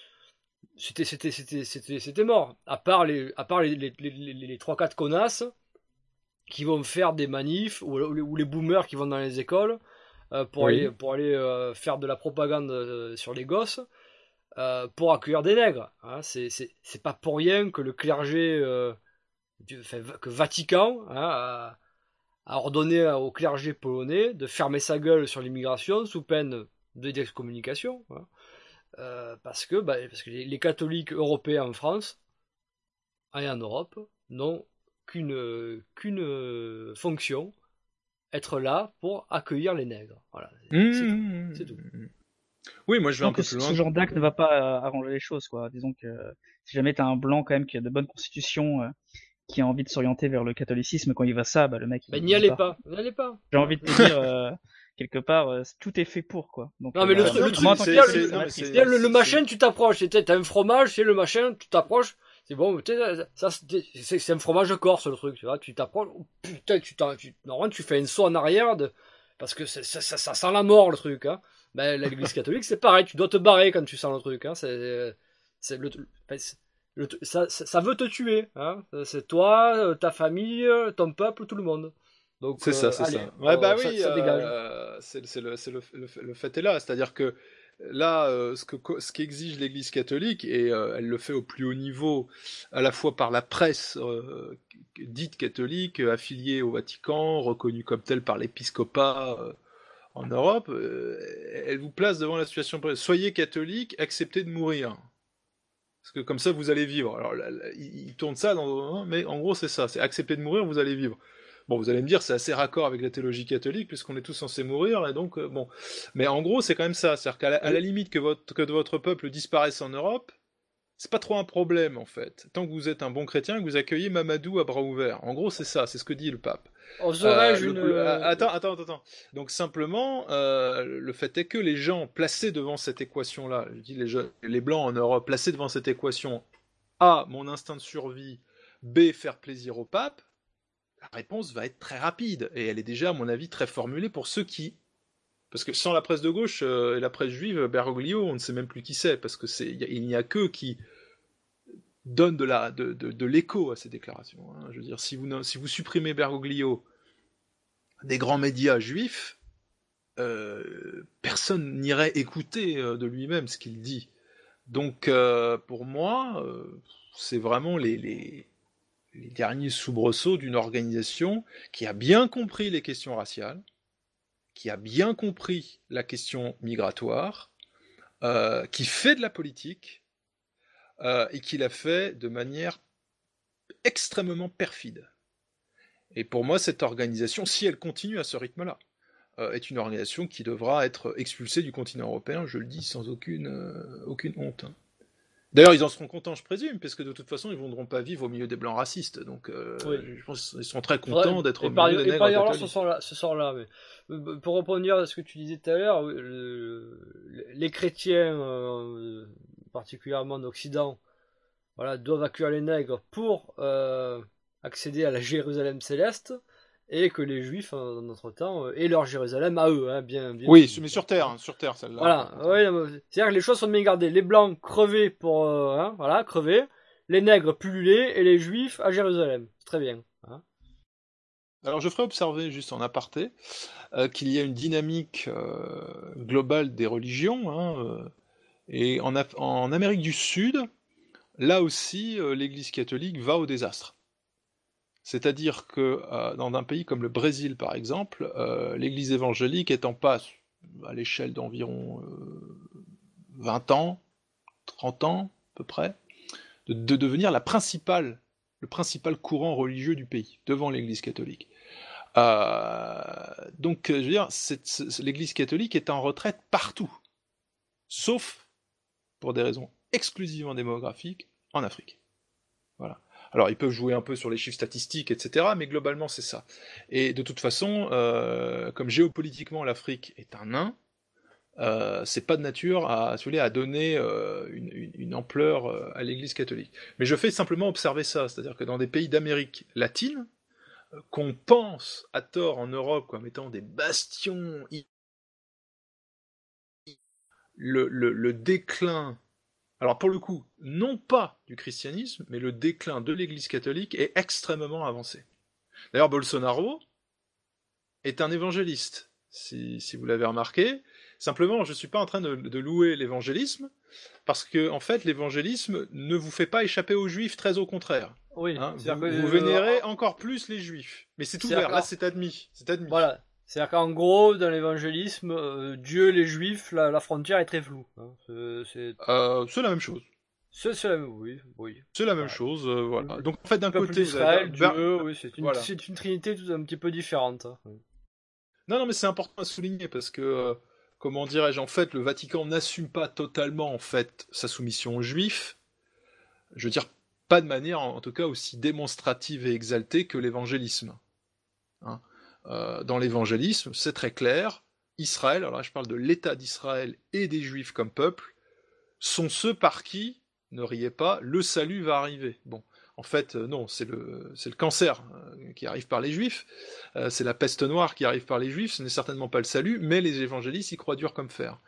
c'était mort. À part les 3-4 connasses qui vont faire des manifs, ou les boomers qui vont dans les écoles, pour aller faire de la propagande sur les gosses, pour accueillir des nègres. Hein. C'est pas pour rien que le clergé, que Vatican, hein, a ordonné au clergé polonais de fermer sa gueule sur l'immigration sous peine d'excommunication. Hein. Parce que les catholiques européens en France et en Europe n'ont qu'une fonction, être là pour accueillir les nègres. Voilà, c'est tout. Oui, moi je vais un peu plus loin. Ce genre d'acte ne va pas arranger les choses, quoi. Disons que si jamais t'as un blanc quand même qui a de bonnes constitutions, qui a envie de s'orienter vers le catholicisme, quand il va ça, le mec. N'y allez pas. J'ai envie de te dire. Quelque part, tout est fait pour, quoi. Donc, non, mais le truc, le machin, tu t'approches. T'as un fromage, c'est le machin, tu t'approches. C'est bon, c'est un fromage corse, le truc, tu vois. Tu t'approches, oh, putain, normalement, tu fais un saut en arrière parce que ça sent la mort, le truc, hein. Ben, l'église catholique, c'est pareil, tu dois te barrer quand tu sens le truc, hein. Ça veut te tuer, hein. C'est toi, ta famille, ton peuple, tout le monde. Donc, c'est ça. Ouais, oui, ça dégage. Le fait est là, c'est-à-dire que là, ce qu'exige l'Église catholique, et elle le fait au plus haut niveau, à la fois par la presse dite catholique, affiliée au Vatican, reconnue comme telle par l'épiscopat en Europe, elle vous place devant la situation. Soyez catholique, acceptez de mourir. Parce que comme ça, vous allez vivre. Alors, il tourne ça, mais en gros, c'est ça, c'est accepter de mourir, vous allez vivre. Bon, vous allez me dire, c'est assez raccord avec la théologie catholique, puisqu'on est tous censés mourir, et donc, bon. Mais en gros, c'est quand même ça. C'est-à-dire qu'à la limite que votre peuple disparaisse en Europe, c'est pas trop un problème, en fait. Tant que vous êtes un bon chrétien, que vous accueillez Mamadou à bras ouverts. En gros, c'est ça, c'est ce que dit le pape. Attends. Donc, simplement, le fait est que les gens placés devant cette équation-là, je dis les blancs en Europe, placés devant cette équation, A, mon instinct de survie, B, faire plaisir au pape, la réponse va être très rapide, et elle est déjà, à mon avis, très formulée pour ceux qui... Parce que sans la presse de gauche et la presse juive, Bergoglio, on ne sait même plus qui c'est, parce que il n'y a qu'eux qui donnent de l'écho à ces déclarations. Hein. Je veux dire, si vous supprimez Bergoglio des grands médias juifs, personne n'irait écouter de lui-même ce qu'il dit. Donc, pour moi, c'est vraiment les derniers soubresauts d'une organisation qui a bien compris les questions raciales, qui a bien compris la question migratoire, qui fait de la politique, et qui l'a fait de manière extrêmement perfide. Et pour moi, cette organisation, si elle continue à ce rythme-là, est une organisation qui devra être expulsée du continent européen, je le dis sans aucune honte. Hein. D'ailleurs, ils en seront contents, je présume, parce que de toute façon, ils ne voudront pas vivre au milieu des blancs racistes. Donc, je pense qu'ils sont très contents d'être au milieu des nègres catholiques. Ce soir-là, mais pour répondre à ce que tu disais tout à l'heure, les chrétiens, particulièrement d'Occident, doivent accueillir les nègres pour accéder à la Jérusalem céleste, et que les Juifs, dans notre temps, aient leur Jérusalem à eux, hein, bien. Oui, mais sur terre, celle-là. Voilà, c'est-à-dire que les choses sont bien gardées. Les Blancs crevés pour, crever, les nègres pullulés, et les Juifs à Jérusalem. C'est très bien. Hein. Alors, je ferai observer, juste en aparté, qu'il y a une dynamique globale des religions, hein, et en Amérique du Sud, là aussi, l'Église catholique va au désastre. C'est-à-dire que dans un pays comme le Brésil, par exemple, l'Église évangélique est en passe, à l'échelle d'environ 20 ans, 30 ans, à peu près, de devenir le principal courant religieux du pays, devant l'Église catholique. Donc, je veux dire, l'Église catholique est en retraite partout, sauf pour des raisons exclusivement démographiques, en Afrique. Voilà. Alors, ils peuvent jouer un peu sur les chiffres statistiques, etc., mais globalement, c'est ça. Et de toute façon, comme géopolitiquement, l'Afrique est un nain, c'est pas de nature à, si vous voulez, à donner une ampleur à l'Église catholique. Mais je fais simplement observer ça, c'est-à-dire que dans des pays d'Amérique latine, qu'on pense à tort en Europe comme étant des bastions, le déclin, alors pour le coup, non pas du christianisme, mais le déclin de l'Église catholique est extrêmement avancé. D'ailleurs, Bolsonaro est un évangéliste, si vous l'avez remarqué. Simplement, je ne suis pas en train de louer l'évangélisme, parce que, en fait, l'évangélisme ne vous fait pas échapper aux juifs, très au contraire. Oui, vous vénérez encore plus les juifs. Mais c'est ouvert, là c'est admis. Voilà. C'est-à-dire qu'en gros, dans l'évangélisme, Dieu, les juifs, la frontière est très floue. Hein. C'est la même chose. C'est la même chose, voilà. Donc en fait, d'un côté, Israël, Dieu, oui, c'est une trinité tout un petit peu différente. Hein. Non, mais c'est important à souligner parce que, comment dirais-je, en fait, le Vatican n'assume pas totalement, en fait, sa soumission aux Juifs. Je veux dire, pas de manière, en tout cas, aussi démonstrative et exaltée que l'évangélisme. Hein. Dans l'évangélisme, c'est très clair. Israël, alors là, je parle de l'État d'Israël et des Juifs comme peuple, sont ceux par qui, ne riez pas, le salut va arriver. Bon. En fait, non, c'est le cancer qui arrive par les Juifs, c'est la peste noire qui arrive par les Juifs, ce n'est certainement pas le salut, mais les évangélistes y croient dur comme fer.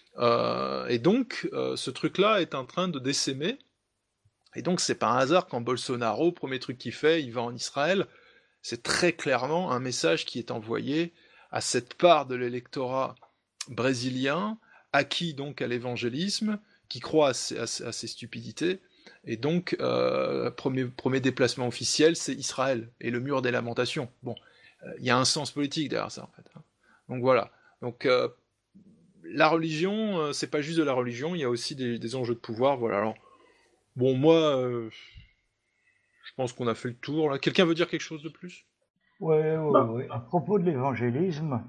Et donc, ce truc-là est en train de décémer, et donc c'est pas un hasard quand Bolsonaro, premier truc qu'il fait, il va en Israël, c'est très clairement un message qui est envoyé à cette part de l'électorat brésilien, acquis donc à l'évangélisme, qui croit à ces stupidités. Et donc, premier déplacement officiel, c'est Israël, et le mur des lamentations. Bon, il y a un sens politique derrière ça, en fait. Donc voilà. Donc, la religion, c'est pas juste de la religion, il y a aussi des enjeux de pouvoir, voilà. Alors, bon, moi, je pense qu'on a fait le tour, là. Quelqu'un veut dire quelque chose de plus ? Oui. À propos de l'évangélisme,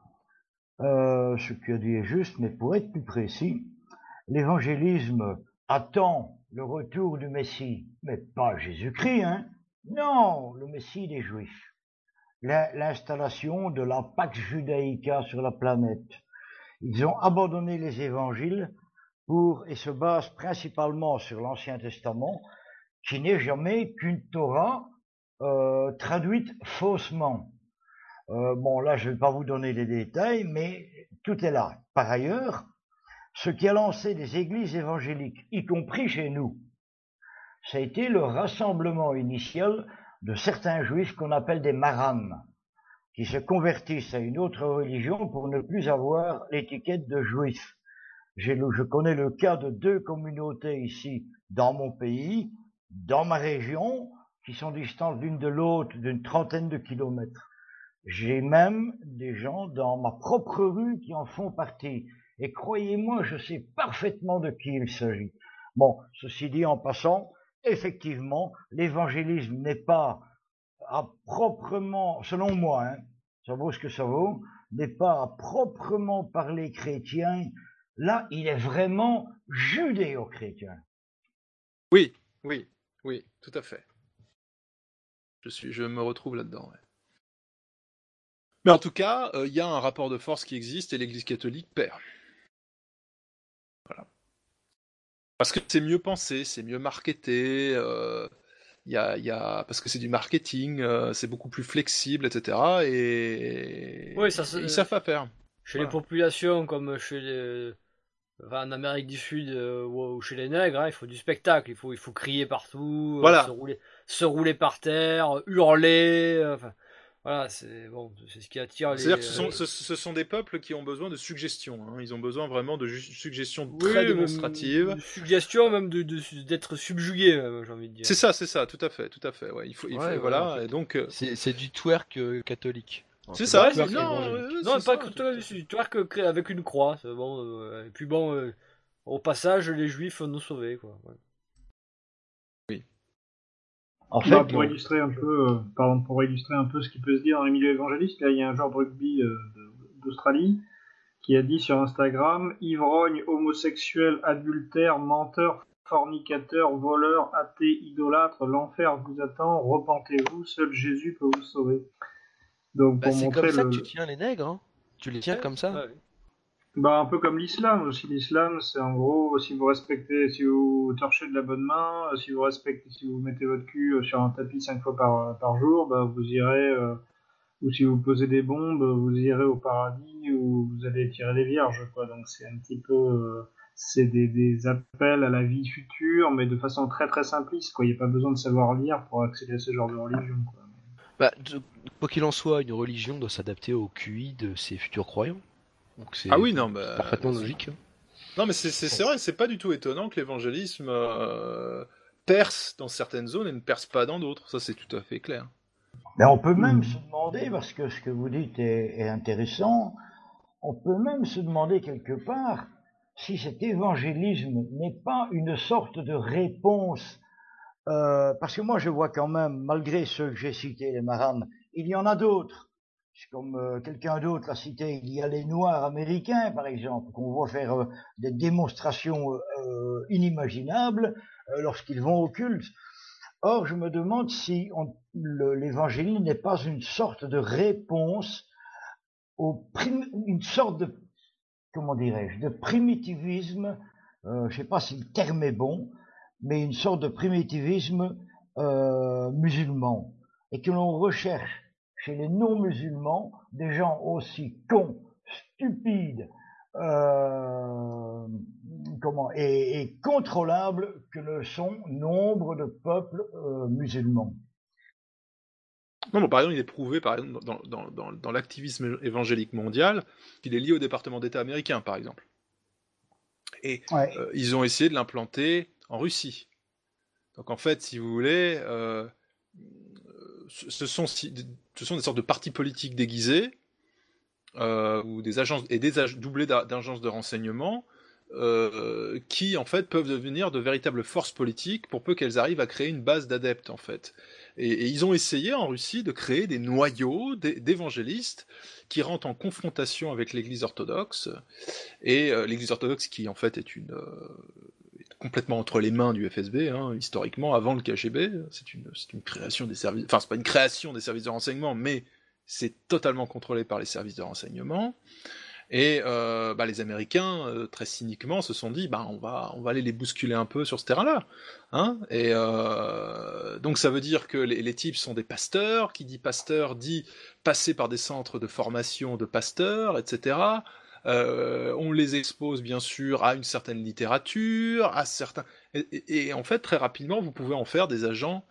ce que tu as dit est juste, mais pour être plus précis, l'évangélisme attend le retour du Messie, mais pas Jésus-Christ, hein. Non, le Messie des Juifs. L'installation de la Pax Judaïca sur la planète. Ils ont abandonné les évangiles et se basent principalement sur l'Ancien Testament, qui n'est jamais qu'une Torah traduite faussement. Bon, là, je ne vais pas vous donner les détails, mais tout est là. Par ailleurs, ce qui a lancé des églises évangéliques, y compris chez nous, ça a été le rassemblement initial de certains juifs qu'on appelle des maranes, qui se convertissent à une autre religion pour ne plus avoir l'étiquette de juif. Je connais le cas de 2 communautés ici, dans mon pays, dans ma région, qui sont distantes l'une de l'autre d'une 30aine de kilomètres. J'ai même des gens dans ma propre rue qui en font partie. Et croyez-moi, je sais parfaitement de qui il s'agit. Bon, ceci dit en passant, effectivement, l'évangélisme n'est pas à proprement, selon moi, hein, ça vaut ce que ça vaut, n'est pas à proprement parler chrétien. Là, il est vraiment judéo-chrétien. Oui, tout à fait. Je me retrouve là-dedans. Ouais. Mais en tout cas, il y a un rapport de force qui existe et l'Église catholique perd. Voilà. Parce que c'est mieux pensé, c'est mieux marketé, parce que c'est du marketing, c'est beaucoup plus flexible, etc. Et oui, ils savent pas faire. Chez les populations, comme en Amérique du Sud ou chez les nègres, hein, il faut du spectacle, il faut crier partout, voilà. se rouler par terre, hurler. Voilà, c'est ce qui attire les... C'est-à-dire que ce sont des peuples qui ont besoin de suggestions. Hein. Ils ont besoin vraiment de suggestions très démonstratives. De suggestions, même d'être subjugués, j'ai envie de dire. C'est ça, tout à fait. Ouais. Il faut, voilà, et donc... C'est du twerk catholique. C'est ça, non, pas que du twerk avec une croix. Bon, et puis bon, au passage, les juifs nous sauver, quoi. Ouais. En fait, pour illustrer un peu ce qui peut se dire dans les milieux évangélistes, là, il y a un joueur de rugby d'Australie qui a dit sur Instagram: ivrogne, homosexuel, adultère, menteur, fornicateur, voleur, athée, idolâtre, l'enfer vous attend, repentez-vous, seul Jésus peut vous sauver. Donc, pour c'est montrer comme ça que tu tiens les nègres, hein. Tu les tiens comme ça. Bah, un peu comme l'islam aussi. L'islam, c'est en gros, si vous respectez, si vous torchez de la bonne main, si vous respectez, si vous mettez votre cul sur un tapis 5 fois par jour, bah, vous irez, ou si vous posez des bombes, vous irez au paradis où vous allez tirer les vierges, quoi. Donc c'est un petit peu, c'est des appels à la vie future, mais de façon très très simpliste, quoi. Il n'y a pas besoin de savoir lire pour accéder à ce genre de religion, quoi. Bah, quoi qu'il en soit, une religion doit s'adapter au QI de ses futurs croyants. Donc c'est Ah oui, non, bah, parfaitement logique. Non, mais c'est vrai, c'est pas du tout étonnant que l'évangélisme perce dans certaines zones et ne perce pas dans d'autres. Ça, c'est tout à fait clair. Mais on peut même se demander, parce que ce que vous dites est intéressant, on peut même se demander quelque part si cet évangélisme n'est pas une sorte de réponse, parce que moi je vois quand même, malgré ceux que j'ai cités, les Maram, il y en a d'autres. Comme quelqu'un d'autre l'a cité, il y a les Noirs américains, par exemple, qu'on voit faire des démonstrations inimaginables lorsqu'ils vont au culte. Or, je me demande si l'évangile n'est pas une sorte de réponse une sorte de, comment dirais-je, de primitivisme, je ne sais pas si le terme est bon, mais une sorte de primitivisme musulman, et que l'on recherche chez les non-musulmans des gens aussi cons, stupides, et contrôlables que le sont nombre de peuples musulmans. Non, bon, par exemple, il est prouvé, par exemple, dans l'activisme évangélique mondial, qu'il est lié au département d'État américain, par exemple. Et ouais. Ils ont essayé de l'implanter en Russie. Donc en fait, si vous voulez, ce sont des sortes de partis politiques déguisés, ou des agences doublés d'agences de renseignement, qui en fait peuvent devenir de véritables forces politiques pour peu qu'elles arrivent à créer une base d'adeptes en fait. Et ils ont essayé en Russie de créer des noyaux d'évangélistes qui rentrent en confrontation avec l'Église orthodoxe, et l'Église orthodoxe qui en fait est complètement entre les mains du FSB, hein, historiquement, avant le KGB. C'est une création des services, enfin c'est pas une création des services de renseignement, mais c'est totalement contrôlé par les services de renseignement. Et les Américains, très cyniquement, se sont dit, on va aller les bousculer un peu sur ce terrain-là. Hein, et donc ça veut dire que les types sont des pasteurs, qui dit pasteur dit passer par des centres de formation de pasteurs, etc. On les expose bien sûr à une certaine littérature, à certains... Et en fait, très rapidement, vous pouvez en faire des agents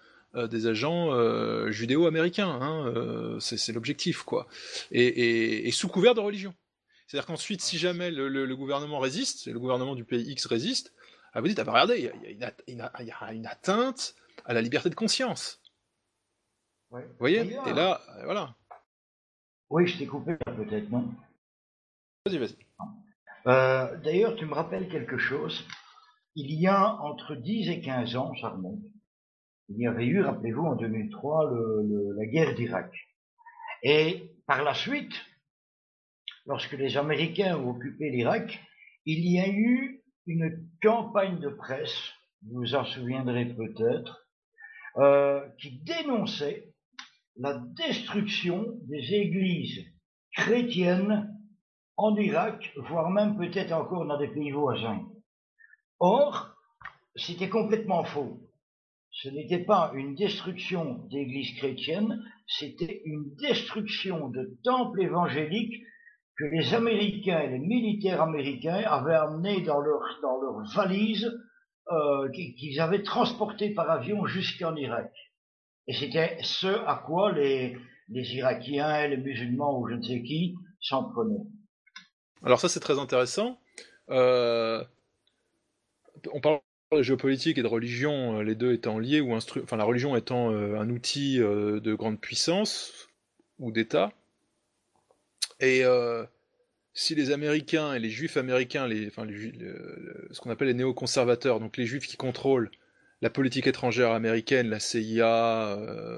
judéo-américains. Hein, c'est l'objectif, quoi. Et sous couvert de religion. C'est-à-dire qu'ensuite, si jamais le gouvernement résiste, le gouvernement du pays X résiste, vous dites, regardez, il y a une atteinte à la liberté de conscience. Ouais. Vous voyez ? Et là, voilà. Oui, je t'ai coupé peut-être, non ? Vas-y. D'ailleurs, tu me rappelles quelque chose. Il y a entre 10 et 15 ans, ça remonte, il y avait eu, rappelez-vous, en 2003, la guerre d'Irak. Et par la suite, lorsque les Américains ont occupé l'Irak, il y a eu une campagne de presse, vous vous en souviendrez peut-être, qui dénonçait la destruction des églises chrétiennes en Irak, voire même peut-être encore dans des pays voisins. Or, c'était complètement faux. Ce n'était pas une destruction d'églises chrétiennes, c'était une destruction de temples évangéliques que les Américains et les militaires américains avaient amenés dans leurs valises, qu'ils avaient transportées par avion jusqu'en Irak. Et c'était ce à quoi les Irakiens, les musulmans ou je ne sais qui s'en prenaient. Alors ça c'est très intéressant. On parle de géopolitique et de religion, les deux étant liés, ou la religion étant un outil de grande puissance ou d'État. Et si les Américains et les Juifs américains, ce qu'on appelle les néoconservateurs, donc les Juifs qui contrôlent la politique étrangère américaine, la CIA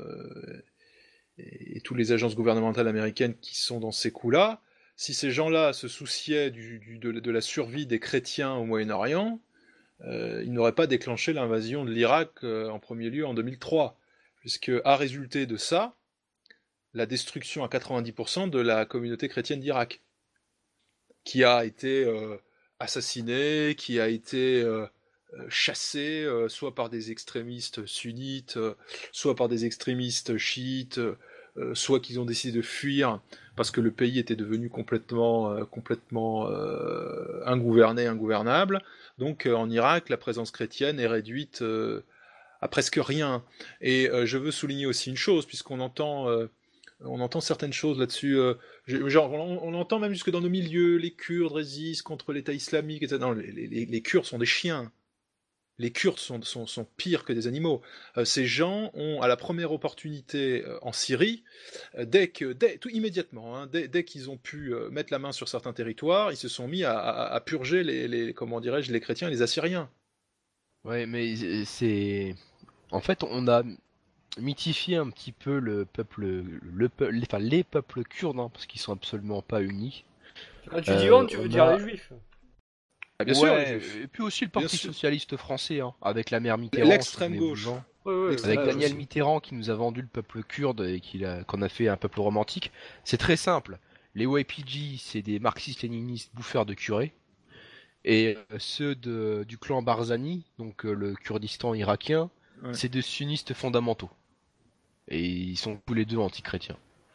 et toutes les agences gouvernementales américaines qui sont dans ces coups-là, si ces gens-là se souciaient de la survie des chrétiens au Moyen-Orient, ils n'auraient pas déclenché l'invasion de l'Irak en premier lieu en 2003, puisque a résulté de ça la destruction à 90% de la communauté chrétienne d'Irak. qui a été assassiné, qui a été chassé, soit par des extrémistes sunnites, soit par des extrémistes chiites, soit qu'ils ont décidé de fuir parce que le pays était devenu complètement ingouvernable. Donc en Irak, la présence chrétienne est réduite à presque rien. Et je veux souligner aussi une chose, puisqu'on entend certaines choses là-dessus. On entend même jusque dans nos milieux, les Kurdes résistent contre l'État islamique, etc. Non, les Kurdes sont des chiens. Les Kurdes sont pires que des animaux. Ces gens ont, à la première opportunité en Syrie, immédiatement, dès qu'ils ont pu mettre la main sur certains territoires, ils se sont mis à purger les chrétiens et les Assyriens. Ouais, mais c'est... En fait, on a mythifié un petit peu les peuples kurdes, parce qu'ils sont absolument pas unis. Quand tu dis on, tu veux dire les juifs. Ah, bien sûr, et puis aussi le Parti socialiste français, avec la mère Mitterrand. L'extrême gauche. Avec Daniel Mitterrand qui nous a vendu le peuple kurde et qu'on a fait un peuple romantique. C'est très simple. Les YPG, c'est des marxistes-léninistes bouffeurs de curés. Et ceux du clan Barzani, donc le Kurdistan irakien, c'est des sunnistes fondamentaux. Et ils sont tous les deux anti-chrétiens.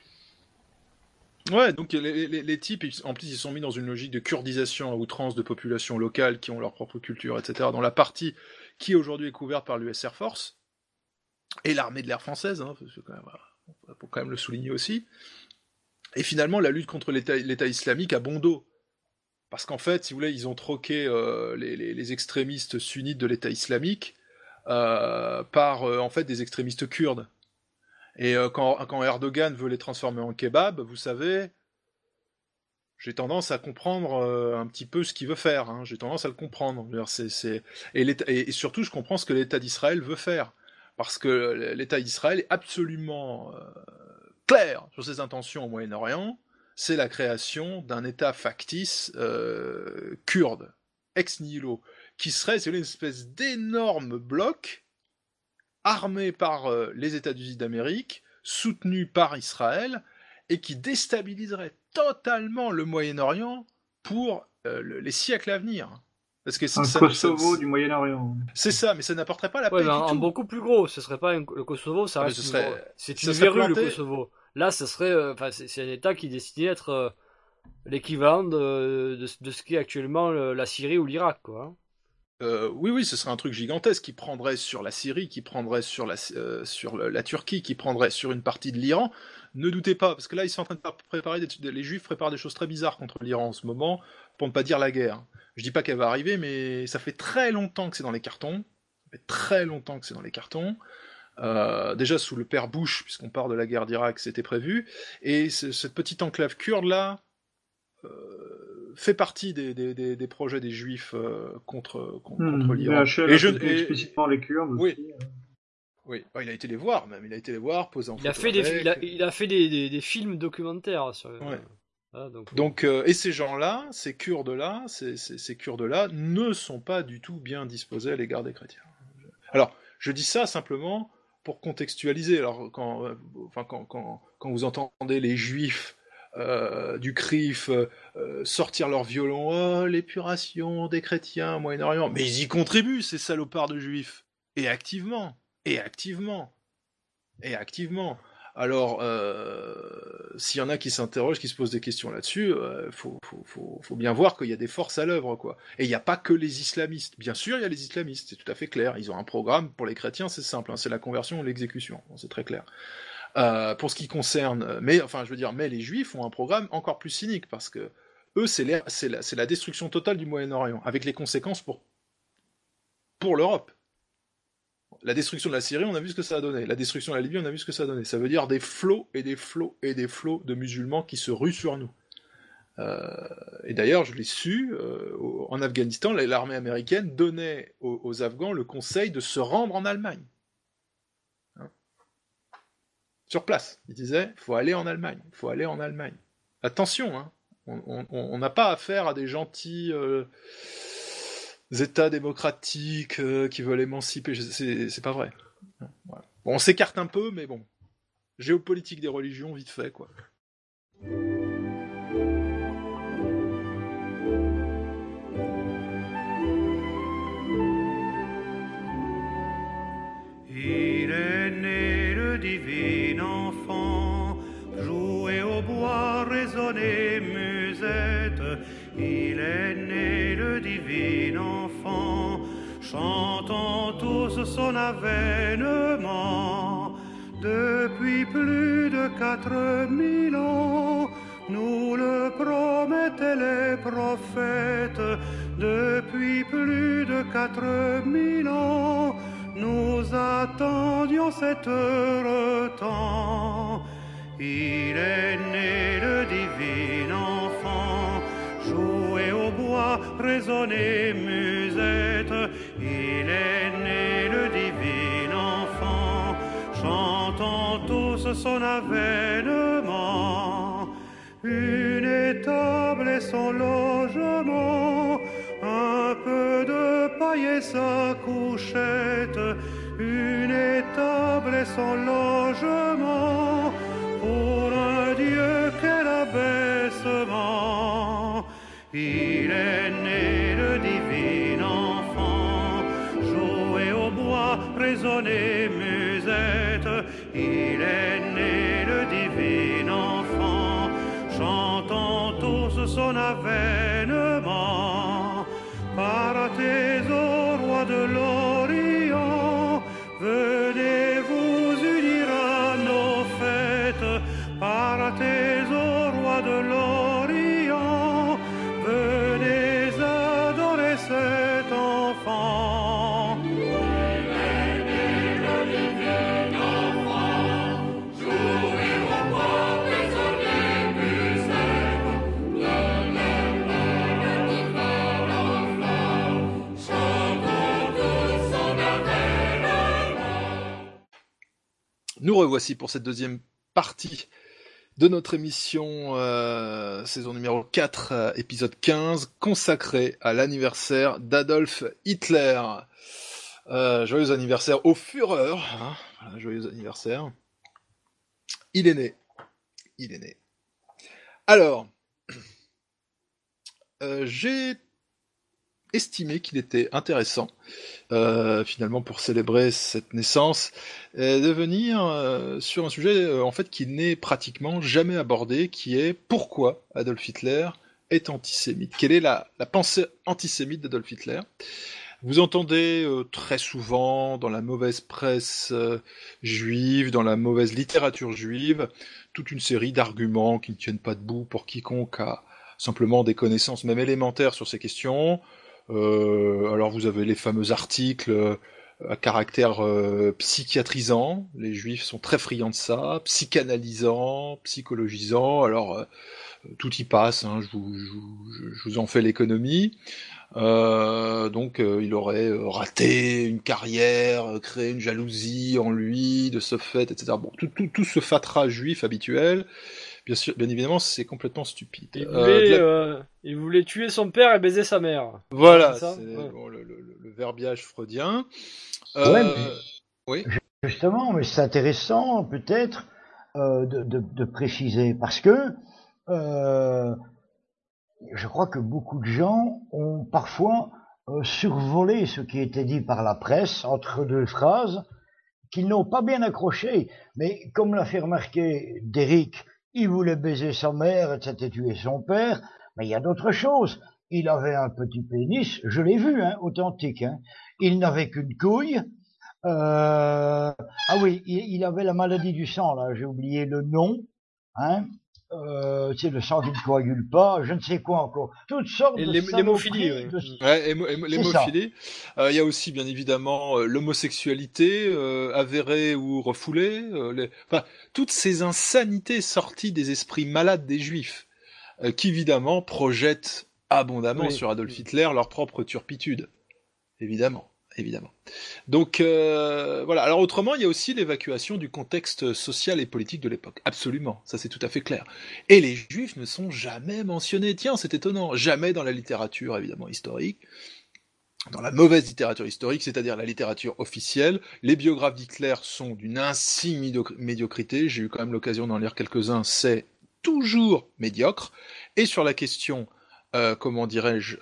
Ouais, donc les types, en plus, ils sont mis dans une logique de kurdisation à outrance de populations locales qui ont leur propre culture, etc. Dans la partie qui aujourd'hui est couverte par l'US Air Force et l'armée de l'air française, faut quand même le souligner aussi. Et finalement, la lutte contre l'État islamique a bon dos. Parce qu'en fait, si vous voulez, ils ont troqué les extrémistes sunnites de l'État islamique par en fait des extrémistes kurdes. Et quand Erdogan veut les transformer en kebab, vous savez, j'ai tendance à comprendre un petit peu ce qu'il veut faire. J'ai tendance à le comprendre. Et surtout, je comprends ce que l'État d'Israël veut faire. Parce que l'État d'Israël est absolument clair sur ses intentions au Moyen-Orient. C'est la création d'un État factice kurde, ex nihilo, qui serait une espèce d'énorme bloc armé par les États-Unis d'Amérique, soutenu par Israël, et qui déstabiliserait totalement le Moyen-Orient pour les siècles à venir. Parce que Kosovo du Moyen-Orient. C'est ça, mais ça n'apporterait pas la paix du tout. Beaucoup plus gros, ce serait pas le Kosovo, ça reste c'est une verrue, le Kosovo. Là, ce serait, c'est un État qui est destiné à être l'équivalent de ce qu'est actuellement la Syrie ou l'Irak, quoi. Oui, ce serait un truc gigantesque qui prendrait sur la Syrie, qui prendrait sur la Turquie, qui prendrait sur une partie de l'Iran. Ne doutez pas, parce que là, ils sont en train de préparer les Juifs préparent des choses très bizarres contre l'Iran en ce moment, pour ne pas dire la guerre. Je dis pas qu'elle va arriver, mais ça fait très longtemps que c'est dans les cartons. Déjà sous le père Bush, puisqu'on part de la guerre d'Irak, c'était prévu. Et cette petite enclave kurde là fait partie des projets des Juifs contre l'Iran. Et explicitement les Kurdes aussi. Oui, il a été les voir même. Il a été les voir, poser en photo. Il a fait des films documentaires sur. Ouais. Donc et ces gens-là, ces Kurdes-là, ne sont pas du tout bien disposés à l'égard des chrétiens. Alors, je dis ça simplement pour contextualiser. Alors, quand vous entendez les Juifs du CRIF sortir leur violon, oh, l'épuration des chrétiens au Moyen-Orient, mais ils y contribuent, ces salopards de Juifs, et activement. Alors, s'il y en a qui s'interrogent, qui se posent des questions là-dessus, faut bien voir qu'il y a des forces à l'œuvre, quoi. Et il n'y a pas que les islamistes. Bien sûr, il y a les islamistes, c'est tout à fait clair. Ils ont un programme pour les chrétiens, c'est simple, c'est la conversion ou l'exécution, c'est très clair. Pour ce qui concerne, mais les Juifs ont un programme encore plus cynique parce que eux, c'est la destruction totale du Moyen-Orient, avec les conséquences pour l'Europe. La destruction de la Syrie, on a vu ce que ça a donné. La destruction de la Libye, on a vu ce que ça a donné. Ça veut dire des flots et des flots et des flots de musulmans qui se ruent sur nous. Et d'ailleurs, je l'ai su, en Afghanistan, l'armée américaine donnait aux Afghans le conseil de se rendre en Allemagne. Sur place. Ils disaient, faut aller en Allemagne. Attention, on n'a pas affaire à des gentils États démocratiques qui veulent émanciper, c'est pas vrai. Voilà. Bon, on s'écarte un peu, mais bon. Géopolitique des religions, vite fait, quoi. divin enfant, chantons tous son avènement. Depuis plus de 4000 ans, nous le promettaient les prophètes. Depuis plus de 4000 ans, nous attendions cet heureux temps. Il est né le divin enfant, jouer au bois, résonner musette. Il est né le divin enfant, chantons tous son avènement. Une étable et son logement, un peu de paille et sa couchette. Une étable et son logement, pour un Dieu quel abaissement. Il est né le divin enfant, jouer au bois, résonner musette. Il est né le divin enfant, chantons tous son avènement. Partez au roi de l'Orient, venez vous unir à nos fêtes. Partez au roi de l'Orient, venez adorer cet enfant. Il est né le divin enfant, jouer au bois, résonner musette. Le divin enfant, chantons tous son avènement. Nous revoici pour cette deuxième partie de notre émission saison numéro 4, épisode 15, consacré à l'anniversaire d'Adolf Hitler. Joyeux anniversaire au Führer, hein, voilà, joyeux anniversaire. Il est né. Alors, j'ai estimé qu'il était intéressant, finalement, pour célébrer cette naissance, de venir sur un sujet en fait qui n'est pratiquement jamais abordé, qui est pourquoi Adolf Hitler est antisémite. Quelle est la pensée antisémite d'Adolf Hitler ? Vous entendez très souvent dans la mauvaise presse juive, dans la mauvaise littérature juive, toute une série d'arguments qui ne tiennent pas debout pour quiconque a simplement des connaissances même élémentaires sur ces questions. Alors vous avez les fameux articles à caractère psychiatrisant, les juifs sont très friands de ça, psychanalysant, psychologisant, alors tout y passe, hein, je vous en fais l'économie. Donc il aurait raté une carrière, créé une jalousie en lui, de ce fait, etc. Bon, tout ce fatras juif habituel. Bien évidemment, c'est complètement stupide. Il voulait tuer son père et baiser sa mère. Voilà, c'est ouais. Bon, le verbiage freudien. Oui. Justement, mais c'est intéressant peut-être de préciser, parce que je crois que beaucoup de gens ont parfois survolé ce qui était dit par la presse entre deux phrases qu'ils n'ont pas bien accroché. Mais comme l'a fait remarquer Derrick, il voulait baiser sa mère et s'était tué son père, mais il y a d'autres choses. Il avait un petit pénis, je l'ai vu, hein, authentique. Hein. Il n'avait qu'une couille. Ah oui, il avait la maladie du sang, là, j'ai oublié le nom. Hein. C'est le sang qui ne coagule pas, je ne sais quoi encore. Toutes sortes de l'hémophilie, l'hémophilie. Il y a aussi, bien évidemment, l'homosexualité avérée ou refoulée. Toutes ces insanités sorties des esprits malades des Juifs, qui évidemment projettent abondamment sur Adolf Hitler leur propre turpitude. Évidemment. Donc voilà. Alors autrement, il y a aussi l'évacuation du contexte social et politique de l'époque. Absolument, ça c'est tout à fait clair. Et les Juifs ne sont jamais mentionnés. Tiens, c'est étonnant. Jamais dans la littérature évidemment historique. Dans la mauvaise littérature historique, c'est-à-dire la littérature officielle, les biographes d'Hitler sont d'une insigne médiocrité. J'ai eu quand même l'occasion d'en lire quelques-uns. C'est toujours médiocre. Et sur la question comment dirais-je,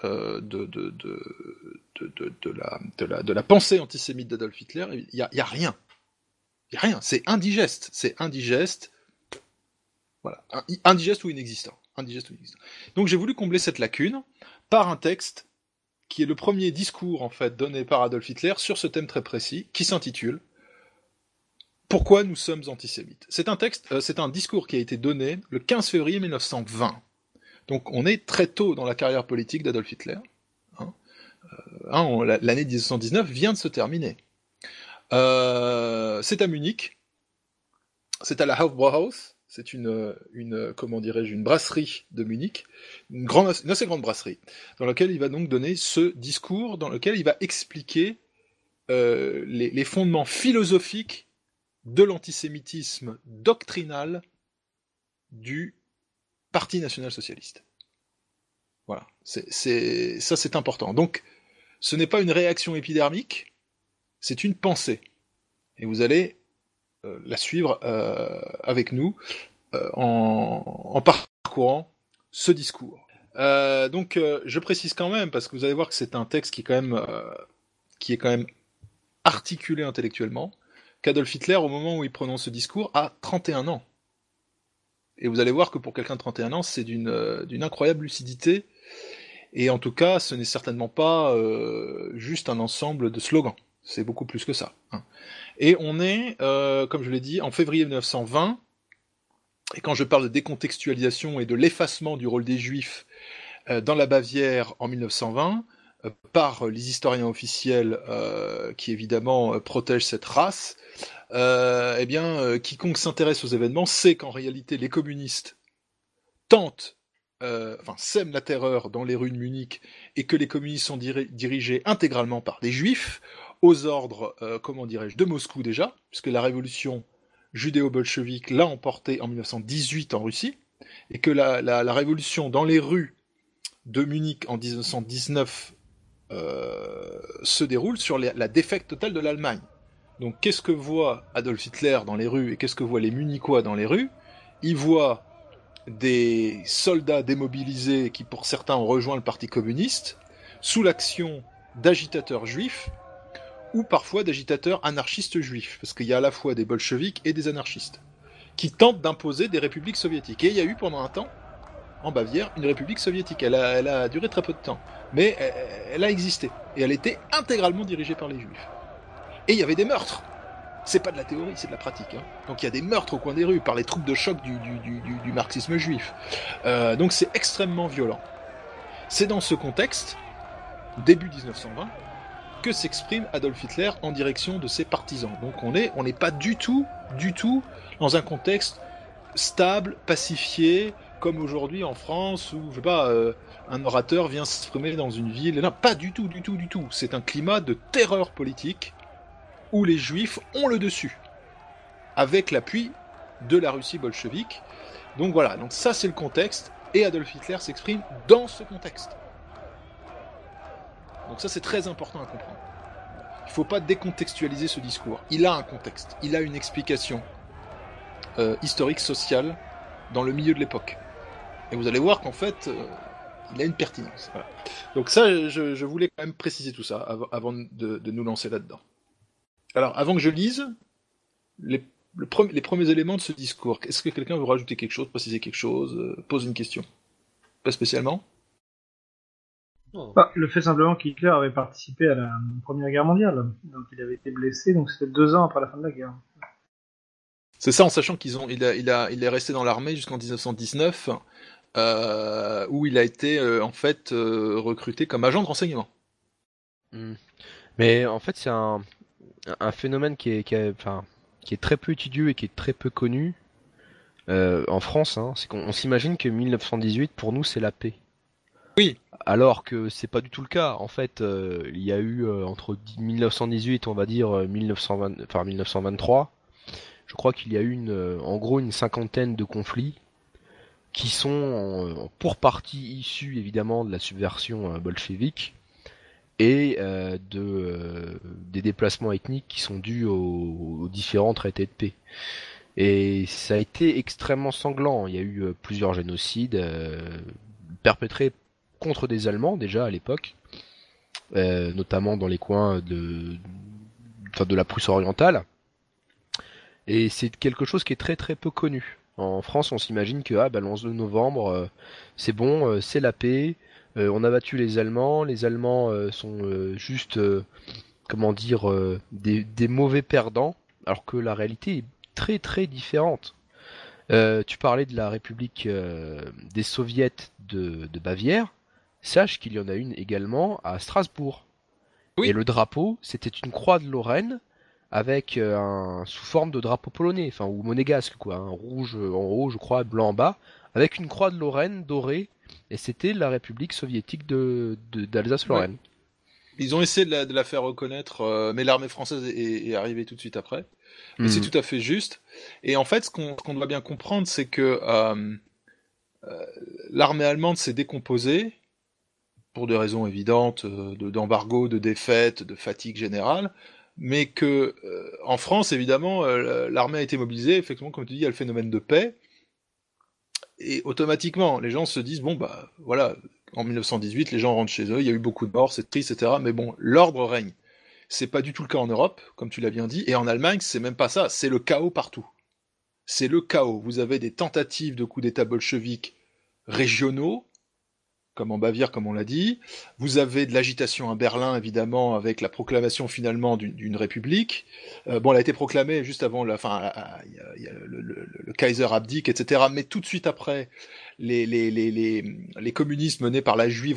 de la pensée antisémite d'Adolf Hitler, il y a rien. Il y a rien. C'est indigeste. Voilà. Indigeste ou inexistant. Donc j'ai voulu combler cette lacune par un texte qui est le premier discours en fait donné par Adolf Hitler sur ce thème très précis, qui s'intitule « Pourquoi nous sommes antisémites ». C'est un discours qui a été donné le 15 février 1920. Donc on est très tôt dans la carrière politique d'Adolf Hitler. L'année 1919 vient de se terminer. C'est à Munich, c'est à la Hofbrauhaus, c'est une brasserie de Munich, une assez grande brasserie, dans laquelle il va donc donner ce discours, dans lequel il va expliquer les fondements philosophiques de l'antisémitisme doctrinal du Parti national-socialiste. Voilà, c'est important. Donc, ce n'est pas une réaction épidermique, c'est une pensée. Et vous allez la suivre avec nous en parcourant ce discours. Donc, je précise quand même, parce que vous allez voir que c'est un texte qui est quand même articulé intellectuellement, qu'Adolf Hitler, au moment où il prononce ce discours, a 31 ans. Et vous allez voir que pour quelqu'un de 31 ans, c'est d'une incroyable lucidité. Et en tout cas, ce n'est certainement pas juste un ensemble de slogans. C'est beaucoup plus que ça. Et on est, comme je l'ai dit, en février 1920. Et quand je parle de décontextualisation et de l'effacement du rôle des Juifs dans la Bavière en 1920, par les historiens officiels qui évidemment protègent cette race, quiconque s'intéresse aux événements sait qu'en réalité les communistes sèment la terreur dans les rues de Munich et que les communistes sont dirigés intégralement par des Juifs aux ordres, de Moscou déjà, puisque la révolution judéo-bolchevique l'a emporté en 1918 en Russie, et que la révolution dans les rues de Munich en 1919 se déroule sur la défaite totale de l'Allemagne. Donc qu'est-ce que voit Adolf Hitler dans les rues et qu'est-ce que voient les Munichois dans les rues? Ils voient des soldats démobilisés qui pour certains ont rejoint le Parti communiste sous l'action d'agitateurs juifs ou parfois d'agitateurs anarchistes juifs, parce qu'il y a à la fois des bolcheviks et des anarchistes, qui tentent d'imposer des républiques soviétiques. Et il y a eu pendant un temps, en Bavière, une république soviétique. Elle a duré très peu de temps, mais elle a existé. Et elle était intégralement dirigée par les juifs. Et il y avait des meurtres. C'est pas de la théorie, c'est de la pratique. Donc il y a des meurtres au coin des rues par les troupes de choc du marxisme juif. Donc c'est extrêmement violent. C'est dans ce contexte, début 1920, que s'exprime Adolf Hitler en direction de ses partisans. Donc on n'est pas du tout dans un contexte stable, pacifié, comme aujourd'hui en France, où, je sais pas, un orateur vient s'exprimer dans une ville. Non, pas du tout. C'est un climat de terreur politique, où les Juifs ont le dessus, avec l'appui de la Russie bolchevique. Donc voilà, donc ça c'est le contexte, et Adolf Hitler s'exprime dans ce contexte. Donc ça c'est très important à comprendre. Il ne faut pas décontextualiser ce discours. Il a un contexte, il a une explication historique, sociale, dans le milieu de l'époque. Et vous allez voir qu'en fait, il a une pertinence. Voilà. Donc ça, je voulais quand même préciser tout ça, avant de nous lancer là-dedans. Alors, avant que je lise les premiers éléments de ce discours, est-ce que quelqu'un veut rajouter quelque chose, préciser quelque chose, pose une question? Pas spécialement? Le fait simplement qu'Hitler avait participé à la Première Guerre mondiale, donc il avait été blessé, donc c'était 2 ans après la fin de la guerre. C'est ça, en sachant il est resté dans l'armée jusqu'en 1919, où il a été recruté comme agent de renseignement. Mais en fait, c'est un phénomène qui est très peu étudié et qui est très peu connu en France. C'est qu'on s'imagine que 1918 pour nous c'est la paix. Oui. Alors que c'est pas du tout le cas. En fait, il y a eu entre 1918, on va dire 1923. Je crois qu'il y a eu en gros une cinquantaine de conflits qui sont pour partie issus évidemment de la subversion bolchevique et des déplacements ethniques qui sont dus aux différents traités de paix. Et ça a été extrêmement sanglant. Il y a eu plusieurs génocides perpétrés contre des Allemands déjà à l'époque, notamment dans les coins de la Prusse orientale. Et c'est quelque chose qui est très très peu connu. En France, on s'imagine que le 11 novembre, c'est bon, c'est la paix, On a battu les Allemands sont juste, des mauvais perdants, alors que la réalité est très très différente. Tu parlais de la République des Soviets de Bavière, sache qu'il y en a une également à Strasbourg. Oui. Et le drapeau, c'était une croix de Lorraine avec sous forme de drapeau polonais, enfin ou monégasque quoi, un rouge en haut, je crois, blanc en bas, avec une croix de Lorraine dorée, et c'était la République soviétique d'Alsace-Lorraine. Ouais. Ils ont essayé de la faire reconnaître, mais l'armée française est arrivée tout de suite après. Mais c'est tout à fait juste. Et en fait, ce qu'on doit bien comprendre, c'est que l'armée allemande s'est décomposée pour des raisons évidentes d'embargo, de défaite, de fatigue générale, mais que en France, évidemment, l'armée a été mobilisée, effectivement, comme tu dis, il y a le phénomène de paix, et automatiquement, les gens se disent, bon, bah voilà, en 1918, les gens rentrent chez eux, il y a eu beaucoup de morts, c'est triste, etc., mais bon, l'ordre règne. C'est pas du tout le cas en Europe, comme tu l'as bien dit, et en Allemagne, c'est même pas ça, c'est le chaos partout. C'est le chaos. Vous avez des tentatives de coups d'État bolcheviques régionaux, comme en Bavière, comme on l'a dit. Vous avez de l'agitation à Berlin, évidemment, avec la proclamation finalement d'une république. Bon, elle a été proclamée juste avant le Kaiser abdique, etc. Mais tout de suite après, les communistes menés par la juive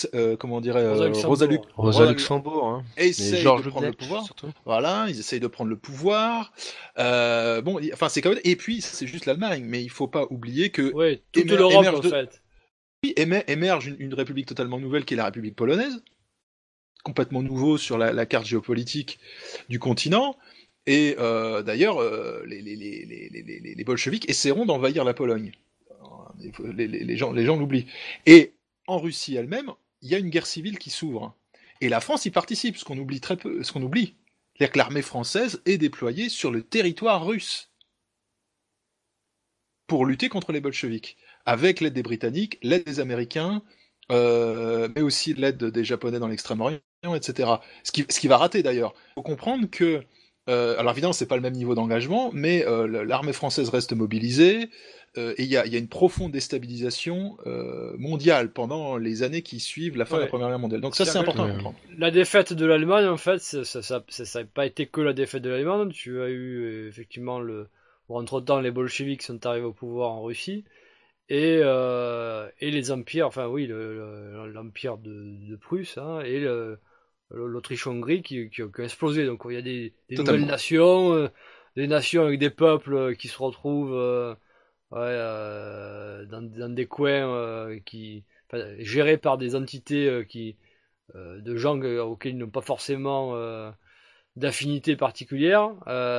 Rosa Luxembourg, hein. Essayent de prendre le pouvoir. Surtout. Voilà, ils essayent de prendre le pouvoir. C'est quand même. Et puis, c'est juste l'Allemagne, mais il faut pas oublier que toute l'Europe en fait. Oui, émerge une république totalement nouvelle qui est la République polonaise, complètement nouveau sur la carte géopolitique du continent, et d'ailleurs les bolcheviks essaieront d'envahir la Pologne. Les gens l'oublient. Et en Russie elle-même, il y a une guerre civile qui s'ouvre. Et la France y participe, ce qu'on oublie très peu, c'est-à-dire que l'armée française est déployée sur le territoire russe pour lutter contre les bolcheviks, avec l'aide des Britanniques, l'aide des Américains, mais aussi l'aide des Japonais dans l'Extrême-Orient, etc. Ce qui va rater d'ailleurs. Il faut comprendre que, alors évidemment c'est pas le même niveau d'engagement, mais l'armée française reste mobilisée, et il y a une profonde déstabilisation mondiale pendant les années qui suivent la fin de la Première Guerre mondiale. Donc ça c'est important à comprendre. La défaite de l'Allemagne, en fait, ça n'a pas été que la défaite de l'Allemagne. Tu as eu effectivement entre-temps, les bolcheviks sont arrivés au pouvoir en Russie, et les empires, l'empire de Prusse, hein, et l'Autriche-Hongrie qui ont explosé. Donc il y a des nouvelles nations, des nations avec des peuples qui se retrouvent dans des coins gérés par des entités de gens auxquels ils n'ont pas forcément d'affinité particulière.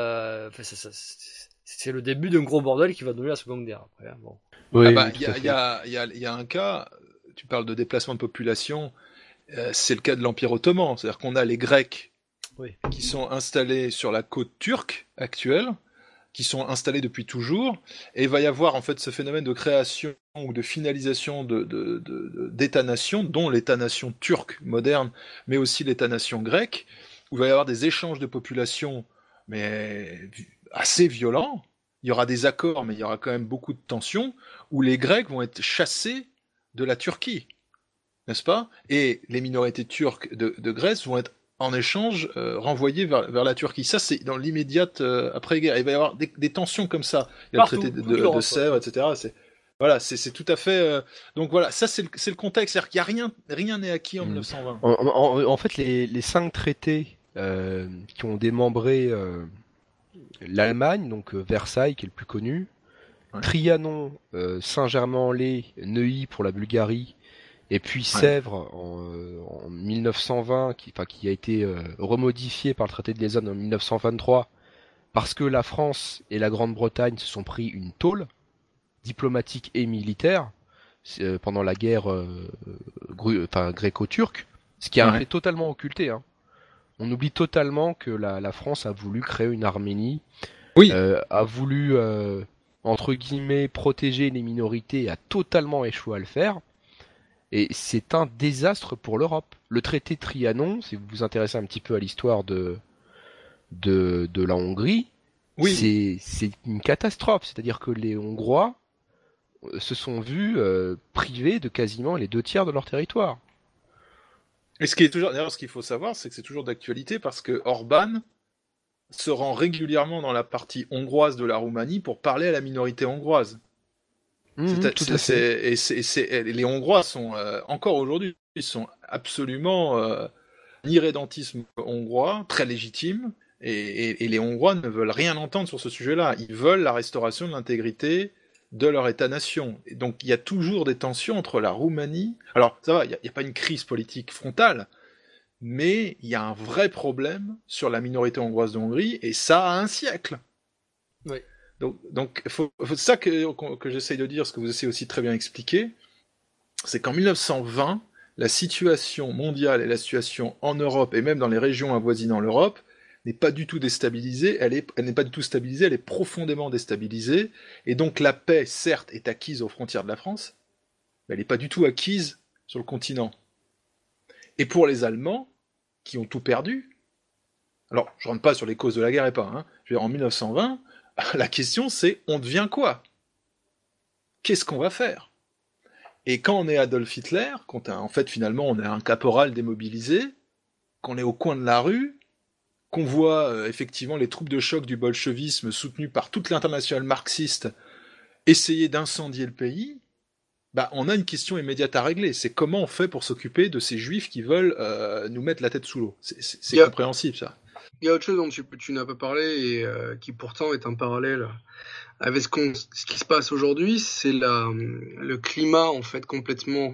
C'est le début d'un gros bordel qui va donner la Seconde Guerre après. Bon. Oui, il y a un cas, tu parles de déplacement de population, c'est le cas de l'Empire ottoman, c'est-à-dire qu'on a les Grecs qui sont installés sur la côte turque actuelle, qui sont installés depuis toujours, et il va y avoir en fait ce phénomène de création ou de finalisation d'États-nations, dont l'État-nation turc moderne, mais aussi l'État-nation grec, où il va y avoir des échanges de population, mais assez violents. Il y aura des accords, mais il y aura quand même beaucoup de tensions, où les Grecs vont être chassés de la Turquie, n'est-ce pas? Et les minorités turques de Grèce vont être en échange renvoyées vers la Turquie. Ça, c'est dans l'immédiate après-guerre. Il va y avoir des tensions comme ça. Il y a le traité de Sèvres, etc. C'est tout à fait... Donc voilà, ça c'est le contexte. C'est-à-dire qu'il n'y a rien n'est acquis en 1920. En fait, les 5 traités qui ont démembré l'Allemagne, donc Versailles qui est le plus connu, Trianon, Saint-Germain-en-Laye, Neuilly pour la Bulgarie, et puis Sèvres en 1920, qui a été remodifié par le traité de Lausanne en 1923, parce que la France et la Grande-Bretagne se sont pris une tôle diplomatique et militaire pendant la guerre gréco-turque, ce qui a été totalement occulté. Hein. On oublie totalement que la France a voulu créer une Arménie, a voulu entre guillemets protéger les minorités, et a totalement échoué à le faire. Et c'est un désastre pour l'Europe. Le traité de Trianon, si vous vous intéressez un petit peu à l'histoire de la Hongrie, c'est une catastrophe. C'est-à-dire que les Hongrois se sont vus privés de quasiment les 2 tiers de leur territoire. Et ce qui est toujours, d'ailleurs, ce qu'il faut savoir, c'est que c'est toujours d'actualité parce que Orban se rend régulièrement dans la partie hongroise de la Roumanie pour parler à la minorité hongroise. Tout à fait. Les Hongrois sont, encore aujourd'hui, ils sont absolument un irrédentisme hongrois, très légitime, et les Hongrois ne veulent rien entendre sur ce sujet-là. Ils veulent la restauration de l'intégrité de leur État-nation. Et donc il y a toujours des tensions entre la Roumanie... Alors ça va, il n'y a pas une crise politique frontale, mais il y a un vrai problème sur la minorité hongroise de Hongrie, et ça a un siècle. Oui. Donc c'est ça que j'essaye de dire, ce que vous essayez aussi très bien expliquer, c'est qu'en 1920, la situation mondiale et la situation en Europe, et même dans les régions avoisinant l'Europe, n'est pas du tout déstabilisée, elle n'est pas du tout stabilisée, elle est profondément déstabilisée, et donc la paix, certes, est acquise aux frontières de la France, mais elle n'est pas du tout acquise sur le continent. Et pour les Allemands, qui ont tout perdu, alors je rentre pas sur les causes de la guerre et pas, hein, je veux dire, en 1920, la question c'est, on devient quoi? Qu'est-ce qu'on va faire? Et quand on est Adolf Hitler, quand en fait finalement on est un caporal démobilisé, qu'on est au coin de la rue, qu'on voit effectivement les troupes de choc du bolchevisme soutenues par toute l'internationale marxiste essayer d'incendier le pays, bah on a une question immédiate à régler. C'est comment on fait pour s'occuper de ces juifs qui veulent nous mettre la tête sous l'eau. C'est compréhensible ça. Il y a autre chose dont tu n'as pas parlé et qui pourtant est un parallèle avec ce qui se passe aujourd'hui, c'est le climat en fait complètement...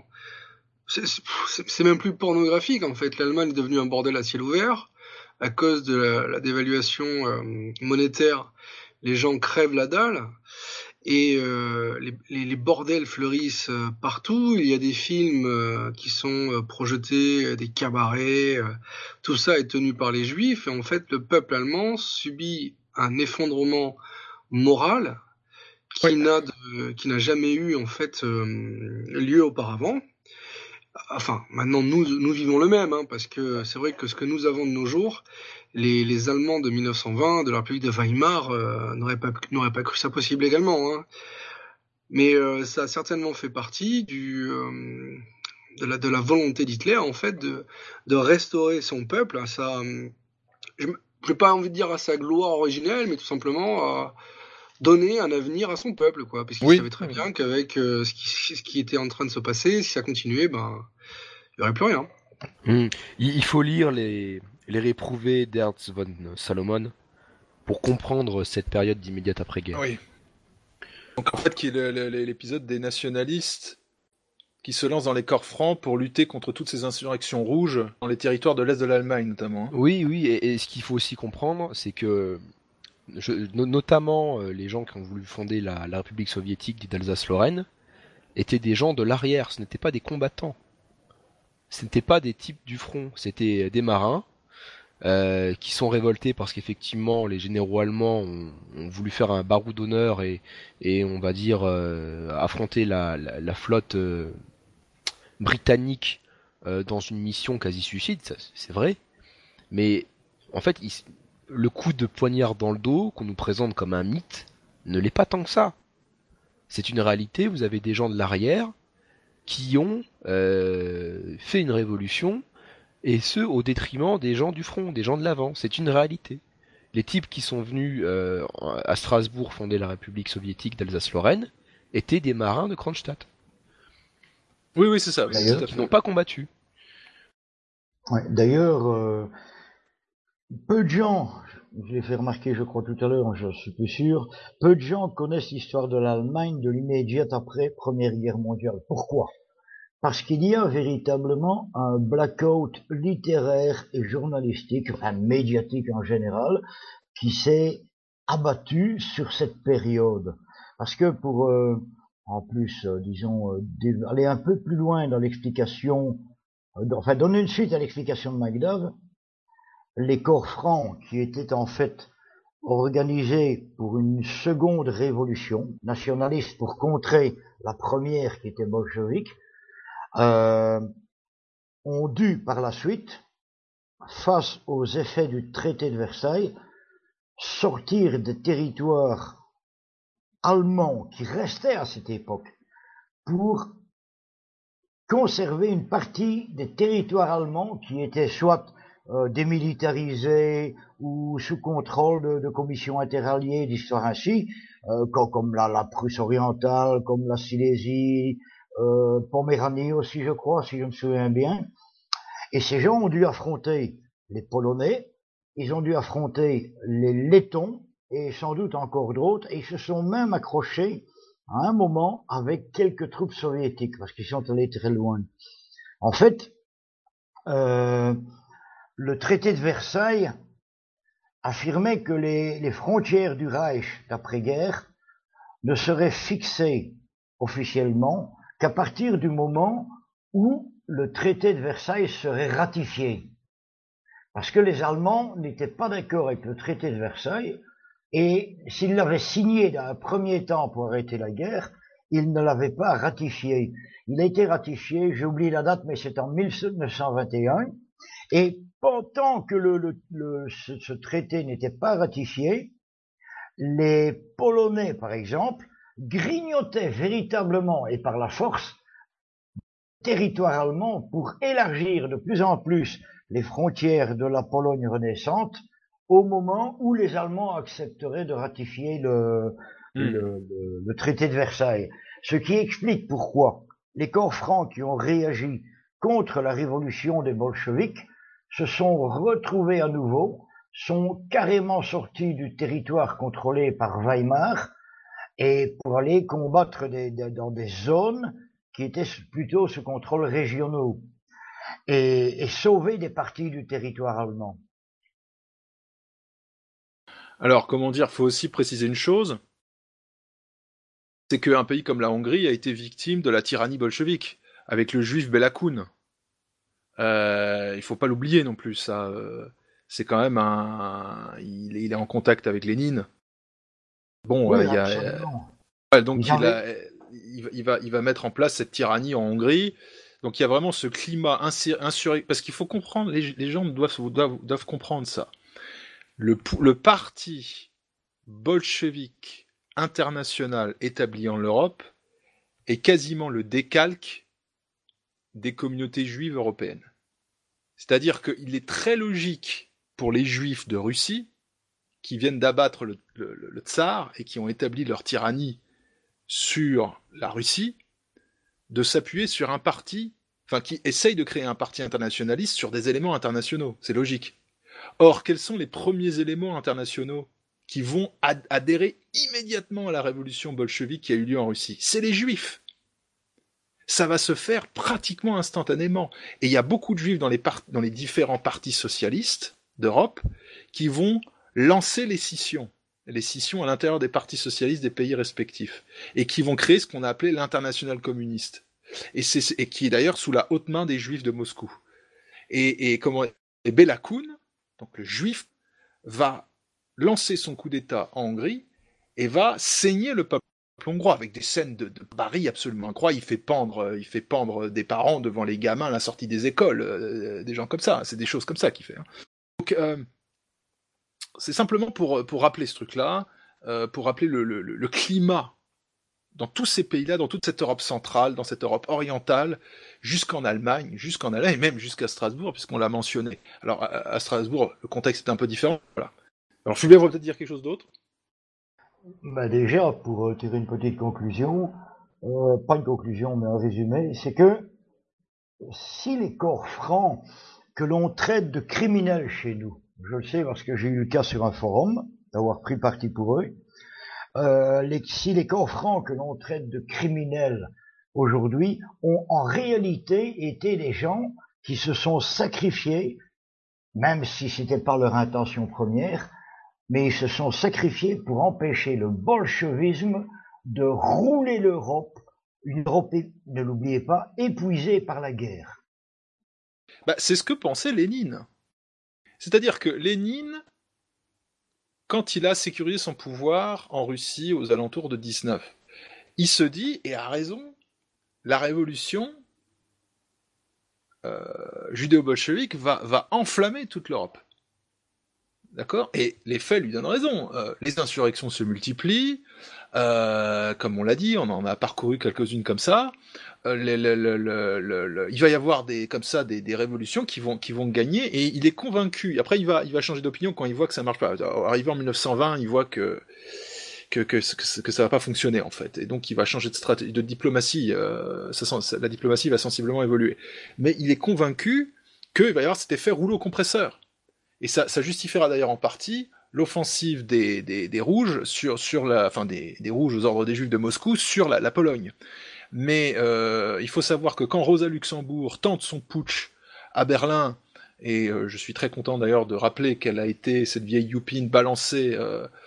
C'est même plus pornographique en fait. L'Allemagne est devenue un bordel à ciel ouvert. À cause de la dévaluation monétaire, les gens crèvent la dalle et les bordels fleurissent partout. Il y a des films qui sont projetés, des cabarets, tout ça est tenu par les Juifs. Et en fait, le peuple allemand subit un effondrement moral qui n'a jamais eu en fait lieu auparavant. Enfin, maintenant nous vivons le même, hein, parce que c'est vrai que ce que nous avons de nos jours, les Allemands de 1920, de la République de Weimar, n'auraient pas cru ça possible également. Hein. Mais ça a certainement fait partie de la volonté d'Hitler en fait de restaurer son peuple à sa, je n'ai pas envie de dire à sa gloire originelle, mais tout simplement à donner un avenir à son peuple, quoi, parce qu'il savait très bien qu'avec ce qui était en train de se passer, si ça continuait, ben il n'y aurait plus rien. Il faut lire les réprouvés d'Ernst von Salomon pour comprendre cette période d'immédiate après-guerre. Oui. Donc en fait, qui est l'épisode des nationalistes qui se lancent dans les corps francs pour lutter contre toutes ces insurrections rouges dans les territoires de l'Est de l'Allemagne notamment. Hein. Oui, et ce qu'il faut aussi comprendre, c'est que notamment les gens qui ont voulu fonder la République soviétique d'Alsace-Lorraine étaient des gens de l'arrière, ce n'étaient pas des combattants. Ce n'étaient pas des types du front, c'était des marins qui sont révoltés parce qu'effectivement les généraux allemands ont voulu faire un barreau d'honneur et on va dire affronter la flotte britannique dans une mission quasi suicide, c'est vrai, mais en fait le coup de poignard dans le dos qu'on nous présente comme un mythe ne l'est pas tant que ça. C'est une réalité, vous avez des gens de l'arrière qui ont fait une révolution, et ce au détriment des gens du front, des gens de l'avant. C'est une réalité. Les types qui sont venus à Strasbourg fonder la République soviétique d'Alsace-Lorraine étaient des marins de Kronstadt. Oui, c'est ça. Qui n'ont pas combattu. Ouais, d'ailleurs, peu de gens, je l'ai fait remarquer je crois tout à l'heure, je suis plus sûr, peu de gens connaissent l'histoire de l'Allemagne de l'immédiat après Première Guerre mondiale. Pourquoi? Parce qu'il y a véritablement un blackout littéraire et journalistique, enfin médiatique en général, qui s'est abattu sur cette période. Parce que pour, en plus, disons, aller un peu plus loin dans l'explication, enfin donner une suite à l'explication de MacDowell, les corps francs qui étaient en fait organisés pour une seconde révolution nationaliste pour contrer la première qui était bolchevique, ont dû par la suite, face aux effets du traité de Versailles, sortir des territoires allemands qui restaient à cette époque pour conserver une partie des territoires allemands qui étaient soit démilitarisés ou sous contrôle de commissions interalliées d'histoire ainsi, comme la Prusse orientale, comme la Silésie, Poméranie aussi, je crois, si je me souviens bien. Et ces gens ont dû affronter les Polonais, ils ont dû affronter les Lettons, et sans doute encore d'autres, et ils se sont même accrochés à un moment avec quelques troupes soviétiques, parce qu'ils sont allés très loin. En fait, le traité de Versailles affirmait que les frontières du Reich d'après-guerre ne seraient fixées officiellement qu'à partir du moment où le traité de Versailles serait ratifié. Parce que les Allemands n'étaient pas d'accord avec le traité de Versailles, et s'ils l'avaient signé dans un premier temps pour arrêter la guerre, ils ne l'avaient pas ratifié. Il a été ratifié, j'ai oublié la date, mais c'est en 1921, et pendant que ce traité n'était pas ratifié, les Polonais, par exemple, grignotaient véritablement et par la force le territoire allemand pour élargir de plus en plus les frontières de la Pologne renaissante au moment où les Allemands accepteraient de ratifier le traité de Versailles. Ce qui explique pourquoi les corps francs qui ont réagi contre la révolution des bolcheviks se sont retrouvés à nouveau, sont carrément sortis du territoire contrôlé par Weimar et pour aller combattre dans des zones qui étaient plutôt sous contrôle régionaux et sauver des parties du territoire allemand. Alors, comment dire, faut aussi préciser une chose, c'est qu'un pays comme la Hongrie a été victime de la tyrannie bolchevique, avec le juif Béla Kun. Il faut pas l'oublier non plus, ça. C'est quand même il est en contact avec Lénine. Bon, oui, donc il va mettre en place cette tyrannie en Hongrie. Donc il y a vraiment ce climat parce qu'il faut comprendre, les gens doivent comprendre ça. Le parti bolchevique international établi en Europe est quasiment le décalque des communautés juives européennes. C'est-à-dire qu'il est très logique pour les juifs de Russie, qui viennent d'abattre le tsar et qui ont établi leur tyrannie sur la Russie, de s'appuyer sur un parti, qui essaye de créer un parti internationaliste sur des éléments internationaux. C'est logique. Or, quels sont les premiers éléments internationaux qui vont adhérer immédiatement à la révolution bolchevique qui a eu lieu en Russie? C'est les juifs. Ça va se faire pratiquement instantanément. Et il y a beaucoup de juifs dans les différents partis socialistes d'Europe qui vont lancer les scissions à l'intérieur des partis socialistes des pays respectifs, et qui vont créer ce qu'on a appelé l'internationale communiste, et qui est d'ailleurs sous la haute main des juifs de Moscou. Et Béla Kun, donc le juif, va lancer son coup d'État en Hongrie et va saigner le peuple hongrois avec des scènes de barbarie absolument incroyables. Il fait pendre des parents devant les gamins à la sortie des écoles, des gens comme ça. C'est des choses comme ça qu'il fait. Donc c'est simplement pour rappeler ce truc-là, pour rappeler le climat dans tous ces pays-là, dans toute cette Europe centrale, dans cette Europe orientale, jusqu'en Allemagne, et même jusqu'à Strasbourg, puisqu'on l'a mentionné. Alors, à Strasbourg, le contexte est un peu différent. Voilà. Alors, Fulbert va peut-être dire quelque chose d'autre. Déjà, pour tirer une petite conclusion, pas une conclusion, mais un résumé, c'est que si les corps francs que l'on traite de criminels chez nous, je le sais parce que j'ai eu le cas sur un forum, d'avoir pris parti pour eux, si les corps francs que l'on traite de criminels aujourd'hui ont en réalité été des gens qui se sont sacrifiés, même si c'était pas leur intention première, mais ils se sont sacrifiés pour empêcher le bolchevisme de rouler l'Europe, une Europe, ne l'oubliez pas, épuisée par la guerre. C'est ce que pensait Lénine. C'est-à-dire que Lénine, quand il a sécurisé son pouvoir en Russie aux alentours de 19, il se dit, et a raison, la révolution judéo-bolchevique va enflammer toute l'Europe. D'accord ? Et les faits lui donnent raison. Les insurrections se multiplient, comme on l'a dit, on en a parcouru quelques-unes comme ça. Il va y avoir des révolutions qui vont gagner, et il est convaincu. Après, il va changer d'opinion quand il voit que ça marche pas. Arrivé en 1920, il voit que ça va pas fonctionner en fait, et donc il va changer de stratégie, de diplomatie. La diplomatie va sensiblement évoluer, mais il est convaincu qu'il va y avoir cet effet rouleau compresseur, et ça justifiera d'ailleurs en partie l'offensive des rouges des rouges aux ordres des Juifs de Moscou sur la Pologne. Mais il faut savoir que quand Rosa Luxembourg tente son putsch à Berlin, et je suis très content d'ailleurs de rappeler qu'elle a été, cette vieille youpine, balancée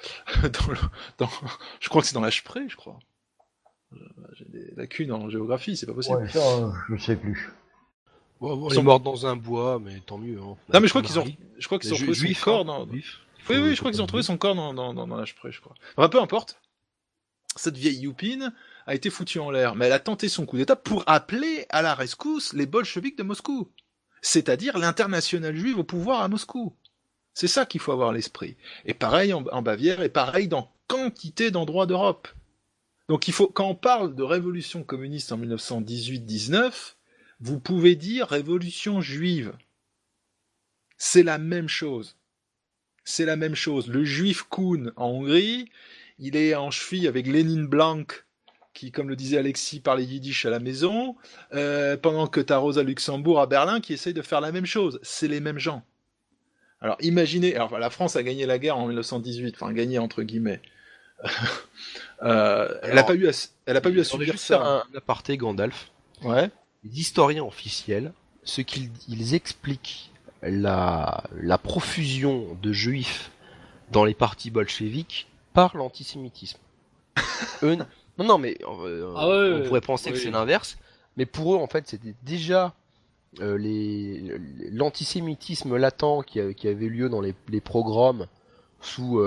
je crois que c'est dans l'Haspré, je crois. J'ai des lacunes en géographie, c'est pas possible. Ouais, ça, je sais plus. Bon, ils sont morts dans un bois, mais tant mieux. Hein. Non, mais je crois qu'ils ont retrouvé son corps dans... Oui, je crois qu'ils ont retrouvé son corps dans l'Haspré, je crois. Enfin, peu importe. Cette vieille youpine a été foutue en l'air, mais elle a tenté son coup d'État pour appeler à la rescousse les bolcheviks de Moscou. C'est-à-dire l'internationale juive au pouvoir à Moscou. C'est ça qu'il faut avoir à l'esprit. Et pareil en Bavière, et pareil dans quantité d'endroits d'Europe. Donc quand on parle de révolution communiste en 1918-19, vous pouvez dire révolution juive. C'est la même chose. C'est la même chose. Le juif Kuhn en Hongrie, il est en cheville avec Lénine Blanc, qui, comme le disait Alexis, parlait yiddish à la maison, pendant que t'as Rosa Luxembourg à Berlin qui essaye de faire la même chose. C'est les mêmes gens. Alors imaginez, la France a gagné la guerre en 1918, enfin gagné entre guillemets. Elle n'a pas eu à subir ça. Un aparté, Gandalf. Ouais. Les historiens officiels, ce qu'ils expliquent la profusion de juifs dans les partis bolcheviques par l'antisémitisme. Non, mais on pourrait penser que c'est l'inverse, mais pour eux, en fait, c'était déjà l'antisémitisme latent qui avait lieu dans les pogroms sous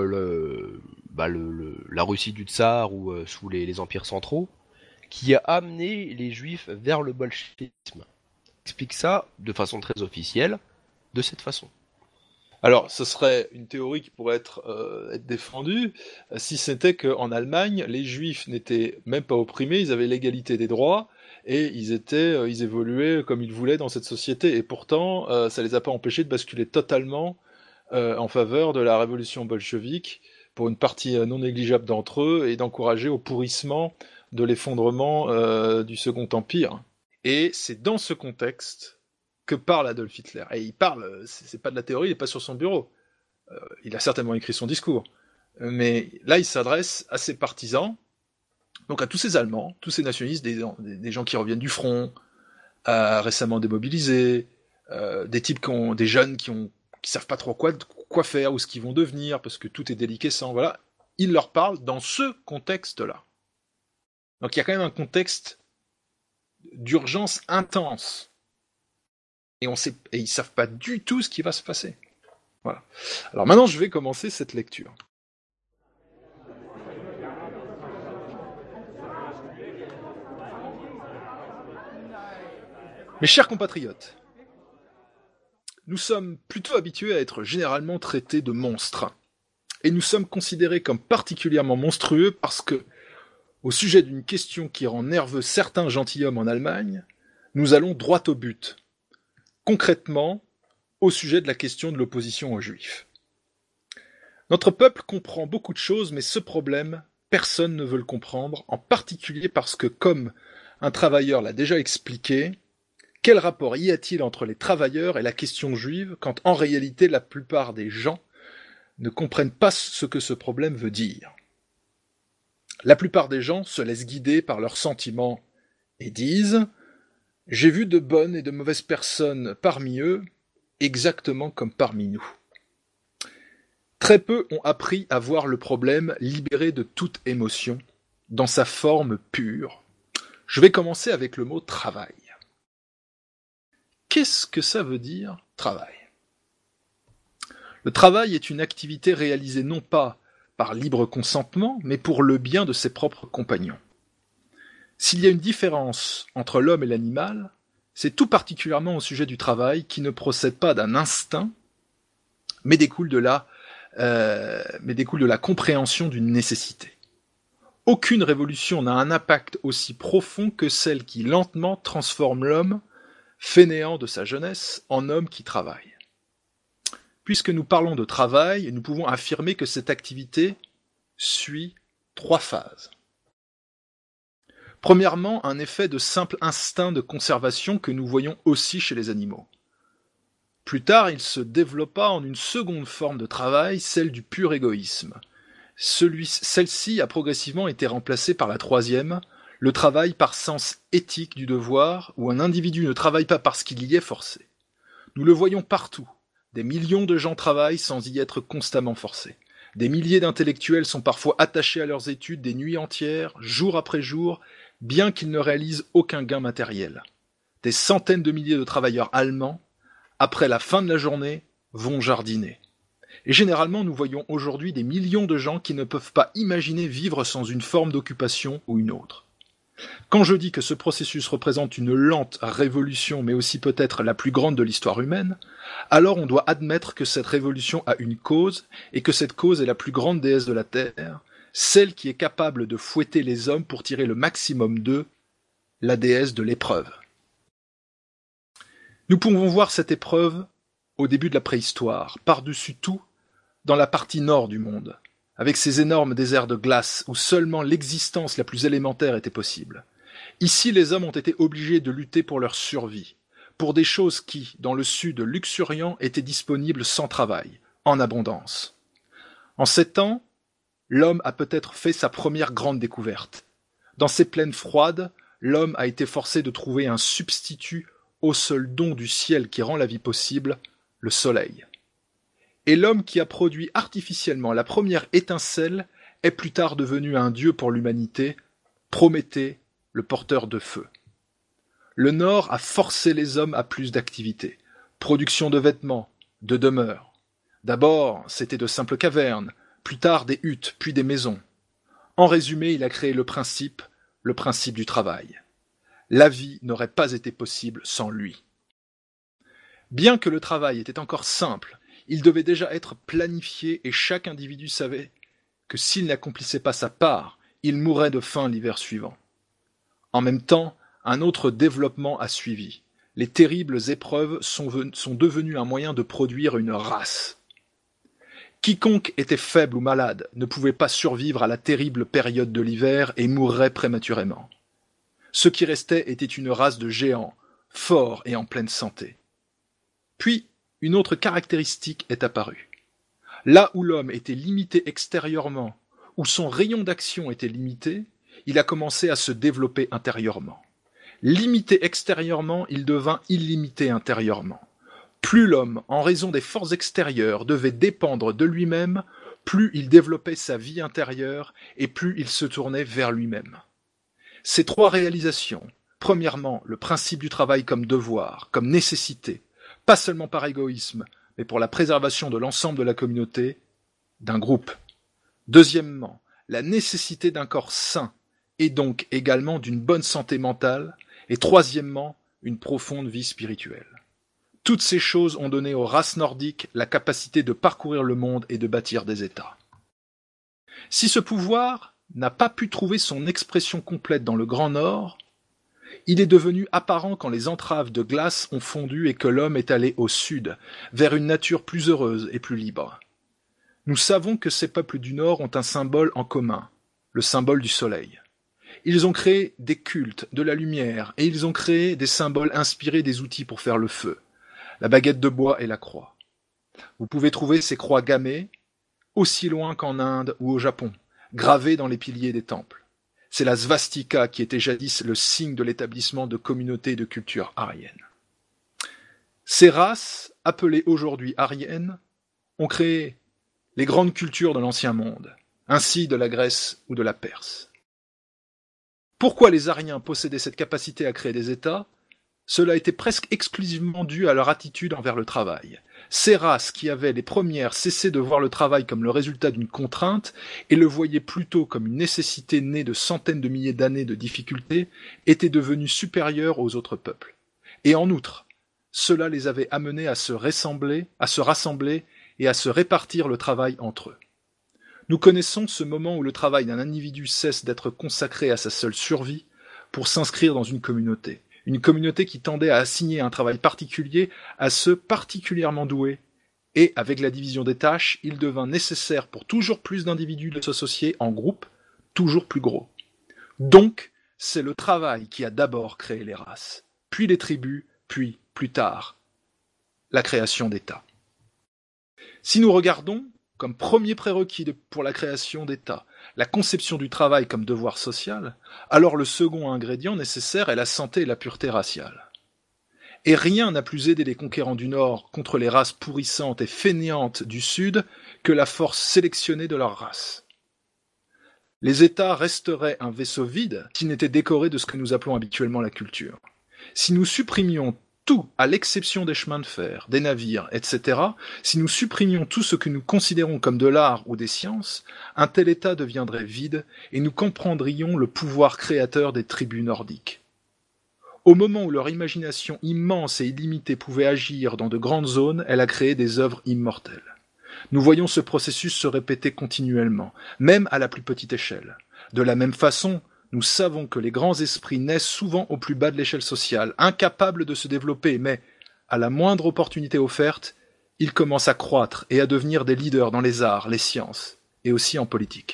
la Russie du Tsar ou sous les empires centraux, qui a amené les juifs vers le bolchevisme. Explique ça de façon très officielle, de cette façon. Alors, ce serait une théorie qui pourrait être défendue si c'était qu'en Allemagne, les Juifs n'étaient même pas opprimés, ils avaient l'égalité des droits et ils évoluaient comme ils voulaient dans cette société. Et pourtant, ça les a pas empêchés de basculer totalement en faveur de la révolution bolchevique pour une partie non négligeable d'entre eux et d'encourager au pourrissement de l'effondrement du Second Empire. Et c'est dans ce contexte que parle Adolf Hitler. Et il parle, c'est pas de la théorie, il n'est pas sur son bureau. Il a certainement écrit son discours. Mais là, il s'adresse à ses partisans, donc à tous ces Allemands, tous ces nationalistes, des gens qui reviennent du front, récemment démobilisés, des jeunes qui savent pas trop quoi faire, ou ce qu'ils vont devenir, parce que tout est déliquescent, voilà. Il leur parle dans ce contexte-là. Donc il y a quand même un contexte d'urgence intense. Et ils savent pas du tout ce qui va se passer. Voilà. Alors maintenant, je vais commencer cette lecture. Mes chers compatriotes, nous sommes plutôt habitués à être généralement traités de monstres. Et nous sommes considérés comme particulièrement monstrueux parce que, au sujet d'une question qui rend nerveux certains gentilshommes en Allemagne, nous allons droit au but. Concrètement, au sujet de la question de l'opposition aux Juifs. Notre peuple comprend beaucoup de choses, mais ce problème, personne ne veut le comprendre, en particulier parce que, comme un travailleur l'a déjà expliqué, quel rapport y a-t-il entre les travailleurs et la question juive, quand en réalité la plupart des gens ne comprennent pas ce que ce problème veut dire? La plupart des gens se laissent guider par leurs sentiments et disent « J'ai vu de bonnes et de mauvaises personnes parmi eux, exactement comme parmi nous. » Très peu ont appris à voir le problème libéré de toute émotion, dans sa forme pure. Je vais commencer avec le mot « travail ». Qu'est-ce que ça veut dire, travail? Le travail est une activité réalisée non pas par libre consentement, mais pour le bien de ses propres compagnons. S'il y a une différence entre l'homme et l'animal, c'est tout particulièrement au sujet du travail qui ne procède pas d'un instinct, mais découle de la mais découle de la compréhension d'une nécessité. Aucune révolution n'a un impact aussi profond que celle qui lentement transforme l'homme, fainéant de sa jeunesse, en homme qui travaille. Puisque nous parlons de travail, nous pouvons affirmer que cette activité suit 3 phases. Premièrement, un effet de simple instinct de conservation que nous voyons aussi chez les animaux. Plus tard, il se développa en une seconde forme de travail, celle du pur égoïsme. Celle-ci a progressivement été remplacée par la troisième, le travail par sens éthique du devoir, où un individu ne travaille pas parce qu'il y est forcé. Nous le voyons partout. Des millions de gens travaillent sans y être constamment forcés. Des milliers d'intellectuels sont parfois attachés à leurs études des nuits entières, jour après jour, bien qu'ils ne réalisent aucun gain matériel. Des centaines de milliers de travailleurs allemands, après la fin de la journée, vont jardiner. Et généralement, nous voyons aujourd'hui des millions de gens qui ne peuvent pas imaginer vivre sans une forme d'occupation ou une autre. Quand je dis que ce processus représente une lente révolution, mais aussi peut-être la plus grande de l'histoire humaine, alors on doit admettre que cette révolution a une cause, et que cette cause est la plus grande déesse de la Terre, celle qui est capable de fouetter les hommes pour tirer le maximum d'eux, la déesse de l'épreuve. Nous pouvons voir cette épreuve au début de la préhistoire, par-dessus tout, dans la partie nord du monde, avec ces énormes déserts de glace où seulement l'existence la plus élémentaire était possible. Ici, les hommes ont été obligés de lutter pour leur survie, pour des choses qui, dans le sud luxuriant, étaient disponibles sans travail, en abondance. En ces temps, l'homme a peut-être fait sa première grande découverte. Dans ces plaines froides, l'homme a été forcé de trouver un substitut au seul don du ciel qui rend la vie possible, le soleil. Et l'homme qui a produit artificiellement la première étincelle est plus tard devenu un dieu pour l'humanité, Prométhée, le porteur de feu. Le Nord a forcé les hommes à plus d'activité, production de vêtements, de demeures. D'abord, c'était de simples cavernes, plus tard des huttes, puis des maisons. En résumé, il a créé le principe du travail. La vie n'aurait pas été possible sans lui. Bien que le travail était encore simple, il devait déjà être planifié et chaque individu savait que s'il n'accomplissait pas sa part, il mourrait de faim l'hiver suivant. En même temps, un autre développement a suivi. Les terribles épreuves sont devenues un moyen de produire une race. Quiconque était faible ou malade ne pouvait pas survivre à la terrible période de l'hiver et mourrait prématurément. Ce qui restait était une race de géants, forts et en pleine santé. Puis, une autre caractéristique est apparue. Là où l'homme était limité extérieurement, où son rayon d'action était limité, il a commencé à se développer intérieurement. Limité extérieurement, il devint illimité intérieurement. Plus l'homme, en raison des forces extérieures, devait dépendre de lui-même, plus il développait sa vie intérieure et plus il se tournait vers lui-même. Ces 3 réalisations, premièrement, le principe du travail comme devoir, comme nécessité, pas seulement par égoïsme, mais pour la préservation de l'ensemble de la communauté, d'un groupe. Deuxièmement, la nécessité d'un corps sain, et donc également d'une bonne santé mentale, et troisièmement, une profonde vie spirituelle. Toutes ces choses ont donné aux races nordiques la capacité de parcourir le monde et de bâtir des États. Si ce pouvoir n'a pas pu trouver son expression complète dans le Grand Nord, il est devenu apparent quand les entraves de glace ont fondu et que l'homme est allé au sud, vers une nature plus heureuse et plus libre. Nous savons que ces peuples du Nord ont un symbole en commun, le symbole du soleil. Ils ont créé des cultes, de la lumière, et ils ont créé des symboles inspirés des outils pour faire le feu, la baguette de bois et la croix. Vous pouvez trouver ces croix gammées, aussi loin qu'en Inde ou au Japon, gravées dans les piliers des temples. C'est la svastika qui était jadis le signe de l'établissement de communautés de culture aryenne. Ces races, appelées aujourd'hui aryennes, ont créé les grandes cultures de l'ancien monde, ainsi de la Grèce ou de la Perse. Pourquoi les Aryens possédaient cette capacité à créer des États ? Cela était presque exclusivement dû à leur attitude envers le travail. Ces races qui avaient les premières cessé de voir le travail comme le résultat d'une contrainte et le voyaient plutôt comme une nécessité née de centaines de milliers d'années de difficultés étaient devenues supérieures aux autres peuples. Et en outre, cela les avait amenés à se rassembler et à se répartir le travail entre eux. Nous connaissons ce moment où le travail d'un individu cesse d'être consacré à sa seule survie pour s'inscrire dans une communauté qui tendait à assigner un travail particulier à ceux particulièrement doués, et avec la division des tâches, il devint nécessaire pour toujours plus d'individus de s'associer en groupes toujours plus gros. Donc, c'est le travail qui a d'abord créé les races, puis les tribus, puis, plus tard, la création d'États. Si nous regardons, comme premier prérequis pour la création d'États, la conception du travail comme devoir social, alors le second ingrédient nécessaire est la santé et la pureté raciale. Et rien n'a plus aidé les conquérants du Nord contre les races pourrissantes et fainéantes du Sud que la force sélectionnée de leur race. Les États resteraient un vaisseau vide s'ils n'étaient décorés de ce que nous appelons habituellement la culture. Si nous supprimions tout, à l'exception des chemins de fer, des navires, etc., si nous supprimions tout ce que nous considérons comme de l'art ou des sciences, un tel État deviendrait vide et nous comprendrions le pouvoir créateur des tribus nordiques. Au moment où leur imagination immense et illimitée pouvait agir dans de grandes zones, elle a créé des œuvres immortelles. Nous voyons ce processus se répéter continuellement, même à la plus petite échelle. De la même façon, nous savons que les grands esprits naissent souvent au plus bas de l'échelle sociale, incapables de se développer, mais, à la moindre opportunité offerte, ils commencent à croître et à devenir des leaders dans les arts, les sciences, et aussi en politique.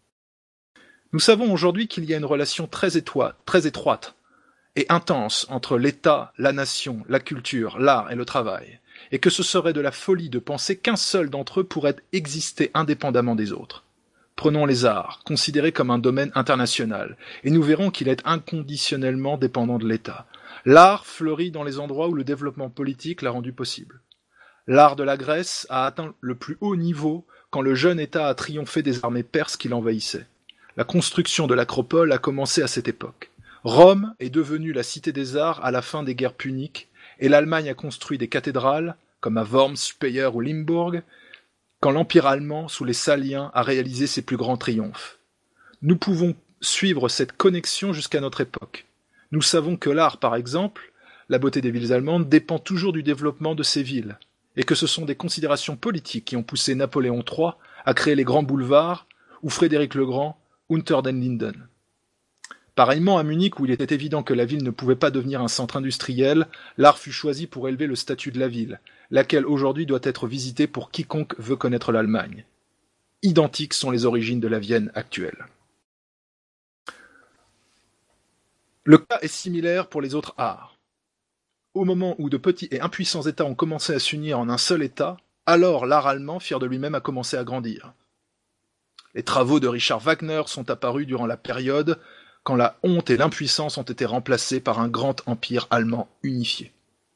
Nous savons aujourd'hui qu'il y a une relation très étroite et intense entre l'État, la nation, la culture, l'art et le travail, et que ce serait de la folie de penser qu'un seul d'entre eux pourrait exister indépendamment des autres. Prenons les arts, considérés comme un domaine international, et nous verrons qu'il est inconditionnellement dépendant de l'État. L'art fleurit dans les endroits où le développement politique l'a rendu possible. L'art de la Grèce a atteint le plus haut niveau quand le jeune État a triomphé des armées perses qui l'envahissaient. La construction de l'acropole a commencé à cette époque. Rome est devenue la cité des arts à la fin des guerres puniques, et l'Allemagne a construit des cathédrales, comme à Worms, Speyer ou Limbourg, quand l'Empire allemand, sous les Saliens, a réalisé ses plus grands triomphes. Nous pouvons suivre cette connexion jusqu'à notre époque. Nous savons que l'art, par exemple, la beauté des villes allemandes, dépend toujours du développement de ces villes, et que ce sont des considérations politiques qui ont poussé Napoléon III à créer les grands boulevards, ou Frédéric le Grand, Unter den Linden. Pareillement à Munich, où il était évident que la ville ne pouvait pas devenir un centre industriel, l'art fut choisi pour élever le statut de la ville, laquelle aujourd'hui doit être visitée pour quiconque veut connaître l'Allemagne. Identiques sont les origines de la Vienne actuelle. Le cas est similaire pour les autres arts. Au moment où de petits et impuissants États ont commencé à s'unir en un seul État, alors l'art allemand, fier de lui-même, a commencé à grandir. Les travaux de Richard Wagner sont apparus durant la période quand la honte et l'impuissance ont été remplacées par un grand empire allemand unifié.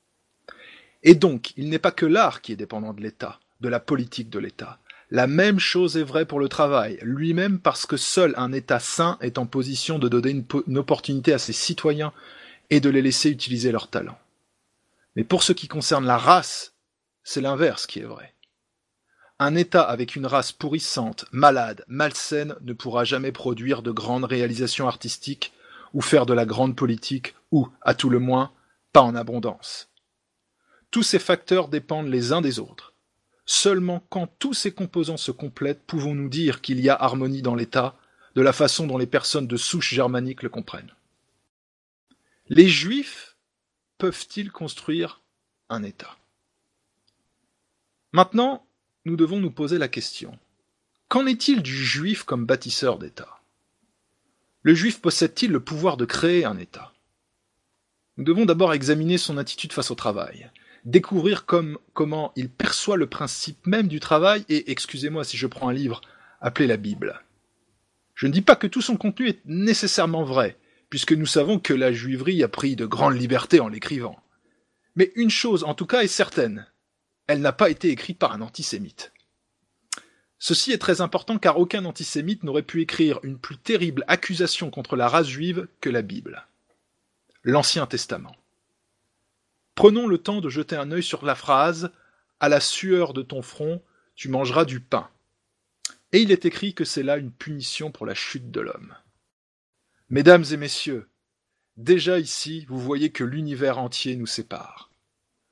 Et donc, il n'est pas que l'art qui est dépendant de l'État, de la politique de l'État. La même chose est vraie pour le travail, lui-même parce que seul un État sain est en position de donner une opportunité à ses citoyens et de les laisser utiliser leurs talents. Mais pour ce qui concerne la race, c'est l'inverse qui est vrai. Un État avec une race pourrissante, malade, malsaine ne pourra jamais produire de grandes réalisations artistiques ou faire de la grande politique ou, à tout le moins, pas en abondance. Tous ces facteurs dépendent les uns des autres. Seulement quand tous ces composants se complètent, pouvons-nous dire qu'il y a harmonie dans l'État, de la façon dont les personnes de souche germanique le comprennent. Les Juifs peuvent-ils construire un État? Maintenant, nous devons nous poser la question. Qu'en est-il du Juif comme bâtisseur d'État? Le Juif possède-t-il le pouvoir de créer un État? Nous devons d'abord examiner son attitude face au travail, découvrir comment il perçoit le principe même du travail et, excusez-moi si je prends un livre appelé la Bible. Je ne dis pas que tout son contenu est nécessairement vrai, puisque nous savons que la juiverie a pris de grandes libertés en l'écrivant. Mais une chose en tout cas est certaine, elle n'a pas été écrite par un antisémite. Ceci est très important car aucun antisémite n'aurait pu écrire une plus terrible accusation contre la race juive que la Bible. L'Ancien Testament. Prenons le temps de jeter un œil sur la phrase « À la sueur de ton front, tu mangeras du pain ». Et il est écrit que c'est là une punition pour la chute de l'homme. Mesdames et messieurs, déjà ici, vous voyez que l'univers entier nous sépare.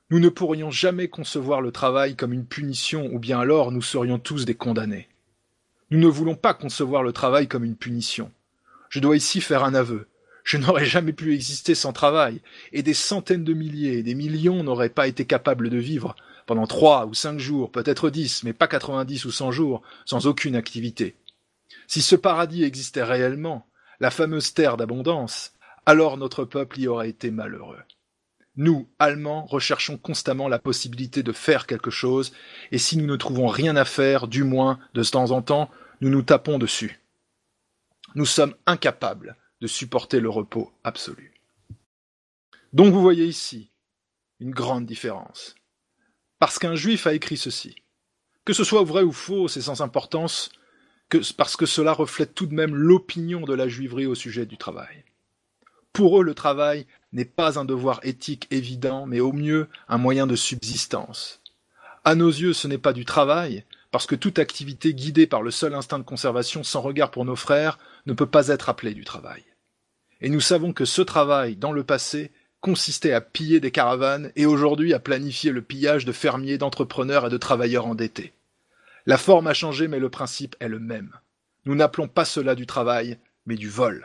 Nous ne pourrions jamais concevoir le travail comme une punition, ou bien alors nous serions tous des condamnés. Nous ne voulons pas concevoir le travail comme une punition. Je dois ici faire un aveu. Je n'aurais jamais pu exister sans travail, et des centaines de milliers et des millions n'auraient pas été capables de vivre pendant 3 ou 5 jours, peut-être 10, mais pas 90 ou 100 jours, sans aucune activité. Si ce paradis existait réellement, la fameuse terre d'abondance, alors notre peuple y aurait été malheureux. Nous, Allemands, recherchons constamment la possibilité de faire quelque chose, et si nous ne trouvons rien à faire, du moins, de temps en temps, nous nous tapons dessus. Nous sommes incapables de supporter le repos absolu. Donc vous voyez ici une grande différence. Parce qu'un juif a écrit ceci. Que ce soit vrai ou faux, c'est sans importance, parce que cela reflète tout de même l'opinion de la juiverie au sujet du travail. Pour eux, le travail n'est pas un devoir éthique évident, mais au mieux un moyen de subsistance. À nos yeux, ce n'est pas du travail, parce que toute activité guidée par le seul instinct de conservation sans regard pour nos frères ne peut pas être appelée du travail. Et nous savons que ce travail, dans le passé, consistait à piller des caravanes et aujourd'hui à planifier le pillage de fermiers, d'entrepreneurs et de travailleurs endettés. La forme a changé, mais le principe est le même. Nous n'appelons pas cela du travail, mais du vol.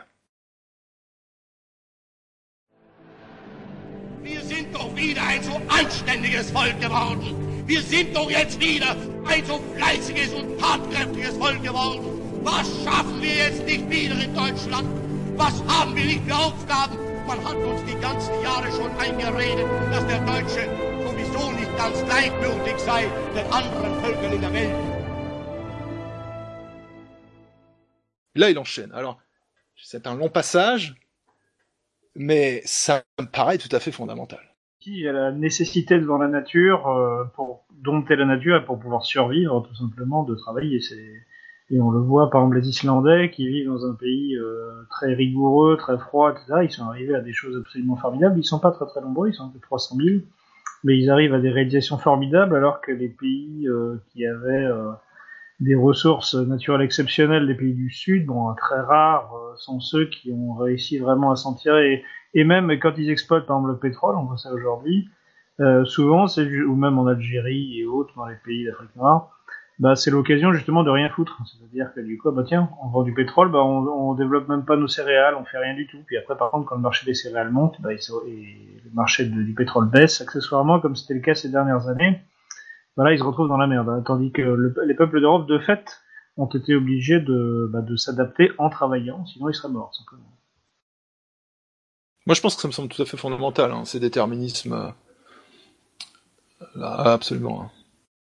Wir sind doch wieder ein so anständiges Volk geworden. Wir sind doch jetzt wieder ein so fleißiges und tatkräftiges Volk geworden. Was schaffen wir jetzt nicht wieder in Deutschland? Was haben wir nicht für Aufgaben? Man hat uns die ganzen Jahre schon eingeredet, dass der Deutsche sowieso nicht ganz gleichgültig sei den anderen Völkern in der Welt. Là, il enchaîne. Alors, c'est un long passage, mais ça me paraît tout à fait fondamental. Il y a la nécessité devant la nature, pour dompter la nature et pour pouvoir survivre, tout simplement, de travailler. Et on le voit, par exemple, les Islandais qui vivent dans un pays très rigoureux, très froid, etc. Ils sont arrivés à des choses absolument formidables. Ils sont pas très très nombreux, ils sont un peu 300 000, mais ils arrivent à des réalisations formidables, alors que les pays qui avaient des ressources naturelles exceptionnelles des pays du Sud, bon, très rares, sont ceux qui ont réussi vraiment à s'en tirer. Et même quand ils exploitent, par exemple, le pétrole, on voit ça aujourd'hui, souvent, ou même en Algérie et autres, dans les pays d'Afrique noire, bah, c'est l'occasion justement de rien foutre. C'est-à-dire que du coup, bah tiens, on vend du pétrole, bah on développe même pas nos céréales, on fait rien du tout. Puis après, par contre, quand le marché des céréales monte, bah, et le marché du pétrole baisse accessoirement, comme c'était le cas ces dernières années. Voilà, ils se retrouvent dans la merde. Tandis que les peuples d'Europe, de fait, ont été obligés de s'adapter en travaillant, sinon ils seraient morts, simplement. Moi, je pense que ça me semble tout à fait fondamental, hein, ces déterminismes. Là, absolument. Hein.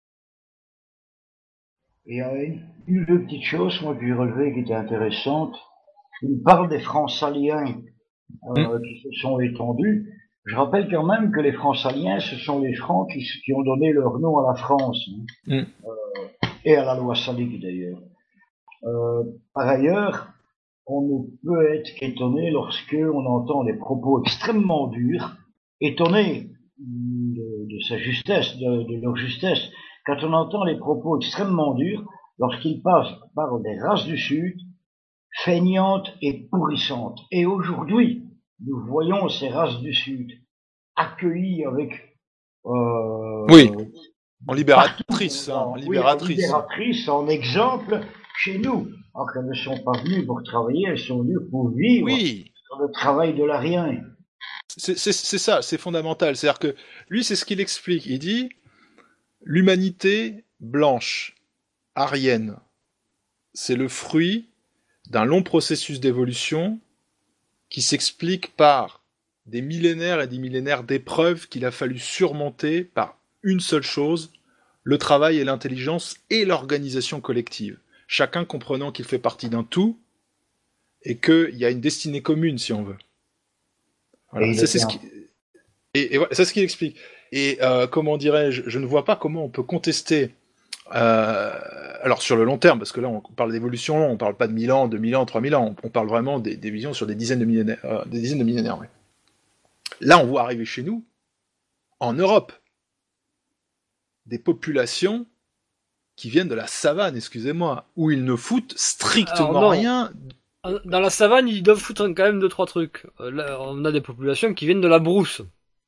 Il y a une deux petites choses, moi, que j'ai relevées qui étaient intéressantes. Il parle des Francs-Saliens qui se sont étendus. Je rappelle quand même que les Francs-Saliens, ce sont les Francs qui ont donné leur nom à la France, hein, et à la loi salique d'ailleurs. Par ailleurs, on ne peut être qu'étonné lorsque on entend des propos extrêmement durs, étonné de sa justesse, de leur justesse, quand on entend les propos extrêmement durs, lorsqu'ils parlent des races du Sud, feignantes et pourrissantes. Et aujourd'hui, nous voyons ces races du Sud accueillies avec oui, en libératrice, hein, en libératrice. Oui, en libératrice, en exemple chez nous. Alors qu'elles ne sont pas venues pour travailler, elles sont venues pour vivre sur le travail de l'arien. C'est ça, c'est fondamental. C'est-à-dire que lui, c'est ce qu'il explique. Il dit l'humanité blanche, aryenne, c'est le fruit d'un long processus d'évolution qui s'explique par des millénaires et des millénaires d'épreuves qu'il a fallu surmonter par une seule chose, le travail et l'intelligence et l'organisation collective. Chacun comprenant qu'il fait partie d'un tout et qu'il y a une destinée commune, si on veut. Voilà, c'est ce qu'il explique. Et comment dirais-je, je ne vois pas comment on peut contester, alors sur le long terme, parce que là on parle d'évolution, on ne parle pas de 1000 ans, 2000 ans, 3000 ans, on parle vraiment des visions sur des dizaines de millénaires. Ouais. Là on voit arriver chez nous, en Europe, des populations qui viennent de la savane, excusez-moi, où ils ne foutent strictement rien. Dans la savane, ils doivent foutre quand même 2-3 trucs. Là, on a des populations qui viennent de la brousse.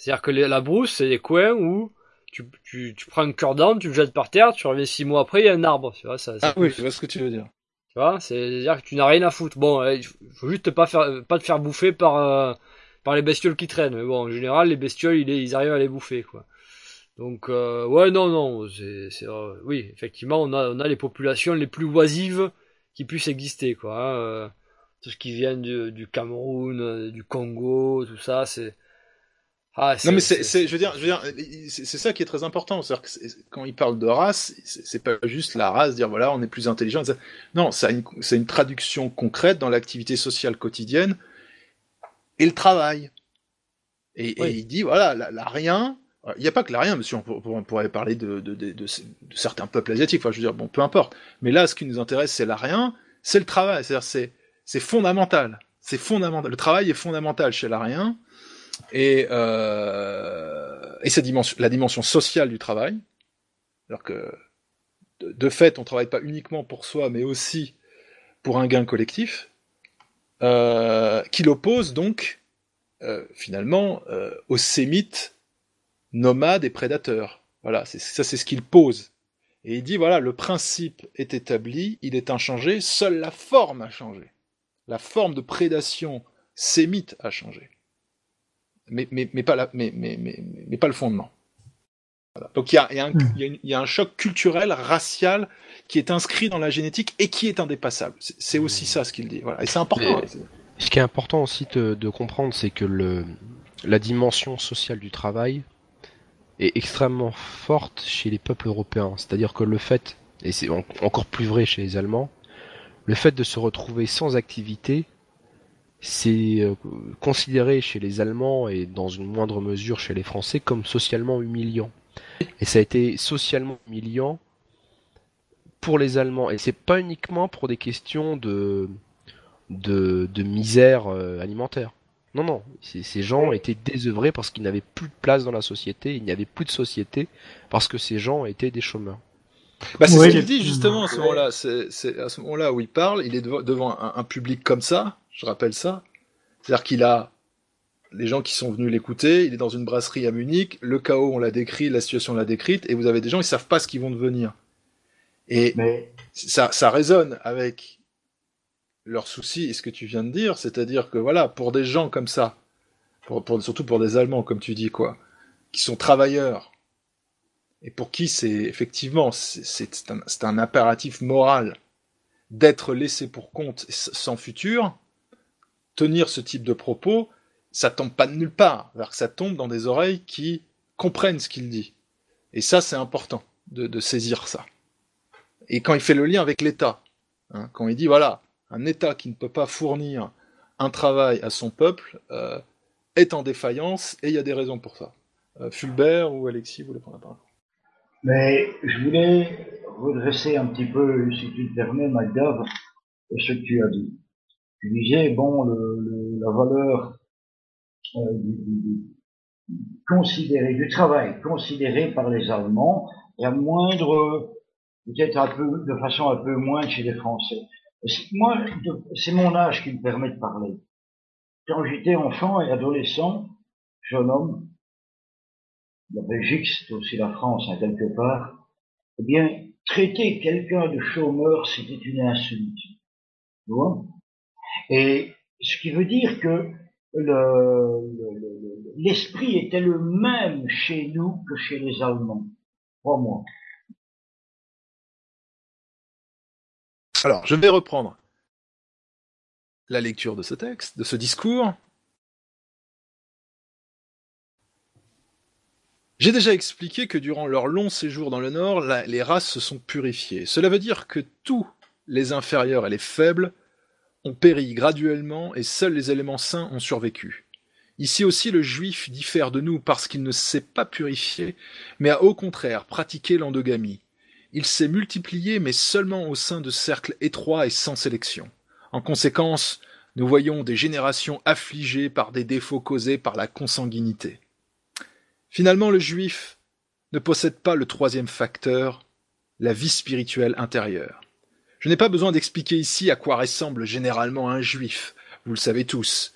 C'est-à-dire que la brousse, c'est des coins où tu prends un cure-dent, tu le jettes par terre, tu reviens 6 mois après, il y a un arbre. Tu vois, oui, je vois ce que tu veux dire. Tu vois, c'est-à-dire que tu n'as rien à foutre. Bon, il faut juste pas te faire bouffer par les bestioles qui traînent. Mais bon, en général, les bestioles, ils arrivent à les bouffer, quoi. Donc, ouais, non, oui, effectivement, on a les populations les plus oisives qui puissent exister, quoi. Hein. Tout ce qui vient du Cameroun, du Congo, tout ça, c'est... Non, mais je veux dire, c'est ça qui est très important. C'est-à-dire que quand il parle de race, c'est pas juste la race, dire voilà, on est plus intelligent. Etc. Non, c'est une traduction concrète dans l'activité sociale quotidienne et le travail. Et il dit voilà, l'arien, il n'y a pas que l'arien, monsieur, on pourrait parler de certains peuples asiatiques. Enfin, je veux dire, bon, peu importe. Mais là, ce qui nous intéresse, c'est l'arien, c'est le travail. C'est-à-dire, c'est fondamental. C'est fondamental. Le travail est fondamental chez l'arien. Et la dimension sociale du travail, alors que de fait on travaille pas uniquement pour soi mais aussi pour un gain collectif, qui l'oppose donc finalement aux sémites nomades et prédateurs. Voilà, c'est ce qu'il pose. Et il dit voilà, le principe est établi, il est inchangé, seule la forme a changé. La forme de prédation sémite a changé. Mais pas le fondement. Voilà. Donc il y a un choc culturel, racial, qui est inscrit dans la génétique et qui est indépassable. C'est aussi ça ce qu'il dit. Voilà. Et c'est important. Ce qui est important aussi de comprendre, c'est que la dimension sociale du travail est extrêmement forte chez les peuples européens. C'est-à-dire que le fait, et c'est encore plus vrai chez les Allemands, le fait de se retrouver sans activité, c'est considéré chez les Allemands et dans une moindre mesure chez les Français comme socialement humiliant. Et ça a été socialement humiliant pour les Allemands. Et c'est pas uniquement pour des questions de misère alimentaire. Non. Ces gens étaient désœuvrés parce qu'ils n'avaient plus de place dans la société. Il n'y avait plus de société parce que ces gens étaient des chômeurs. C'est ce qu'il dit justement à ce moment-là. C'est à ce moment-là où il parle. Il est devant un public comme ça. Je rappelle ça. C'est-à-dire qu'il a les gens qui sont venus l'écouter, il est dans une brasserie à Munich, le chaos on l'a décrit, la situation on l'a décrite, et vous avez des gens, ils savent pas ce qu'ils vont devenir. Et ça résonne avec leur souci et ce que tu viens de dire, c'est-à-dire que voilà, pour des gens comme ça, surtout pour des Allemands, comme tu dis, quoi, qui sont travailleurs, et pour qui c'est effectivement, c'est un impératif moral d'être laissé pour compte sans futur, tenir ce type de propos, ça tombe pas de nulle part, alors que ça tombe dans des oreilles qui comprennent ce qu'il dit. Et ça, c'est important de saisir ça. Et quand il fait le lien avec l'État, hein, quand il dit, voilà, un État qui ne peut pas fournir un travail à son peuple est en défaillance, et il y a des raisons pour ça. Fulbert ou Alexis, vous voulez prendre la parole? Mais je voulais redresser un petit peu, si tu te permets, Magdave, ce que tu as dit. Tu disais, bon, la valeur du travail considéré par les Allemands est moindre, peut-être de façon un peu moindre chez les Français. Moi, c'est mon âge qui me permet de parler. Quand j'étais enfant et adolescent, jeune homme, la Belgique, c'est aussi la France, hein, quelque part, eh bien, traiter quelqu'un de chômeur, c'était une insulte. Tu vois? Et ce qui veut dire que l'esprit était le même chez nous que chez les Allemands. Crois-moi. Alors, je vais reprendre la lecture de ce texte, de ce discours. J'ai déjà expliqué que durant leur long séjour dans le Nord, les races se sont purifiées. Cela veut dire que tous les inférieurs et les faibles ont péri graduellement et seuls les éléments sains ont survécu. Ici aussi, le juif diffère de nous parce qu'il ne s'est pas purifié, mais a au contraire pratiqué l'endogamie. Il s'est multiplié, mais seulement au sein de cercles étroits et sans sélection. En conséquence, nous voyons des générations affligées par des défauts causés par la consanguinité. Finalement, le juif ne possède pas le troisième facteur, la vie spirituelle intérieure. Je n'ai pas besoin d'expliquer ici à quoi ressemble généralement un juif, vous le savez tous.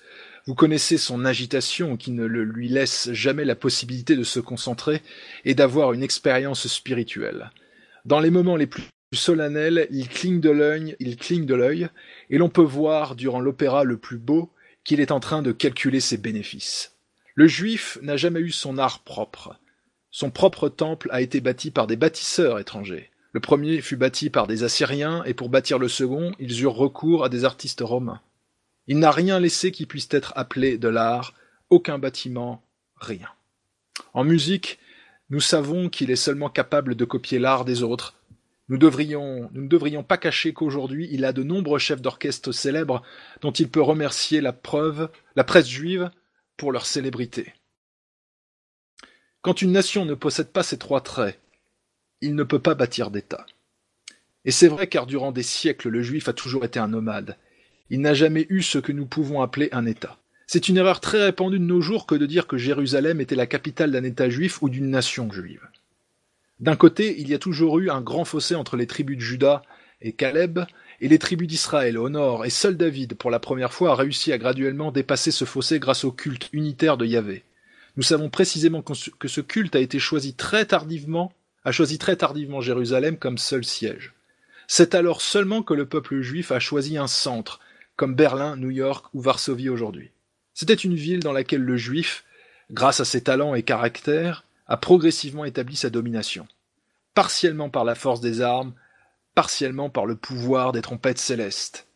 Vous connaissez son agitation qui ne lui laisse jamais la possibilité de se concentrer et d'avoir une expérience spirituelle. Dans les moments les plus solennels, il cligne de l'œil, et l'on peut voir, durant l'opéra le plus beau, qu'il est en train de calculer ses bénéfices. Le juif n'a jamais eu son art propre. Son propre temple a été bâti par des bâtisseurs étrangers. Le premier fut bâti par des Assyriens, et pour bâtir le second, ils eurent recours à des artistes romains. Il n'a rien laissé qui puisse être appelé de l'art, aucun bâtiment, rien. En musique, nous savons qu'il est seulement capable de copier l'art des autres. Nous ne devrions pas cacher qu'aujourd'hui, il a de nombreux chefs d'orchestre célèbres dont il peut remercier la presse juive pour leur célébrité. Quand une nation ne possède pas ces 3 traits, il ne peut pas bâtir d'État. Et c'est vrai car durant des siècles, le juif a toujours été un nomade. Il n'a jamais eu ce que nous pouvons appeler un État. C'est une erreur très répandue de nos jours que de dire que Jérusalem était la capitale d'un État juif ou d'une nation juive. D'un côté, il y a toujours eu un grand fossé entre les tribus de Juda et Caleb et les tribus d'Israël au nord, et seul David, pour la première fois, a réussi à graduellement dépasser ce fossé grâce au culte unitaire de Yahvé. Nous savons précisément que ce culte a choisi très tardivement Jérusalem comme seul siège. C'est alors seulement que le peuple juif a choisi un centre, comme Berlin, New York ou Varsovie aujourd'hui. C'était une ville dans laquelle le juif, grâce à ses talents et caractères, a progressivement établi sa domination, partiellement par la force des armes, partiellement par le pouvoir des trompettes célestes.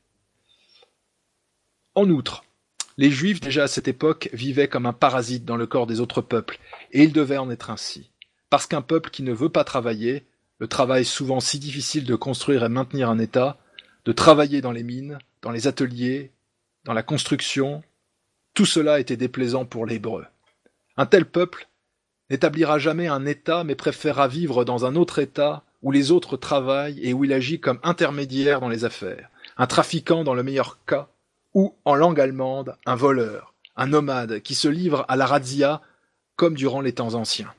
En outre, les Juifs déjà à cette époque vivaient comme un parasite dans le corps des autres peuples, et il devait en être ainsi, parce qu'un peuple qui ne veut pas travailler, le travail souvent si difficile de construire et maintenir un État, de travailler dans les mines, dans les ateliers, dans la construction, tout cela était déplaisant pour l'Hébreu. Un tel peuple n'établira jamais un État, mais préférera vivre dans un autre État où les autres travaillent et où il agit comme intermédiaire dans les affaires, un trafiquant dans le meilleur cas, ou, en langue allemande, un voleur, un nomade qui se livre à la razzia comme durant les temps anciens.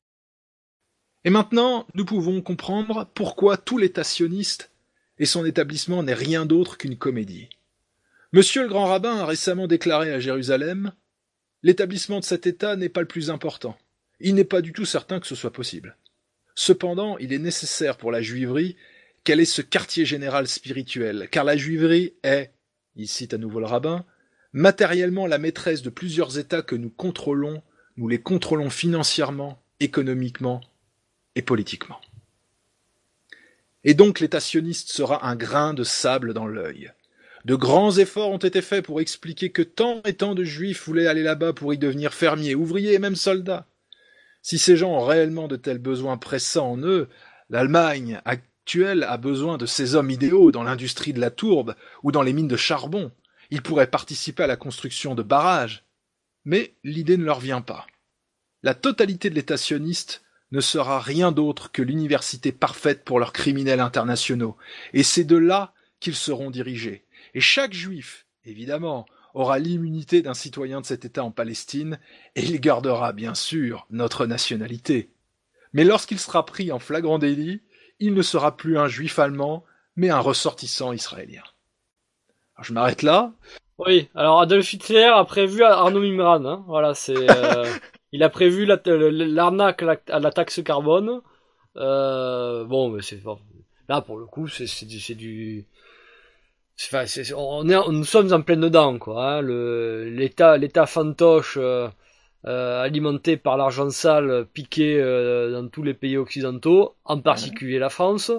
Et maintenant, nous pouvons comprendre pourquoi tout l'État sioniste et son établissement n'est rien d'autre qu'une comédie. Monsieur le grand rabbin a récemment déclaré à Jérusalem « L'établissement de cet État n'est pas le plus important. Il n'est pas du tout certain que ce soit possible. Cependant, il est nécessaire pour la juiverie qu'elle ait ce quartier général spirituel, car la juiverie est, il cite à nouveau le rabbin, matériellement la maîtresse de plusieurs États que nous les contrôlons financièrement, économiquement et politiquement. Et donc l'État sioniste sera un grain de sable dans l'œil. De grands efforts ont été faits pour expliquer que tant et tant de juifs voulaient aller là-bas pour y devenir fermiers, ouvriers et même soldats. Si ces gens ont réellement de tels besoins pressants en eux, l'Allemagne actuelle a besoin de ces hommes idéaux dans l'industrie de la tourbe ou dans les mines de charbon. Ils pourraient participer à la construction de barrages. Mais l'idée ne leur vient pas. La totalité de l'État sioniste ne sera rien d'autre que l'université parfaite pour leurs criminels internationaux, et c'est de là qu'ils seront dirigés. Et chaque juif, évidemment, aura l'immunité d'un citoyen de cet État en Palestine, et il gardera bien sûr notre nationalité. Mais lorsqu'il sera pris en flagrant délit, il ne sera plus un juif allemand, mais un ressortissant israélien. Alors, je m'arrête là. Oui, alors Adolf Hitler a prévu Arnaud Mimran, hein. Voilà, c'est il a prévu l'arnaque à la taxe carbone. Bon, mais c'est là pour le coup, c'est du enfin, nous sommes en plein dedans, quoi. Hein. L'État fantoche alimenté par l'argent sale piqué dans tous les pays occidentaux, en particulier la France.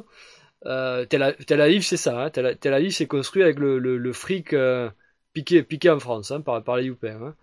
Tel Aviv, c'est ça. Hein. Tel Aviv, c'est construit avec le fric piqué en France, hein, par les Youpiens. Hein.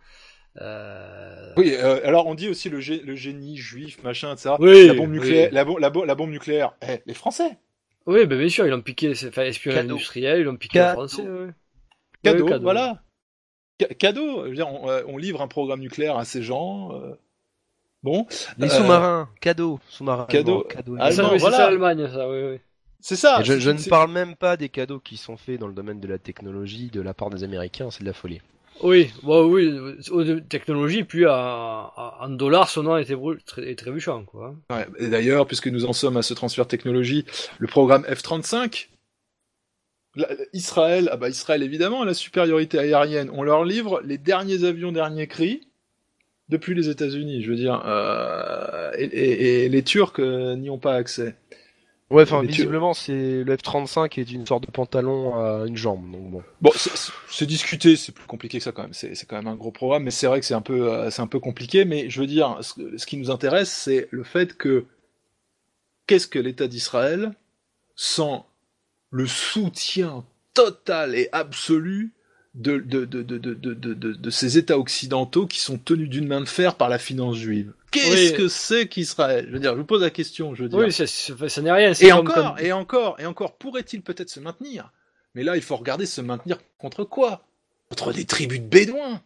Oui, alors on dit aussi le génie juif, machin, etc. Oui, la bombe nucléaire, oui. la bombe nucléaire. Les Français. Oui, ben bien sûr, ils l'ont piqué, enfin, espionnage industriel, ils l'ont piqué en français. Ouais. Cadeau, cadeau, voilà. Cadeau. Je veux dire, on livre un programme nucléaire à ces gens. Bon. Les sous-marins, cadeau, sous-marins. Cadeau. Allemand, c'est ça l'Allemagne, ça, oui. C'est ça. Je ne parle même pas des cadeaux qui sont faits dans le domaine de la technologie de la part des Américains, c'est de la folie. Oui, bon, oui, technologie, puis en dollars, son nom est trébuchant, quoi. Ouais, et d'ailleurs, puisque nous en sommes à ce transfert de technologie, le programme F-35, Israël, Israël évidemment, la supériorité aérienne, on leur livre les derniers avions dernier cri depuis les États-Unis, je veux dire, et les Turcs n'y ont pas accès. Ouais, enfin, visiblement, c'est le F-35 qui est une sorte de pantalon à une jambe, donc bon. Bon, c'est discuté, c'est plus compliqué que ça quand même. C'est quand même un gros programme, mais c'est vrai que c'est un peu compliqué. Mais je veux dire, ce qui nous intéresse, c'est le fait que qu'est-ce que l'État d'Israël sans le soutien total et absolu de ces États occidentaux qui sont tenus d'une main de fer par la finance juive. Qu'est-ce que c'est qu'Israël? Je veux dire, je vous pose la question, je veux dire. Oui, ça n'est rien. Et encore, pourrait-il peut-être se maintenir? Mais là, il faut regarder se maintenir contre quoi? Contre des tribus de Bédouins.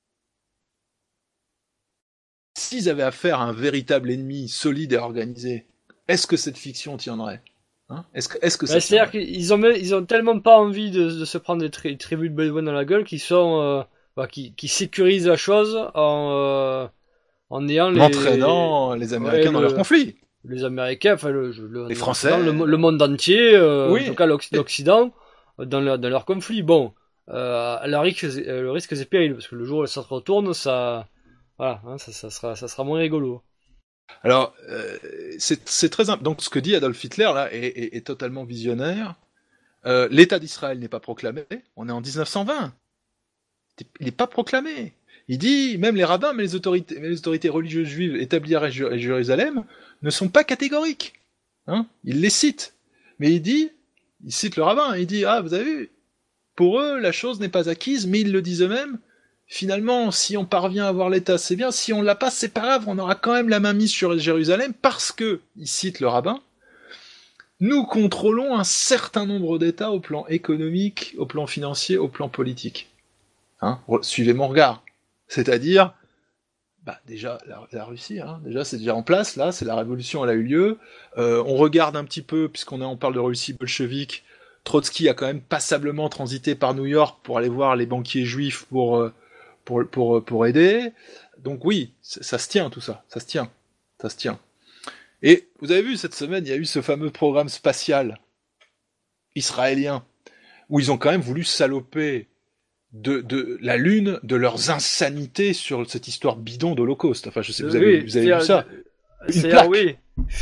S'ils avaient affaire à un véritable ennemi solide et organisé, est-ce que cette fiction tiendrait? Est-ce que ça c'est-à-dire qu'ils ont tellement pas envie de se prendre des tribus de Bédouins dans la gueule qu'ils sont qui sécurisent la chose en ayant entraînant les Américains dans leur conflit. Les Américains, enfin les Français, le monde entier, en tout cas l'Occident, dans leur conflit. Bon, le risque c'est péril parce que le jour où ça se retourne, ça sera moins rigolo. Alors, c'est très donc ce que dit Adolf Hitler là est totalement visionnaire. L'État d'Israël n'est pas proclamé. On est en 1920. Il n'est pas proclamé. Il dit même les rabbins, mais les autorités religieuses juives établies à Jérusalem ne sont pas catégoriques. Il les cite, mais il cite le rabbin. Il dit vous avez vu, pour eux la chose n'est pas acquise, mais ils le disent eux-mêmes. Finalement, si on parvient à avoir l'État, c'est bien. Si on l'a pas, c'est pas grave. On aura quand même la main mise sur Jérusalem parce que, il cite le rabbin, nous contrôlons un certain nombre d'États au plan économique, au plan financier, au plan politique. Suivez mon regard. C'est-à-dire, déjà la Russie, déjà c'est déjà en place. Là, c'est la révolution, elle a eu lieu. On regarde un petit peu, puisqu'on parle de Russie bolchevique. Trotsky a quand même passablement transité par New York pour aller voir les banquiers juifs pour aider. Donc oui, ça se tient tout ça, ça se tient. Et vous avez vu cette semaine, il y a eu ce fameux programme spatial israélien où ils ont quand même voulu saloper de la Lune de leurs insanités sur cette histoire bidon d'Holocauste. Enfin, je sais, vous avez vu ça. Une plaque. Oui.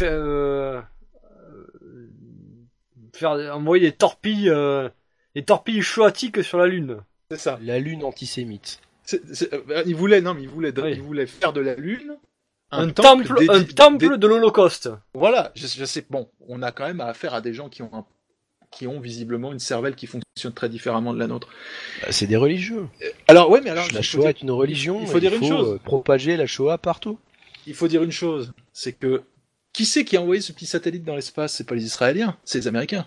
Faire envoyer des torpilles choatiques sur la Lune. C'est ça. La Lune antisémite. Il voulait faire de la Lune un temple de l'Holocauste. Voilà, je sais. Bon, on a quand même affaire à des gens qui ont visiblement une cervelle qui fonctionne très différemment de la nôtre. C'est des religieux. Alors la Shoah est une religion. Il faut dire une chose. Propager la Shoah partout. Il faut dire une chose, c'est que qui c'est qui a envoyé ce petit satellite dans l'espace? C'est pas les Israéliens, c'est les Américains.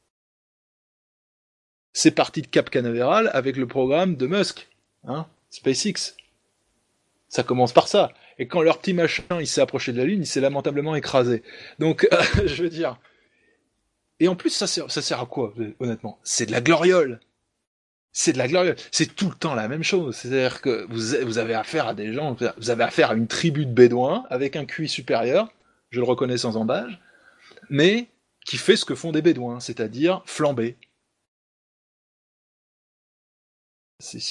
C'est parti de Cap Canaveral avec le programme de Musk, SpaceX. Ça commence par ça. Et quand leur petit machin, il s'est approché de la Lune, il s'est lamentablement écrasé. Donc, je veux dire... Et en plus, ça sert à quoi, honnêtement? C'est de la gloriole. C'est tout le temps la même chose. C'est-à-dire que vous avez affaire à des gens, vous avez affaire à une tribu de Bédouins avec un QI supérieur, je le reconnais sans embâche, mais qui fait ce que font des Bédouins, c'est-à-dire flamber. C'est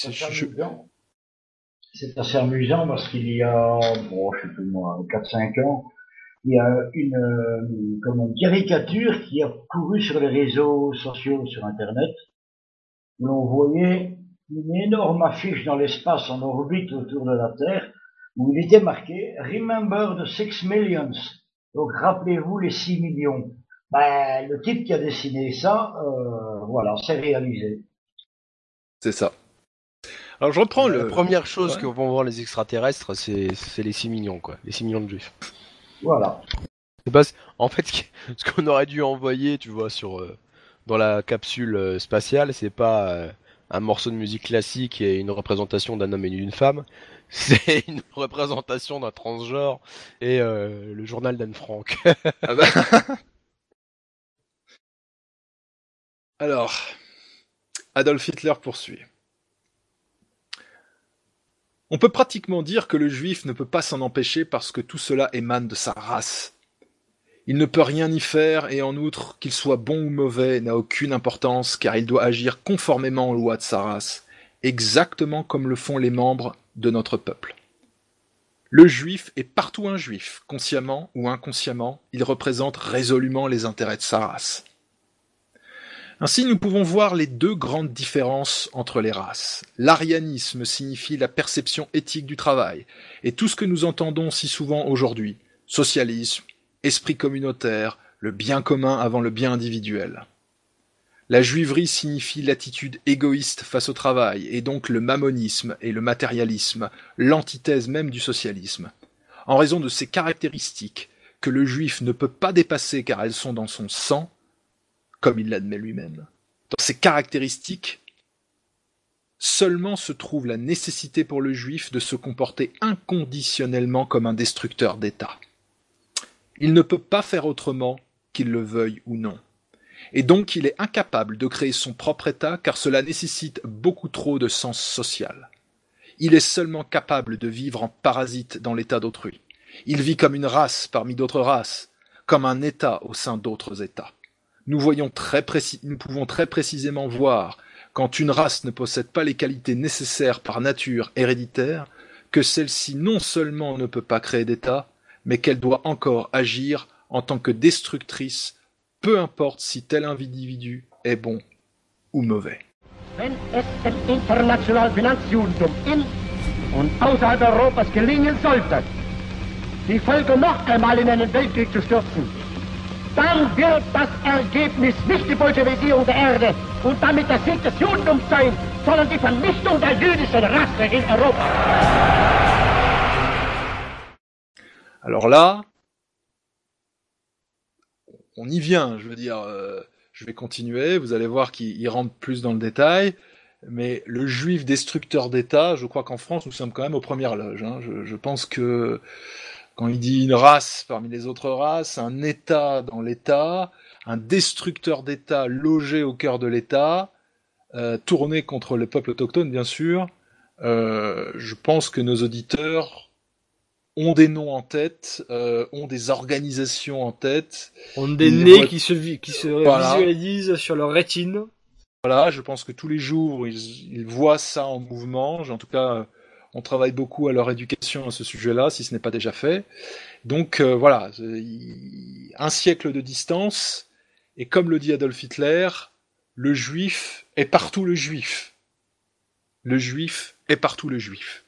assez amusant parce qu'il y a, je sais plus moi, 4-5 ans, il y a une caricature qui a couru sur les réseaux sociaux, sur Internet, où l'on voyait une énorme affiche dans l'espace en orbite autour de la Terre, où il était marqué « Remember the 6 millions ». Donc, rappelez-vous les 6 millions. Le type qui a dessiné ça, voilà, c'est réalisé. C'est ça. Alors, je reprends la première chose que vont voir les extraterrestres, c'est les 6 millions, quoi. Les 6 millions de juifs. Voilà. En fait, ce qu'on aurait dû envoyer, tu vois, dans la capsule spatiale, c'est pas un morceau de musique classique et une représentation d'un homme et d'une femme, c'est une représentation d'un transgenre et le journal d'Anne Frank. Alors, Adolf Hitler poursuit. On peut pratiquement dire que le juif ne peut pas s'en empêcher parce que tout cela émane de sa race. Il ne peut rien y faire et en outre, qu'il soit bon ou mauvais n'a aucune importance car il doit agir conformément aux lois de sa race, exactement comme le font les membres de notre peuple. Le juif est partout un juif, consciemment ou inconsciemment, il représente résolument les intérêts de sa race. Ainsi, nous pouvons voir les deux grandes différences entre les races. L'arianisme signifie la perception éthique du travail, et tout ce que nous entendons si souvent aujourd'hui, socialisme, esprit communautaire, le bien commun avant le bien individuel. La juiverie signifie l'attitude égoïste face au travail, et donc le mammonisme et le matérialisme, l'antithèse même du socialisme. En raison de ces caractéristiques que le juif ne peut pas dépasser car elles sont dans son sang, comme il l'admet lui-même. Dans ces caractéristiques, seulement se trouve la nécessité pour le juif de se comporter inconditionnellement comme un destructeur d'État. Il ne peut pas faire autrement qu'il le veuille ou non. Et donc il est incapable de créer son propre État car cela nécessite beaucoup trop de sens social. Il est seulement capable de vivre en parasite dans l'État d'autrui. Il vit comme une race parmi d'autres races, comme un État au sein d'autres États. Nous pouvons très précisément voir, quand une race ne possède pas les qualités nécessaires par nature héréditaire, que celle-ci non seulement ne peut pas créer d'État, mais qu'elle doit encore agir en tant que destructrice, peu importe si tel individu est bon ou mauvais. Wenn es dem internationalen Finanzjudentum in und außerhalb Europas gelingen sollte, die Völker noch einmal in einen Weltkrieg zu stürzen, dann wird das Ergebnis nicht die Bolschewisierung der Erde und damit der Sieg des Judentums sein, sondern die Vernichtung der jüdischen Rasse in Europa. Alors là, on y vient, je veux dire, je vais continuer, vous allez voir qu'il rentre plus dans le détail, mais le juif destructeur d'État, je crois qu'en France, nous sommes quand même aux premières loges. Hein. Je pense que quand il dit une race parmi les autres races, un État dans l'État, un destructeur d'État logé au cœur de l'État, tourné contre le peuple autochtone, bien sûr, je pense que nos auditeurs ont des noms en tête, ont des organisations en tête. Ont des nez qui se visualisent sur leur rétine. Voilà, je pense que tous les jours, ils voient ça en mouvement. En tout cas, on travaille beaucoup à leur éducation à ce sujet-là, si ce n'est pas déjà fait. Donc voilà, un siècle de distance, et comme le dit Adolf Hitler, le juif est partout le juif. Le juif est partout le juif.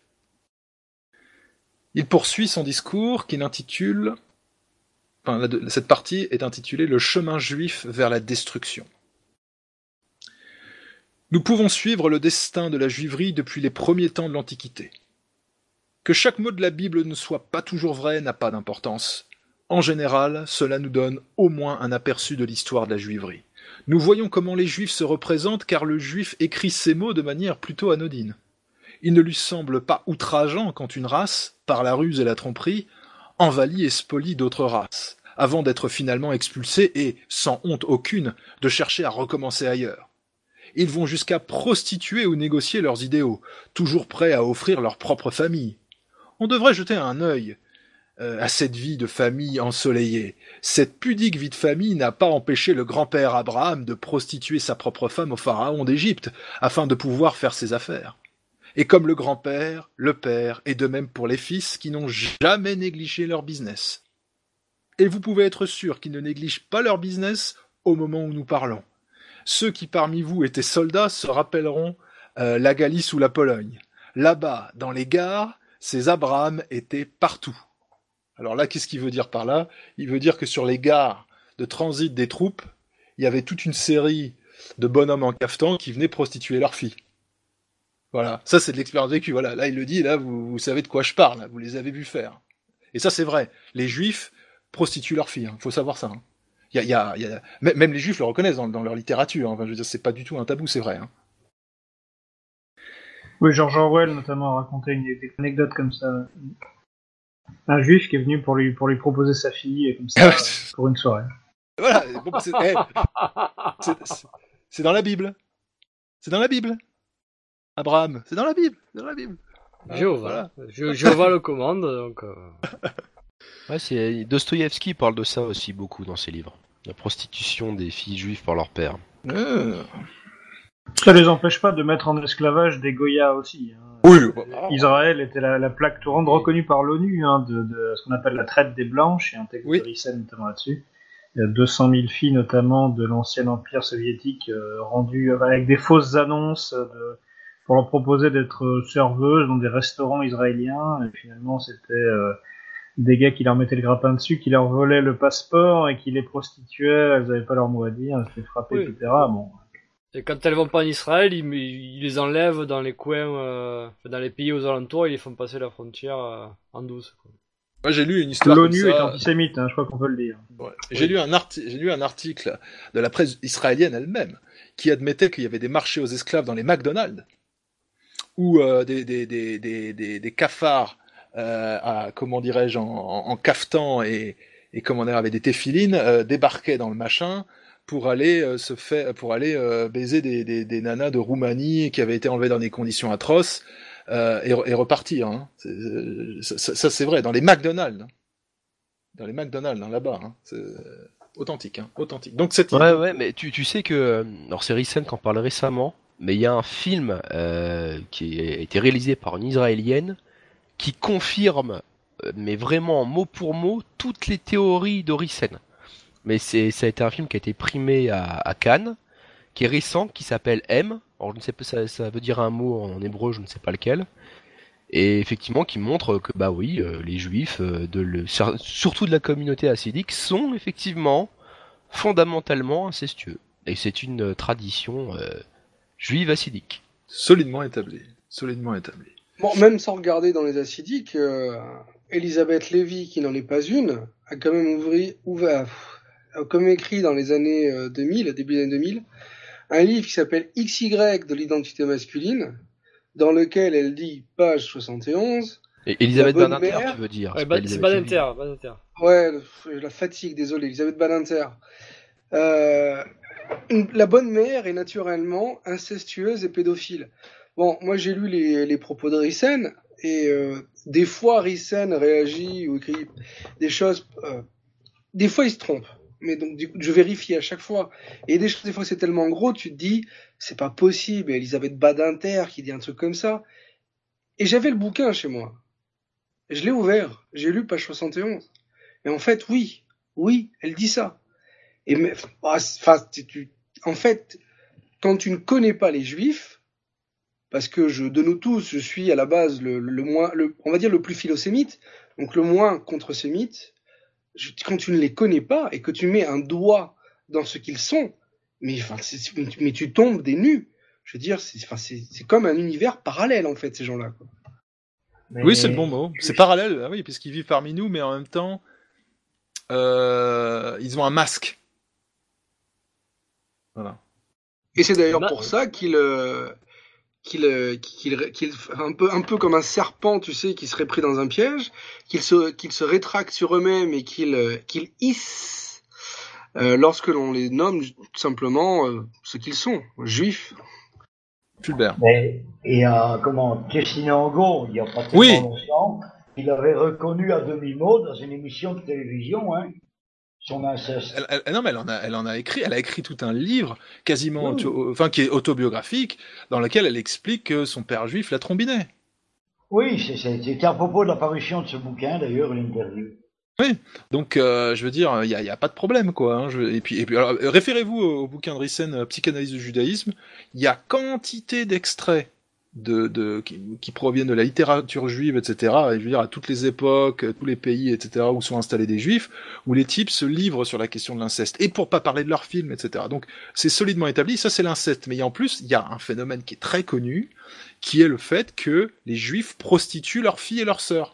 Il poursuit son discours qu'il intitule, cette partie est intitulée « Le chemin juif vers la destruction ». Nous pouvons suivre le destin de la juiverie depuis les premiers temps de l'Antiquité. Que chaque mot de la Bible ne soit pas toujours vrai n'a pas d'importance. En général, cela nous donne au moins un aperçu de l'histoire de la juiverie. Nous voyons comment les juifs se représentent car le juif écrit ces mots de manière plutôt anodine. Il ne lui semble pas outrageant quand une race, par la ruse et la tromperie, envahit et spolie d'autres races, avant d'être finalement expulsés et, sans honte aucune, de chercher à recommencer ailleurs. Ils vont jusqu'à prostituer ou négocier leurs idéaux, toujours prêts à offrir leur propre famille. On devrait jeter un œil à cette vie de famille ensoleillée. Cette pudique vie de famille n'a pas empêché le grand-père Abraham de prostituer sa propre femme au pharaon d'Égypte, afin de pouvoir faire ses affaires. Et comme le grand-père, le père, et de même pour les fils qui n'ont jamais négligé leur business. Et vous pouvez être sûr qu'ils ne négligent pas leur business au moment où nous parlons. Ceux qui parmi vous étaient soldats se rappelleront la Galice ou la Pologne. Là-bas, dans les gares, ces Abrahams étaient partout. Alors là, qu'est-ce qu'il veut dire par là? Il veut dire que sur les gares de transit des troupes, il y avait toute une série de bonhommes en cafetan qui venaient prostituer leurs filles. Voilà, ça c'est de l'expérience vécue. Voilà, là il le dit, là vous savez de quoi je parle, là, vous les avez vus faire. Et ça c'est vrai, les juifs prostituent leurs filles, faut savoir ça. Hein. Même les juifs le reconnaissent dans leur littérature, hein. Enfin, je veux dire, c'est pas du tout un tabou, c'est vrai. Hein. Oui, George Orwell notamment a raconté une anecdote comme ça. Un juif qui est venu pour lui proposer sa fille, comme ça, pour une soirée. Voilà, bon, c'est dans la Bible. C'est dans la Bible. Abraham, c'est dans la Bible, c'est dans la Bible. Jéhovah, voilà. Jéhovah le commande, donc... Ouais, c'est Dostoïevski parle de ça aussi beaucoup dans ses livres. La prostitution des filles juives par leur père. Ça les empêche pas de mettre en esclavage des Goya aussi. Hein. Oui. Israël était la plaque tournante reconnue par l'ONU de ce qu'on appelle la traite des Blanches, et un texte de Rissen notamment là-dessus. Il y a 200 000 filles notamment de l'ancien empire soviétique rendues avec des fausses annonces pour leur proposer d'être serveuses dans des restaurants israéliens, et finalement c'était des gars qui leur mettaient le grappin dessus, qui leur volaient le passeport et qui les prostituaient, elles n'avaient pas leur mot à dire, elles se fait frapper, etc. Bon. Et quand elles vont pas en Israël, ils les enlèvent dans les coins, dans les pays aux alentours, ils les font passer la frontière en douce. Quoi. Moi, j'ai lu une histoire l'ONU comme ça. est antisémite, je crois qu'on peut le dire. Ouais. J'ai lu un article de la presse israélienne elle-même qui admettait qu'il y avait des marchés aux esclaves dans les McDonald's où des cafards comment dirais-je en cafetan et comment dire avec des téfilines débarquaient dans le machin pour aller baiser des nanas de Roumanie qui avaient été enlevées dans des conditions atroces et repartir. Hein. Ça c'est vrai dans les McDonald's. Dans les McDonald's là-bas. Hein. C'est authentique. Hein. Authentique. Donc cette Ouais, mais tu sais que alors c'est Rissen qui en parle récemment, mais il y a un film qui a été réalisé par une Israélienne qui confirme, mais vraiment mot pour mot, toutes les théories d'Orissen. Mais ça a été un film qui a été primé à Cannes, qui est récent, qui s'appelle M. Alors je ne sais pas, ça veut dire un mot en hébreu, je ne sais pas lequel. Et effectivement, qui montre que bah oui, les Juifs, surtout de la communauté hassidique, sont effectivement fondamentalement incestueux. Et c'est une tradition juive hassidique. Solidement établie. Solidement établie. Bon, même sans regarder dans les hassidiques, Elisabeth Lévy, qui n'en est pas une, a quand même comme écrit dans les années 2000, début des années 2000, un livre qui s'appelle XY de l'identité masculine, dans lequel elle dit, page 71... Et Elisabeth Badinter, tu veux dire. Ouais, c'est Badinter. Ouais, la fatigue, désolé, Elisabeth Badinter. La bonne mère est naturellement incestueuse et pédophile. Bon, moi j'ai lu les propos de Rissen, et des fois Rissen réagit ou écrit des choses... des fois il se trompe, mais donc du coup, je vérifie à chaque fois. Et des choses, des fois c'est tellement gros, tu te dis, c'est pas possible, Elisabeth Badinter qui dit un truc comme ça. Et j'avais le bouquin chez moi. Je l'ai ouvert, j'ai lu page 71. Et en fait, oui, elle dit ça. Et en fait, quand tu ne connais pas les Juifs, parce que de nous tous, je suis à la base on va dire le plus philosémite, donc le moins contre-sémite. Quand tu ne les connais pas et que tu mets un doigt dans ce qu'ils sont, mais tu tombes des nues. Je veux dire, c'est comme un univers parallèle en fait, ces gens-là. Quoi. Mais... Oui, c'est le bon mot. C'est parallèle, oui, puisqu'ils vivent parmi nous, mais en même temps, ils ont un masque. Voilà. Et c'est d'ailleurs pour ça qu'il un peu comme un serpent, tu sais, qui serait pris dans un piège, qu'il se rétracte sur eux-mêmes et qu'il hisse lorsque l'on les nomme tout simplement ce qu'ils sont, juifs. Fulbert. Et Christine Angot, il n'y a pas tellement longtemps, il avait reconnu à demi-mot dans une émission de télévision, son inceste. Non, mais elle en a écrit. Elle a écrit tout un livre, quasiment, qui est autobiographique, dans lequel elle explique que son père juif la trombinait. Oui, c'était à propos de la parution de ce bouquin, d'ailleurs, l'interview. Oui, donc je veux dire, il y a pas de problème, quoi. Et puis alors, référez-vous au bouquin de Rissen, Psychanalyse du judaïsme. Il y a quantité d'extraits qui proviennent de la littérature juive, etc. Et je veux dire, à toutes les époques, tous les pays, etc., où sont installés des juifs, où les types se livrent sur la question de l'inceste. Et pour pas parler de leurs films, etc. Donc, c'est solidement établi. Ça, c'est l'inceste. Mais en plus, il y a un phénomène qui est très connu, qui est le fait que les juifs prostituent leurs filles et leurs sœurs.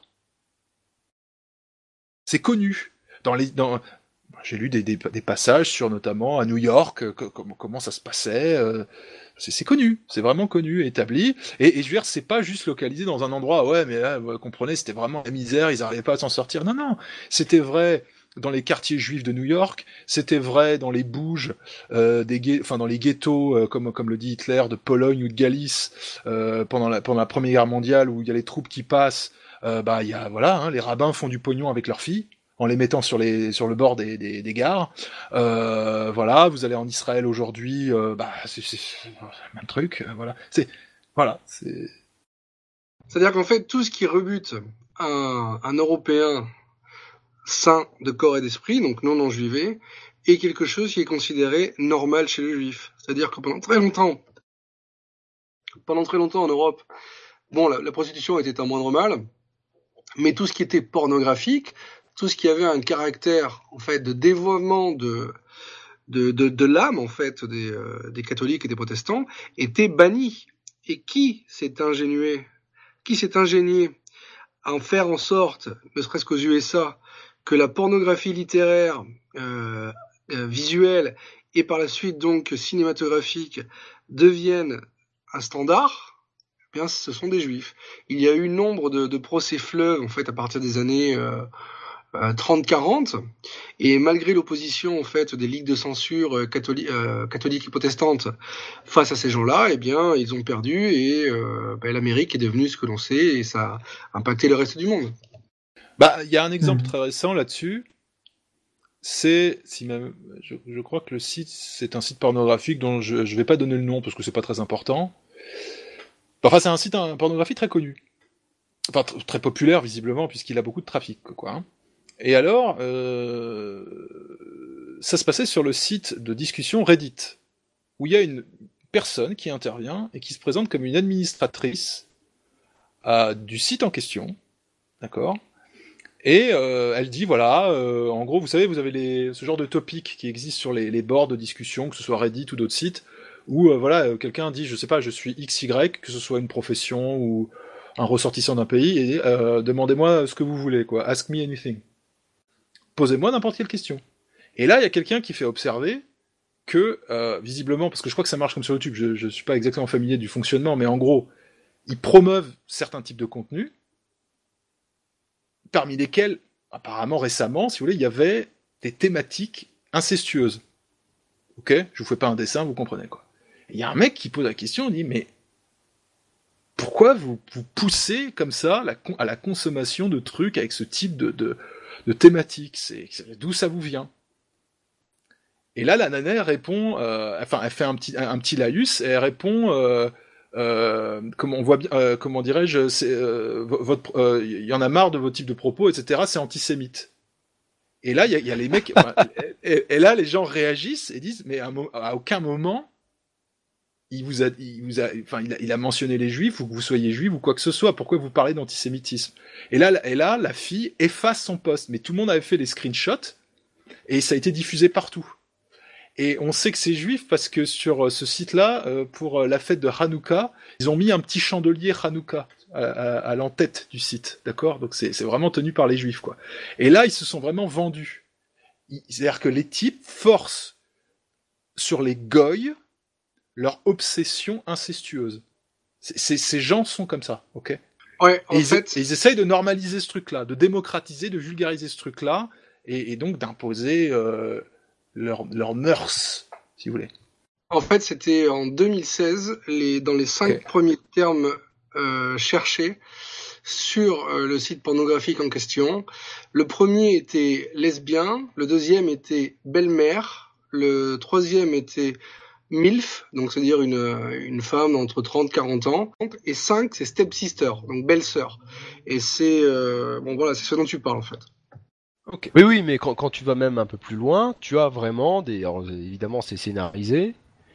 C'est connu. J'ai lu des passages sur, notamment, à New York, comment ça se passait. C'est connu, c'est vraiment connu, établi. Et je veux dire, c'est pas juste localisé dans un endroit, ouais, mais là, vous comprenez, c'était vraiment la misère, ils n'arrivaient pas à s'en sortir. Non, c'était vrai dans les quartiers juifs de New York, c'était vrai dans les bouges, dans les ghettos, comme le dit Hitler, de Pologne ou de Galice, pendant la Première Guerre mondiale, où il y a les troupes qui passent il y a les rabbins font du pognon avec leurs filles en les mettant sur le bord des gares. Vous allez en Israël aujourd'hui, c'est le même truc. C'est-à-dire qu'en fait, tout ce qui rebute un Européen sain de corps et d'esprit, donc non enjuivé, est quelque chose qui est considéré normal chez le juif. C'est-à-dire que pendant très longtemps en Europe, la prostitution était un moindre mal, mais tout ce qui était pornographique, tout ce qui avait un caractère en fait de dévoiement de l'âme en fait des catholiques et des protestants était banni. Et qui s'est ingénié à en faire en sorte, ne serait-ce qu'aux USA, que la pornographie littéraire, visuelle et par la suite donc cinématographique devienne un standard, eh bien ce sont des juifs. Il y a eu nombre de procès fleuves en fait à partir des années 30-40, et malgré l'opposition en fait des ligues de censure catholiques et protestantes face à ces gens-là, eh bien ils ont perdu et l'Amérique est devenue ce que l'on sait et ça a impacté le reste du monde. Il y a un exemple très récent là-dessus. C'est, je crois que le site, c'est un site pornographique dont je vais pas donner le nom parce que c'est pas très important. C'est un site pornographique très connu. Très populaire visiblement puisqu'il a beaucoup de trafic, quoi. Et alors, ça se passait sur le site de discussion Reddit, où il y a une personne qui intervient et qui se présente comme une administratrice du site en question, d'accord ? Et elle dit, en gros, vous savez, vous avez ce genre de topic qui existe sur les boards de discussion, que ce soit Reddit ou d'autres sites, où quelqu'un dit, je sais pas, je suis XY, que ce soit une profession ou un ressortissant d'un pays, et demandez-moi ce que vous voulez, quoi. Ask me anything. Posez-moi n'importe quelle question. Et là, il y a quelqu'un qui fait observer que, visiblement, parce que je crois que ça marche comme sur YouTube, je suis pas exactement familier du fonctionnement, mais en gros, ils promeuvent certains types de contenus, parmi lesquels, apparemment récemment, si vous voulez, il y avait des thématiques incestueuses. Ok ? Je vous fais pas un dessin, vous comprenez, quoi. Il y a un mec qui pose la question, il dit, mais pourquoi vous poussez comme ça à la consommation de trucs avec ce type de thématique, d'où ça vous vient? Et là, la nana répond, elle fait un petit laïus, et elle répond, comment dirais-je, il y en a marre de vos types de propos, etc. C'est antisémite. Et là, il y a les mecs, et là, les gens réagissent et disent, mais à aucun moment, il a mentionné les juifs, ou que vous soyez juif, ou quoi que ce soit. Pourquoi vous parlez d'antisémitisme? Et là, la fille efface son post. Mais tout le monde avait fait des screenshots, et ça a été diffusé partout. Et on sait que c'est juif parce que sur ce site-là, pour la fête de Hanouka, ils ont mis un petit chandelier Hanouka à l'entête du site, d'accord? Donc c'est vraiment tenu par les juifs, quoi. Et là, ils se sont vraiment vendus. C'est-à-dire que les types forcent sur les goïs leur obsession incestueuse. Ces gens sont comme ça, ok? Ouais, et ils essayent de normaliser ce truc-là, de démocratiser, de vulgariser ce truc-là, et donc d'imposer leurs mœurs, si vous voulez. En fait, c'était en 2016, dans les 5 premiers termes cherchés sur le site pornographique en question. Le premier était lesbien, le deuxième était belle-mère, le troisième était MILF, donc c'est-à-dire une femme entre 30 et 40 ans, et 5, c'est stepsister, donc belle-sœur. Et c'est c'est ce dont tu parles en fait. Okay. Oui, mais quand tu vas même un peu plus loin, tu as vraiment alors, évidemment, c'est scénarisé,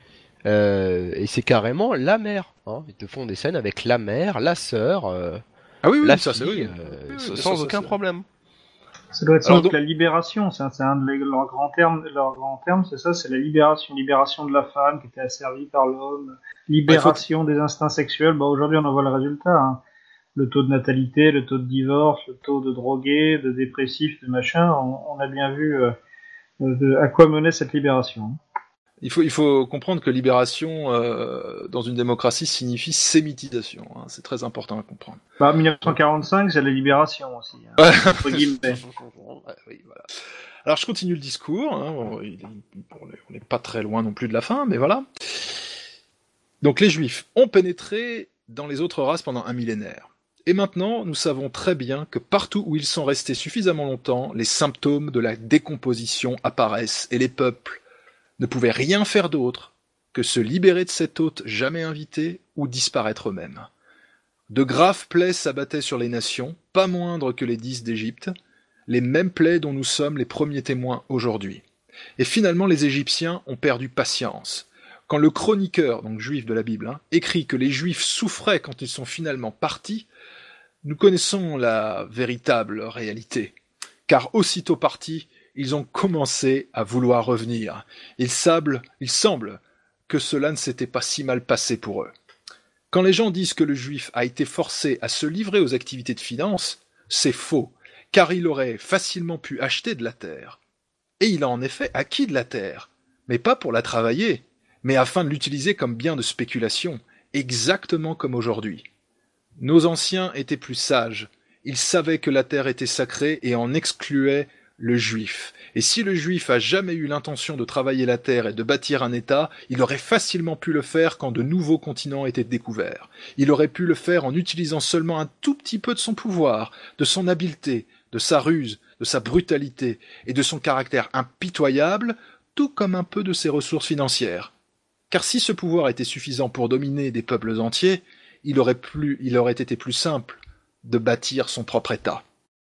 et c'est carrément la mère. Hein. Ils te font des scènes avec la mère, la sœur, la fille, sans aucun problème. Ça doit être sans doute la libération. C'est un de leurs grands termes. Leur grand terme, c'est ça, c'est la libération. Libération de la femme qui était asservie par l'homme. Libération des instincts sexuels. Aujourd'hui, on en voit le résultat. Hein. Le taux de natalité, le taux de divorce, le taux de drogués, de dépressifs, de machin, on a bien vu à quoi menait cette libération. Il faut comprendre que libération dans une démocratie signifie sémitisation. Hein. C'est très important à comprendre. 1945, c'est la libération aussi. Hein, entre guillemets. Oui, voilà. Alors je continue le discours. Hein. On n'est pas très loin non plus de la fin, mais voilà. Donc les Juifs ont pénétré dans les autres races pendant un millénaire. Et maintenant, nous savons très bien que partout où ils sont restés suffisamment longtemps, les symptômes de la décomposition apparaissent et les peuples ne pouvaient rien faire d'autre que se libérer de cet hôte jamais invité ou disparaître eux-mêmes. De graves plaies s'abattaient sur les nations, pas moindres que les 10 d'Égypte, les mêmes plaies dont nous sommes les premiers témoins aujourd'hui. Et finalement, les Égyptiens ont perdu patience. Quand le chroniqueur, donc juif de la Bible, écrit que les Juifs souffraient quand ils sont finalement partis, nous connaissons la véritable réalité. Car aussitôt partis, ils ont commencé à vouloir revenir. Il semble que cela ne s'était pas si mal passé pour eux. Quand les gens disent que le Juif a été forcé à se livrer aux activités de finance, c'est faux, car il aurait facilement pu acheter de la terre. Et il a en effet acquis de la terre, mais pas pour la travailler, mais afin de l'utiliser comme bien de spéculation, exactement comme aujourd'hui. Nos anciens étaient plus sages, ils savaient que la terre était sacrée et en excluaient le Juif. Et si le Juif a jamais eu l'intention de travailler la terre et de bâtir un État, il aurait facilement pu le faire quand de nouveaux continents étaient découverts. Il aurait pu le faire en utilisant seulement un tout petit peu de son pouvoir, de son habileté, de sa ruse, de sa brutalité et de son caractère impitoyable, tout comme un peu de ses ressources financières. Car si ce pouvoir était suffisant pour dominer des peuples entiers, il aurait été plus simple de bâtir son propre État.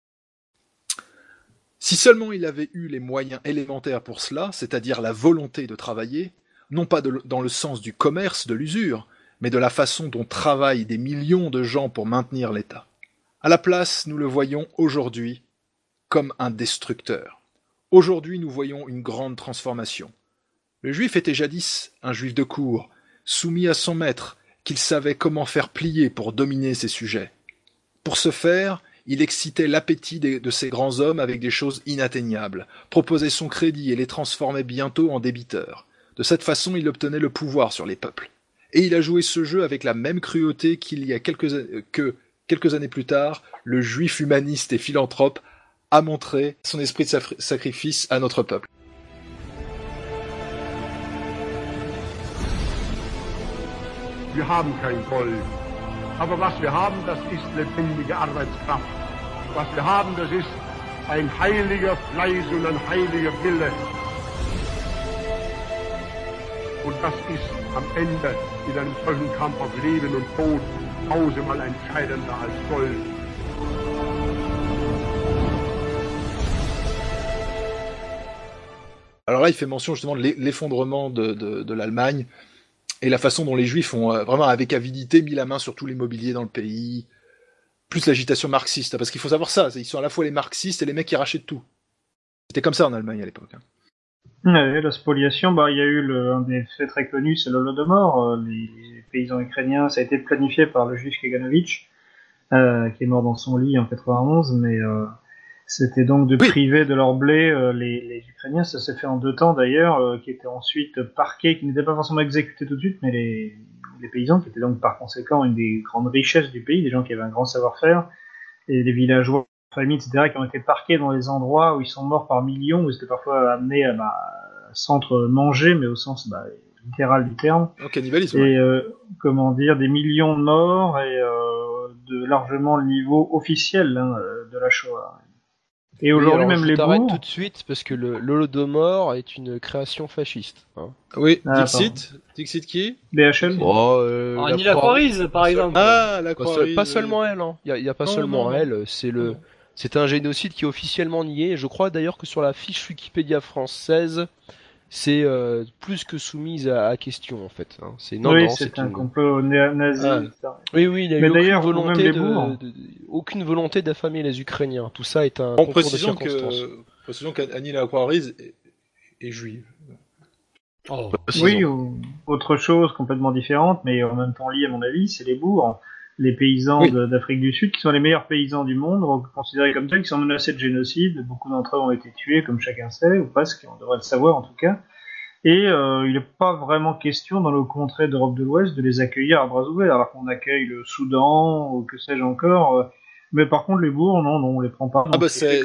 Si seulement il avait eu les moyens élémentaires pour cela, c'est-à-dire la volonté de travailler, non pas dans le sens du commerce, de l'usure, mais de la façon dont travaillent des millions de gens pour maintenir l'État. À la place, nous le voyons aujourd'hui comme un destructeur. Aujourd'hui, nous voyons une grande transformation. Le Juif était jadis un Juif de cour, soumis à son maître, qu'il savait comment faire plier pour dominer ses sujets. Pour ce faire, il excitait l'appétit de ces grands hommes avec des choses inatteignables, proposait son crédit et les transformait bientôt en débiteurs. De cette façon, il obtenait le pouvoir sur les peuples. Et il a joué ce jeu avec la même cruauté que quelques années plus tard, le Juif humaniste et philanthrope a montré son esprit de sacrifice à notre peuple. Wir haben kein Gold. Aber was wir haben, das ist lebendige Arbeitskraft. Was wir haben, das ist ein heiliger Fleiß und ein heiliger Wille. Und das ist am Ende in einem solchen Kampf auf Leben und Tod tausendmal entscheidender als Gold. Alors là, il fait mention justement de l'effondrement de l'Allemagne et la façon dont les Juifs ont vraiment avec avidité mis la main sur tout l'immobilier dans le pays, plus l'agitation marxiste, parce qu'il faut savoir ça, ils sont à la fois les marxistes et les mecs qui rachètent tout. C'était comme ça en Allemagne à l'époque. Ouais, la spoliation, il y a eu un des faits très connus, c'est l'Holodomor. Les paysans ukrainiens, ça a été planifié par le juge Kaganovitch, qui est mort dans son lit en 91, mais c'était donc de priver de leur blé les Ukrainiens. Ça s'est fait en 2 temps d'ailleurs, qui étaient ensuite parqués, qui n'étaient pas forcément exécutés tout de suite, mais les paysans, qui étaient donc par conséquent une des grandes richesses du pays, des gens qui avaient un grand savoir-faire, et les villageois, familles, etc., qui ont été parqués dans des endroits où ils sont morts par millions, où ils étaient parfois amenés à s'entre manger, mais au sens littéral du terme. Au cannibalisme. Et des millions de morts et de largement le niveau officiel de la Shoah. Et aujourd'hui, même les bourgs... tout de suite, parce que l'Holodomor est une création fasciste. Hein. Oui, Dixit qui BHL Annie Lacroix-Rise, par exemple. Ah, Lacroix-Rise. Pas seulement elle, hein. Il y a pas seulement elle, c'est un génocide qui est officiellement nié. Je crois d'ailleurs que sur la fiche Wikipédia française, c'est plus que soumise à question en fait. Hein. C'est un complot nazi. Oui, il y a eu aucune volonté d'affamer les Ukrainiens. Tout ça est un concours de circonstances. Précisons qu'Annie Lacroix-Rise est juive. Oh. Oui, autre chose complètement différente, mais en même temps liée à mon avis, c'est les bourgs. Les paysans d'Afrique du Sud, qui sont les meilleurs paysans du monde, considérés comme tels, qui sont menacés de génocide. Beaucoup d'entre eux ont été tués, comme chacun sait, ou presque, on devrait le savoir en tout cas. Et il n'est pas vraiment question, dans nos contrées d'Europe de l'Ouest, de les accueillir à bras ouverts, alors qu'on accueille le Soudan, ou que sais-je encore. Mais par contre, les bourgs, non, on les prend pas. Ça a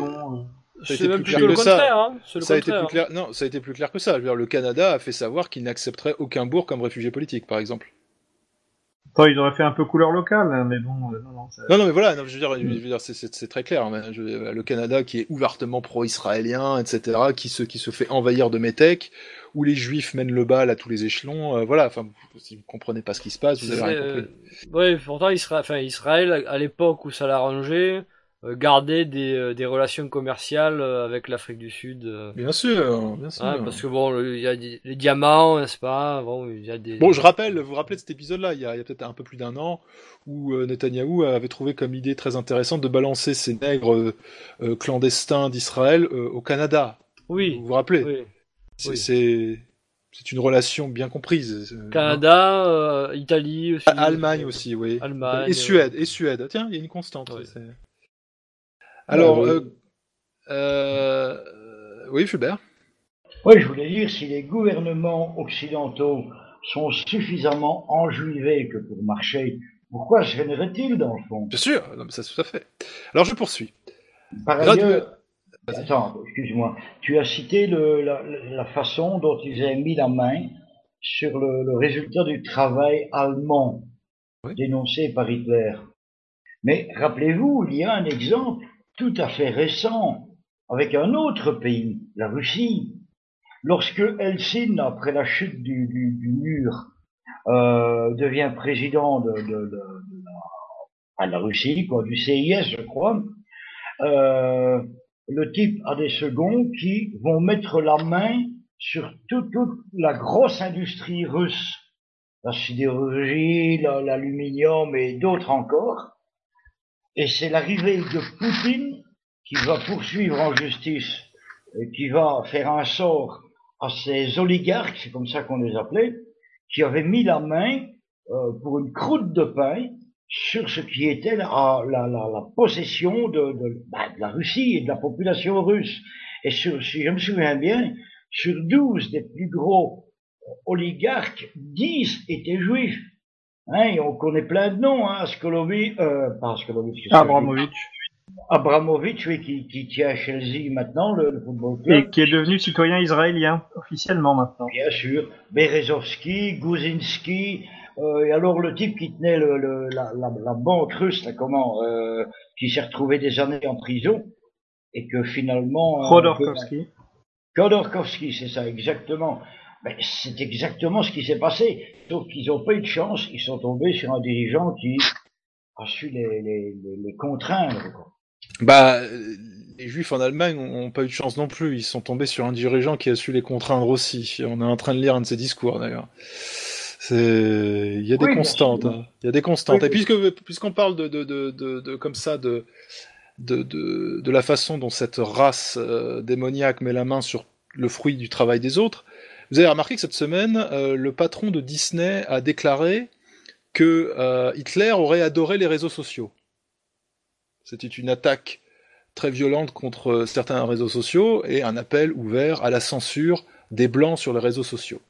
été plus clair que ça. Ça a été plus clair que ça. Je veux dire, le Canada a fait savoir qu'il n'accepterait aucun bourg comme réfugié politique, par exemple. Attends, ils auraient fait un peu couleur locale, hein, mais bon, non. Non, mais voilà, je veux dire, c'est très clair. Hein, le Canada qui est ouvertement pro-israélien, etc., qui se fait envahir de métèques, où les Juifs mènent le bal à tous les échelons. Voilà, enfin, si vous comprenez pas ce qui se passe, vous avez rien compris. Ouais, pourtant Israël, à l'époque où ça l'arrangeait, garder des relations commerciales avec l'Afrique du Sud. Bien sûr. Parce que bon, il y a les diamants, n'est-ce pas? Bon, il y a des. Bon, vous vous rappelez de cet épisode-là, il y a peut-être un peu plus d'un an, où Netanyahou avait trouvé comme idée très intéressante de balancer ces nègres clandestins d'Israël au Canada. Oui. Vous vous rappelez? Oui. C'est une relation bien comprise. Canada, Italie aussi. Allemagne aussi, oui. Allemagne. Et Suède. Tiens, il y a une constante. Ouais. Alors, oui, Fulbert. Oui, je voulais dire, si les gouvernements occidentaux sont suffisamment enjuivés que pour marcher, pourquoi se gêneraient-ils dans le fond? Bien sûr, non, mais ça tout à fait. Alors je poursuis. Par ailleurs, attends, excuse-moi, tu as cité la façon dont ils avaient mis la main sur le résultat du travail allemand dénoncé par Hitler. Mais rappelez-vous, il y a un exemple tout à fait récent avec un autre pays, la Russie. Lorsque Helsinki, après la chute du mur, devient président de la Russie, du CIS, je crois, le type a des seconds qui vont mettre la main sur toute la grosse industrie russe, la sidérurgie, l'aluminium et d'autres encore. Et c'est l'arrivée de Poutine qui va poursuivre en justice, et qui va faire un sort à ces oligarques, c'est comme ça qu'on les appelait, qui avaient mis la main pour une croûte de pain sur ce qui était la possession de la Russie et de la population russe. Et si je me souviens bien, sur 12 des plus gros oligarques, 10 étaient juifs. Hein, et on connaît plein de noms, hein, Abramovich, oui, qui tient à Chelsea maintenant, le football club. Et qui est devenu citoyen israélien, officiellement maintenant. Bien sûr. Berezovski, Guzinski, et alors le type qui tenait la banque russe, qui s'est retrouvé des années en prison, et que finalement... Khodorkovsky, c'est ça, exactement. Ben, c'est exactement ce qui s'est passé. Sauf qu'ils n'ont pas eu de chance, ils sont tombés sur un dirigeant qui a su les contraindre, quoi. Bah, les Juifs en Allemagne n'ont pas eu de chance non plus. Ils sont tombés sur un dirigeant qui a su les contraindre aussi. On est en train de lire un de ses discours d'ailleurs. Il y a des constantes. Hein. Il y a des constantes. Et puisqu'on parle de comme ça de la façon dont cette race démoniaque met la main sur le fruit du travail des autres, vous avez remarqué que cette semaine, le patron de Disney a déclaré que Hitler aurait adoré les réseaux sociaux. C'était une attaque très violente contre certains réseaux sociaux et un appel ouvert à la censure des Blancs sur les réseaux sociaux.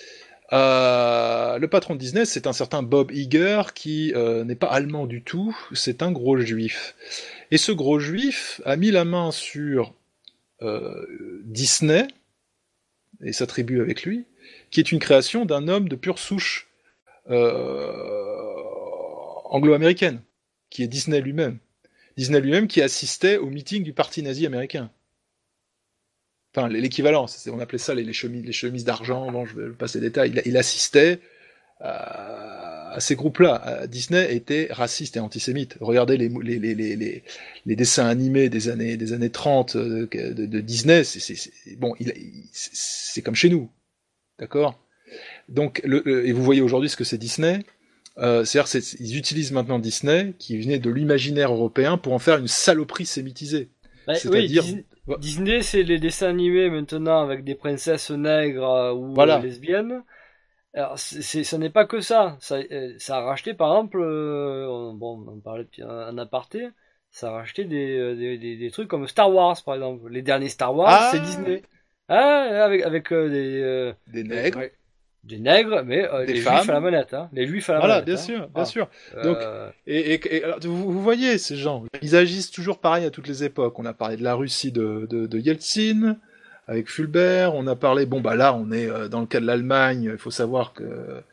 Le patron de Disney, c'est un certain Bob Iger qui n'est pas allemand du tout, c'est un gros juif. Et ce gros juif a mis la main sur Disney et sa tribu avec lui, qui est une création d'un homme de pure souche anglo-américaine, qui est Disney lui-même. Disney lui-même qui assistait au meeting du parti nazi américain. Enfin, l'équivalent, on appelait ça les chemises d'argent, bon, je vais passer les détails. Il assistait à ces groupes-là. Disney était raciste et antisémite. Regardez les dessins animés des années 30 de Disney, c'est comme chez nous. D'accord ? Donc, et vous voyez aujourd'hui ce que c'est Disney. C'est-à-dire ils utilisent maintenant Disney, qui venait de l'imaginaire européen, pour en faire une saloperie sémitisée. C'est-à-dire... Oui, Disney, c'est les dessins animés maintenant avec des princesses nègres ou lesbiennes. Alors, ça n'est pas que ça. Ça a racheté, par exemple, on parlait en aparté, ça a racheté des trucs comme Star Wars, par exemple. Les derniers Star Wars, c'est Disney. Avec des nègres. Des nègres, mais les juifs à la manette, hein. Les juifs à la manette. Voilà, bien sûr. Donc, et alors, vous voyez ces gens, ils agissent toujours pareil à toutes les époques. On a parlé de la Russie de Yeltsin, avec Fulbert, on a parlé, là, on est dans le cas de l'Allemagne, il faut savoir que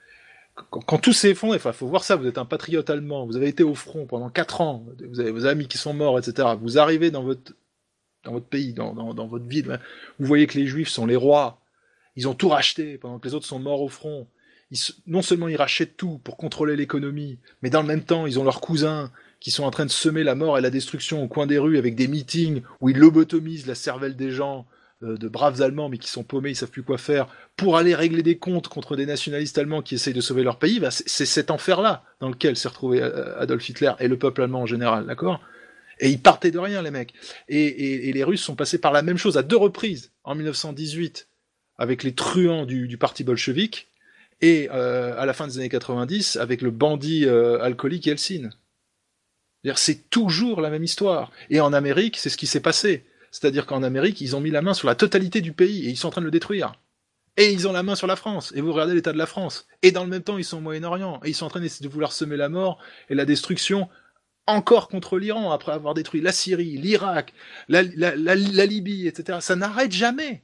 quand tout s'est effondré, enfin, faut voir ça, vous êtes un patriote allemand, vous avez été au front pendant 4 ans, vous avez vos amis qui sont morts, etc. Vous arrivez dans votre pays, dans votre ville, vous voyez que les Juifs sont les rois, ils ont tout racheté pendant que les autres sont morts au front. Non seulement ils rachètent tout pour contrôler l'économie, mais dans le même temps, ils ont leurs cousins qui sont en train de semer la mort et la destruction au coin des rues avec des meetings où ils lobotomisent la cervelle des gens, de braves Allemands mais qui sont paumés, ils savent plus quoi faire, pour aller régler des comptes contre des nationalistes allemands qui essayent de sauver leur pays. C'est cet enfer-là dans lequel s'est retrouvé Adolf Hitler et le peuple allemand en général, d'accord ? Et ils partaient de rien, les mecs. Et les Russes sont passés par la même chose à 2 reprises, en 1918, avec les truands du parti bolchevique, et à la fin des années 90, avec le bandit alcoolique Yeltsin. C'est toujours la même histoire. Et en Amérique, c'est ce qui s'est passé. C'est-à-dire qu'en Amérique, ils ont mis la main sur la totalité du pays, et ils sont en train de le détruire. Et ils ont la main sur la France, et vous regardez l'état de la France. Et dans le même temps, ils sont au Moyen-Orient, et ils sont en train de vouloir semer la mort et la destruction encore contre l'Iran, après avoir détruit la Syrie, l'Irak, la Libye, etc. Ça n'arrête jamais.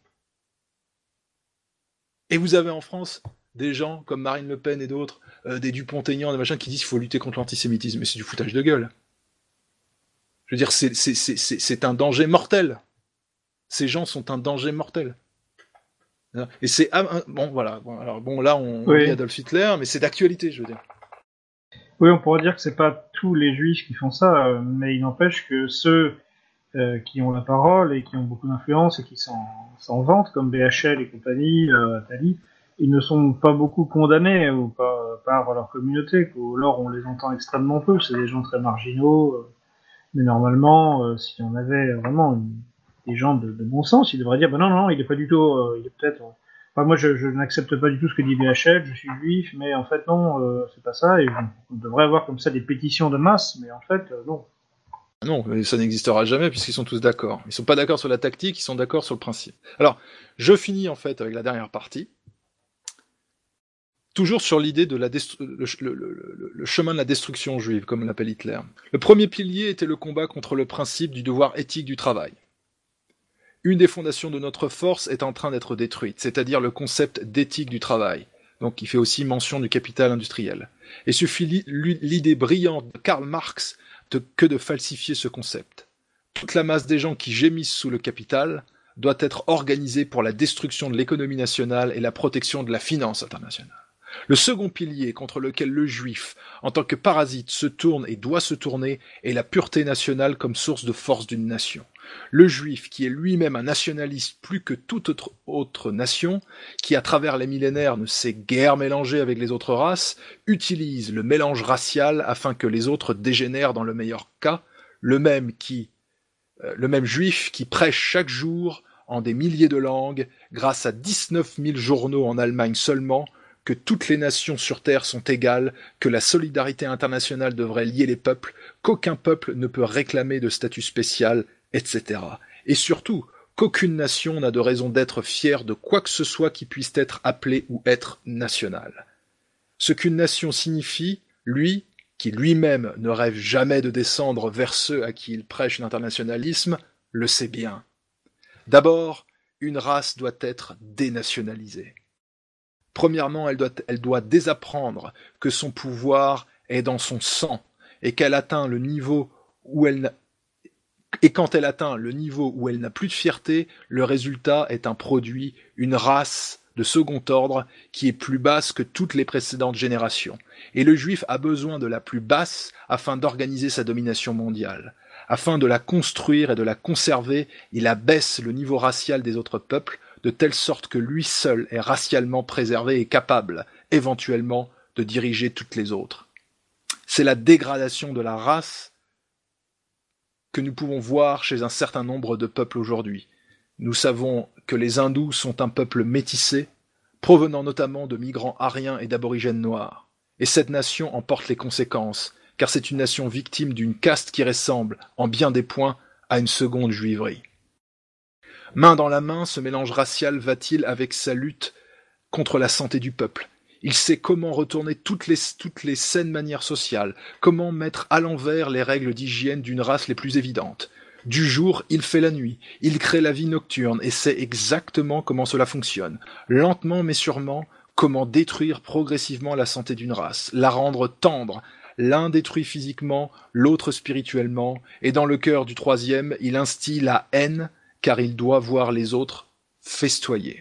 Et vous avez en France des gens comme Marine Le Pen et d'autres, des Dupont-Aignan, des machins qui disent qu'il faut lutter contre l'antisémitisme. Mais c'est du foutage de gueule. Je veux dire, c'est un danger mortel. Ces gens sont un danger mortel. Et c'est... Bon, voilà. Bon, là, on dit Adolf Hitler, mais c'est d'actualité, je veux dire. Oui, on pourrait dire que c'est pas tous les juifs qui font ça, mais il n'empêche que ceux qui ont la parole et qui ont beaucoup d'influence et qui s'en vantent, comme BHL et compagnie, Attali, ils ne sont pas beaucoup condamnés ou pas par leur communauté. Alors on les entend extrêmement peu, c'est des gens très marginaux, mais normalement, s'il y en avait vraiment des gens de bon sens, ils devraient dire non, il est pas du tout, il est peut-être... moi, je n'accepte pas du tout ce que dit BHL, je suis juif, mais en fait, non, c'est pas ça, et on devrait avoir comme ça des pétitions de masse, mais en fait, non. Non, ça n'existera jamais, puisqu'ils sont tous d'accord. Ils sont pas d'accord sur la tactique, ils sont d'accord sur le principe. Alors, je finis en fait avec la dernière partie, toujours sur l'idée de le chemin de la destruction juive, comme l'appelle Hitler. Le premier pilier était le combat contre le principe du devoir éthique du travail. Une des fondations de notre force est en train d'être détruite, c'est-à-dire le concept d'éthique du travail. Donc il fait aussi mention du capital industriel. Et suffit l'idée brillante de Karl Marx que de falsifier ce concept. Toute la masse des gens qui gémissent sous le capital doit être organisée pour la destruction de l'économie nationale et la protection de la finance internationale. Le second pilier contre lequel le juif, en tant que parasite, se tourne et doit se tourner est la pureté nationale comme source de force d'une nation. Le juif, qui est lui-même un nationaliste plus que toute autre nation, qui à travers les millénaires ne s'est guère mélangé avec les autres races, utilise le mélange racial afin que les autres dégénèrent dans le meilleur cas, le même juif qui prêche chaque jour en des milliers de langues, grâce à 19 000 journaux en Allemagne seulement, que toutes les nations sur Terre sont égales, que la solidarité internationale devrait lier les peuples, qu'aucun peuple ne peut réclamer de statut spécial, etc. Et surtout, qu'aucune nation n'a de raison d'être fière de quoi que ce soit qui puisse être appelé ou être national. Ce qu'une nation signifie, lui, qui lui-même ne rêve jamais de descendre vers ceux à qui il prêche l'internationalisme, le sait bien. D'abord, une race doit être dénationalisée. Premièrement, elle doit désapprendre que son pouvoir est dans son sang et qu'elle atteint le niveau où elle Et quand elle atteint le niveau où elle n'a plus de fierté, le résultat est un produit, une race de second ordre qui est plus basse que toutes les précédentes générations. Et le juif a besoin de la plus basse afin d'organiser sa domination mondiale. Afin de la construire et de la conserver, il abaisse le niveau racial des autres peuples, de telle sorte que lui seul est racialement préservé et capable, éventuellement, de diriger toutes les autres. C'est la dégradation de la race que nous pouvons voir chez un certain nombre de peuples aujourd'hui. Nous savons que les hindous sont un peuple métissé, provenant notamment de migrants aryens et d'aborigènes noirs. Et cette nation en porte les conséquences, car c'est une nation victime d'une caste qui ressemble, en bien des points, à une seconde juiverie. Main dans la main, ce mélange racial va-t-il avec sa lutte contre la santé du peuple. Il sait comment retourner toutes les saines manières sociales, comment mettre à l'envers les règles d'hygiène d'une race les plus évidentes. Du jour, il fait la nuit, il crée la vie nocturne et sait exactement comment cela fonctionne. Lentement mais sûrement, Comment détruire progressivement la santé d'une race, la rendre tendre. L'un détruit physiquement, l'autre spirituellement, et dans le cœur du troisième, il instille la haine, car il doit voir les autres festoyer.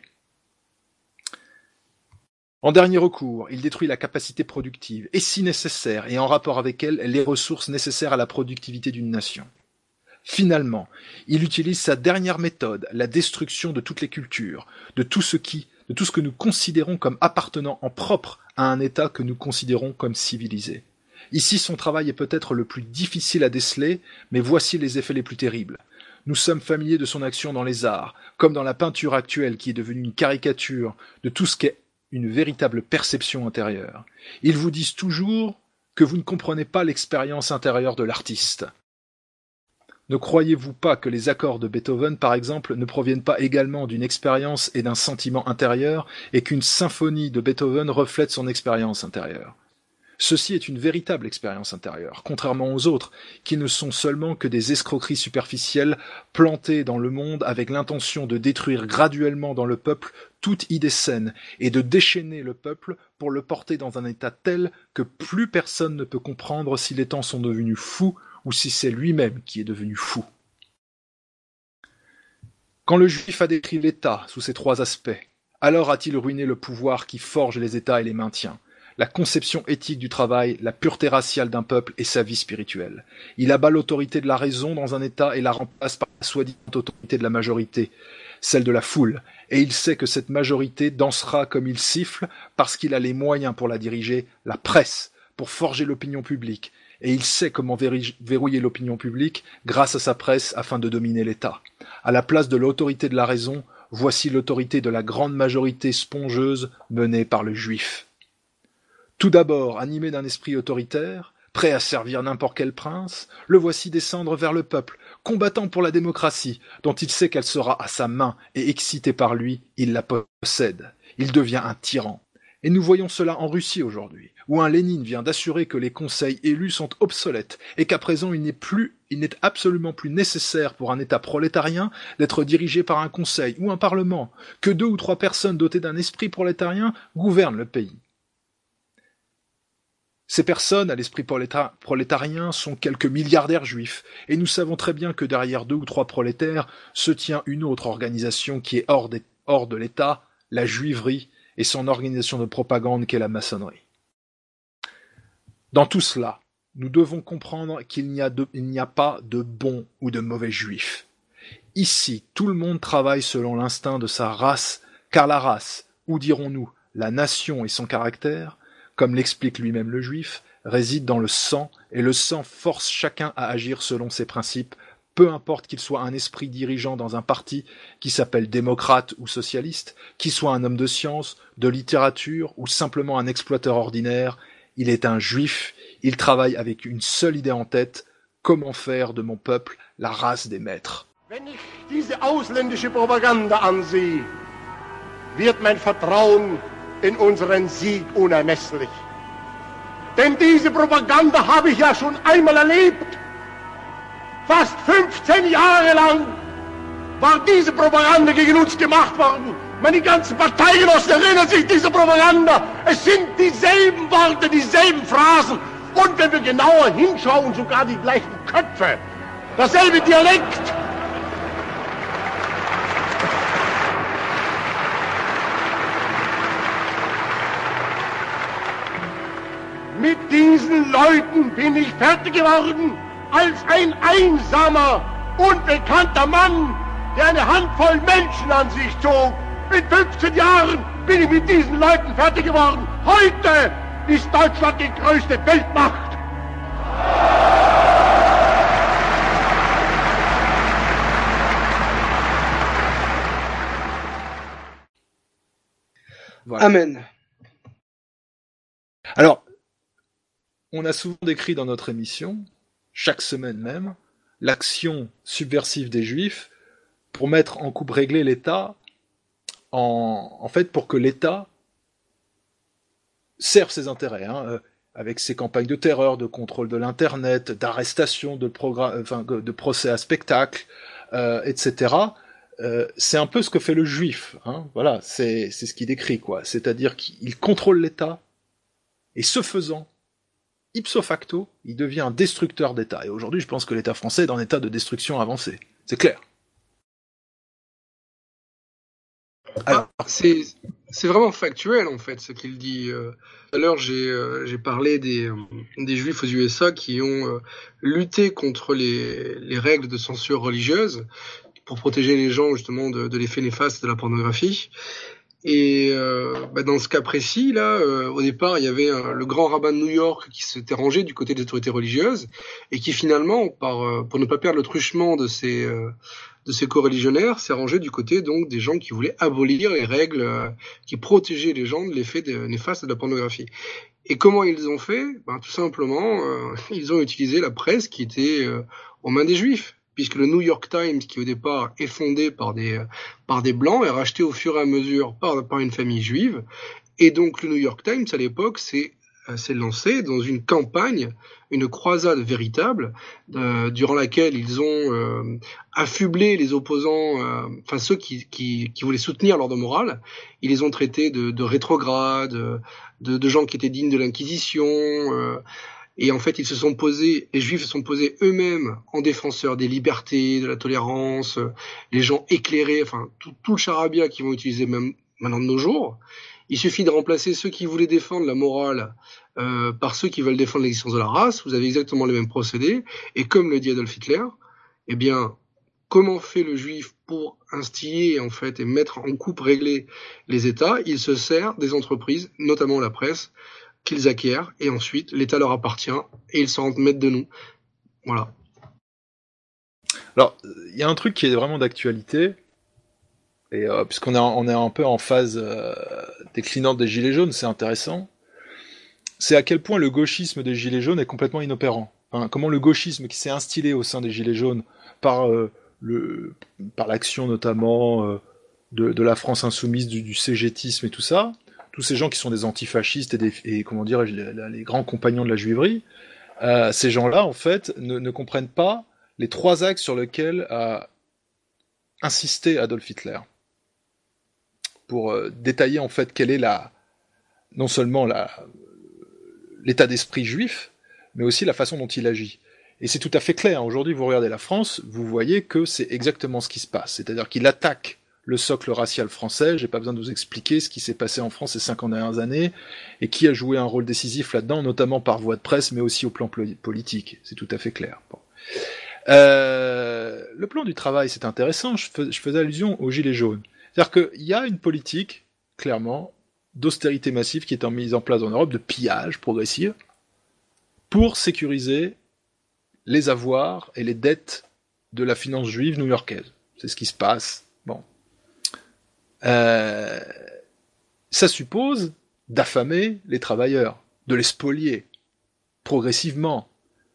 En dernier recours, il détruit la capacité productive, et si nécessaire, et en rapport avec elle, les ressources nécessaires à la productivité d'une nation. Finalement, il utilise sa dernière méthode, la destruction de toutes les cultures, de tout ce que nous considérons comme appartenant en propre à un État que nous considérons comme civilisé. Ici, son travail est peut-être le plus difficile à déceler, mais voici les effets les plus terribles. Nous sommes familiers de son action dans les arts, comme dans la peinture actuelle qui est devenue une caricature de tout ce qu'est une véritable perception intérieure. Ils vous disent toujours que vous ne comprenez pas l'expérience intérieure de l'artiste. Ne croyez-vous pas que les accords de Beethoven, par exemple, ne proviennent pas également d'une expérience et d'un sentiment intérieur, et qu'une symphonie de Beethoven reflète son expérience intérieure? Ceci est une véritable expérience intérieure, contrairement aux autres, qui ne sont seulement que des escroqueries superficielles plantées dans le monde avec l'intention de détruire graduellement dans le peuple toute idée saine et de déchaîner le peuple pour le porter dans un état tel que plus personne ne peut comprendre si les temps sont devenus fous ou si c'est lui-même qui est devenu fou. Quand le juif a décrit l'État sous ces trois aspects, alors a-t-il ruiné le pouvoir qui forge les États et les maintient, la conception éthique du travail, la pureté raciale d'un peuple et sa vie spirituelle. Il abat l'autorité de la raison dans un État et la remplace par la soi-disant autorité de la majorité, celle de la foule, et il sait que cette majorité dansera comme il siffle parce qu'il a les moyens pour la diriger, la presse, pour forger l'opinion publique, et il sait comment verrouiller l'opinion publique grâce à sa presse afin de dominer l'État. À la place de l'autorité de la raison, voici l'autorité de la grande majorité spongeuse menée par le juif. Tout d'abord, animé d'un esprit autoritaire, prêt à servir n'importe quel prince, le voici descendre vers le peuple, combattant pour la démocratie, dont il sait qu'elle sera à sa main, et excité par lui, il la possède. Il devient un tyran. Et nous voyons cela en Russie aujourd'hui, où un Lénine vient d'assurer que les conseils élus sont obsolètes, et qu'à présent il n'est absolument plus nécessaire pour un État prolétarien d'être dirigé par un conseil ou un parlement, que 2 ou 3 personnes dotées d'un esprit prolétarien gouvernent le pays. Ces personnes, à l'esprit prolétarien, sont quelques milliardaires juifs, et nous savons très bien que derrière 2 ou 3 prolétaires se tient une autre organisation qui est hors de l'État, la juiverie, et son organisation de propagande qu'est la maçonnerie. Dans tout cela, nous devons comprendre qu'il n'y a pas de bons ou de mauvais juifs. Ici, tout le monde travaille selon l'instinct de sa race, car la race, ou dirons-nous la nation et son caractère, comme l'explique lui-même le juif, réside dans le sang, et le sang force chacun à agir selon ses principes, peu importe qu'il soit un esprit dirigeant dans un parti qui s'appelle démocrate ou socialiste, qu'il soit un homme de science, de littérature ou simplement un exploiteur ordinaire, il est un juif, il travaille avec une seule idée en tête, comment faire de mon peuple la race des maîtres. Wenn ich diese ausländische Propaganda ansehe, wird mein Vertrauen in unseren Sieg unermesslich. Denn diese Propaganda habe ich ja schon einmal erlebt. Fast 15 Jahre lang war diese Propaganda gegen uns gemacht worden. Meine ganzen Parteigenossen erinnern sich dieser Propaganda. Es sind dieselben Worte, dieselben Phrasen. Und wenn wir genauer hinschauen, sogar die gleichen Köpfe. Dasselbe Dialekt. Mit diesen Leuten bin ich fertig geworden, als ein einsamer, unbekannter Mann, der eine Handvoll Menschen an sich zog. Mit 15 Jahren bin ich mit diesen Leuten fertig geworden. Heute ist Deutschland die größte Weltmacht. Voilà. Amen. Alors, on a souvent décrit dans notre émission, chaque semaine même, l'action subversive des Juifs pour mettre en coupe réglée l'État, en fait pour que l'État serve ses intérêts, avec ses campagnes de terreur, de contrôle de l'Internet, d'arrestation, de procès à spectacle, etc., c'est un peu ce que fait le juif, hein. Voilà, c'est ce qu'il décrit, quoi. C'est-à-dire qu'il contrôle l'État, et ce faisant, ipso facto, il devient un destructeur d'État. Et aujourd'hui, je pense que l'État français est dans un état de destruction avancée. C'est clair. Alors, c'est vraiment factuel en fait ce qu'il dit. Tout à l'heure, j'ai parlé des Juifs aux USA qui ont lutté contre les règles de censure religieuse pour protéger les gens justement de l'effet néfaste de la pornographie. Et dans ce cas précis, là, au départ, il y avait le grand rabbin de New York qui s'était rangé du côté des autorités religieuses et qui finalement, pour ne pas perdre le truchement de ses coreligionnaires, s'est rangé du côté donc des gens qui voulaient abolir les règles qui protégeaient les gens de l'effet néfaste de la pornographie. Et comment ils ont fait ? Tout simplement, ils ont utilisé la presse qui était aux mains des Juifs, puisque le New York Times, qui au départ est fondé par des blancs, est racheté au fur et à mesure par une famille juive. Et donc le New York Times, à l'époque, s'est lancé dans une campagne, une croisade véritable, durant laquelle ils ont affublé les opposants, ceux qui voulaient soutenir l'ordre moral. Ils les ont traités de rétrogrades, de gens qui étaient dignes de l'Inquisition. Et en fait, les Juifs se sont posés eux-mêmes en défenseurs des libertés, de la tolérance, les gens éclairés, tout le charabia qu'ils vont utiliser même maintenant de nos jours. Il suffit de remplacer ceux qui voulaient défendre la morale par ceux qui veulent défendre l'existence de la race. Vous avez exactement les mêmes procédés. Et comme le dit Adolf Hitler, eh bien, comment fait le Juif pour instiller en fait et mettre en coupe réglée les États ? Il se sert des entreprises, notamment la presse, qu'ils acquièrent, et ensuite l'État leur appartient, et ils s'en rendent maîtres de nous. Voilà. Alors, il y a un truc qui est vraiment d'actualité, et puisqu'on est un peu en phase déclinante des Gilets jaunes, c'est intéressant, c'est à quel point le gauchisme des Gilets jaunes est complètement inopérant. Comment le gauchisme qui s'est instillé au sein des Gilets jaunes par l'action notamment de la France insoumise, du cégétisme et tout ça, tous ces gens qui sont des antifascistes et comment dirais-je, les grands compagnons de la juiverie, ces gens-là, en fait, ne comprennent pas les trois axes sur lesquels a insisté Adolf Hitler. Pour détailler, en fait, quelle est non seulement l'état d'esprit juif, mais aussi la façon dont il agit. Et c'est tout à fait clair. Aujourd'hui, vous regardez la France, vous voyez que c'est exactement ce qui se passe. C'est-à-dire qu'il attaque le socle racial français. J'ai pas besoin de vous expliquer ce qui s'est passé en France ces 50 dernières années et qui a joué un rôle décisif là-dedans, notamment par voie de presse, mais aussi au plan politique. C'est tout à fait clair. Bon. Le plan du travail, c'est intéressant. Je faisais allusion aux Gilets jaunes. C'est-à-dire qu'il y a une politique, clairement, d'austérité massive qui est mise en place en Europe, de pillage progressif, pour sécuriser les avoirs et les dettes de la finance juive new-yorkaise. C'est ce qui se passe. Bon. Ça suppose d'affamer les travailleurs, de les spolier, progressivement.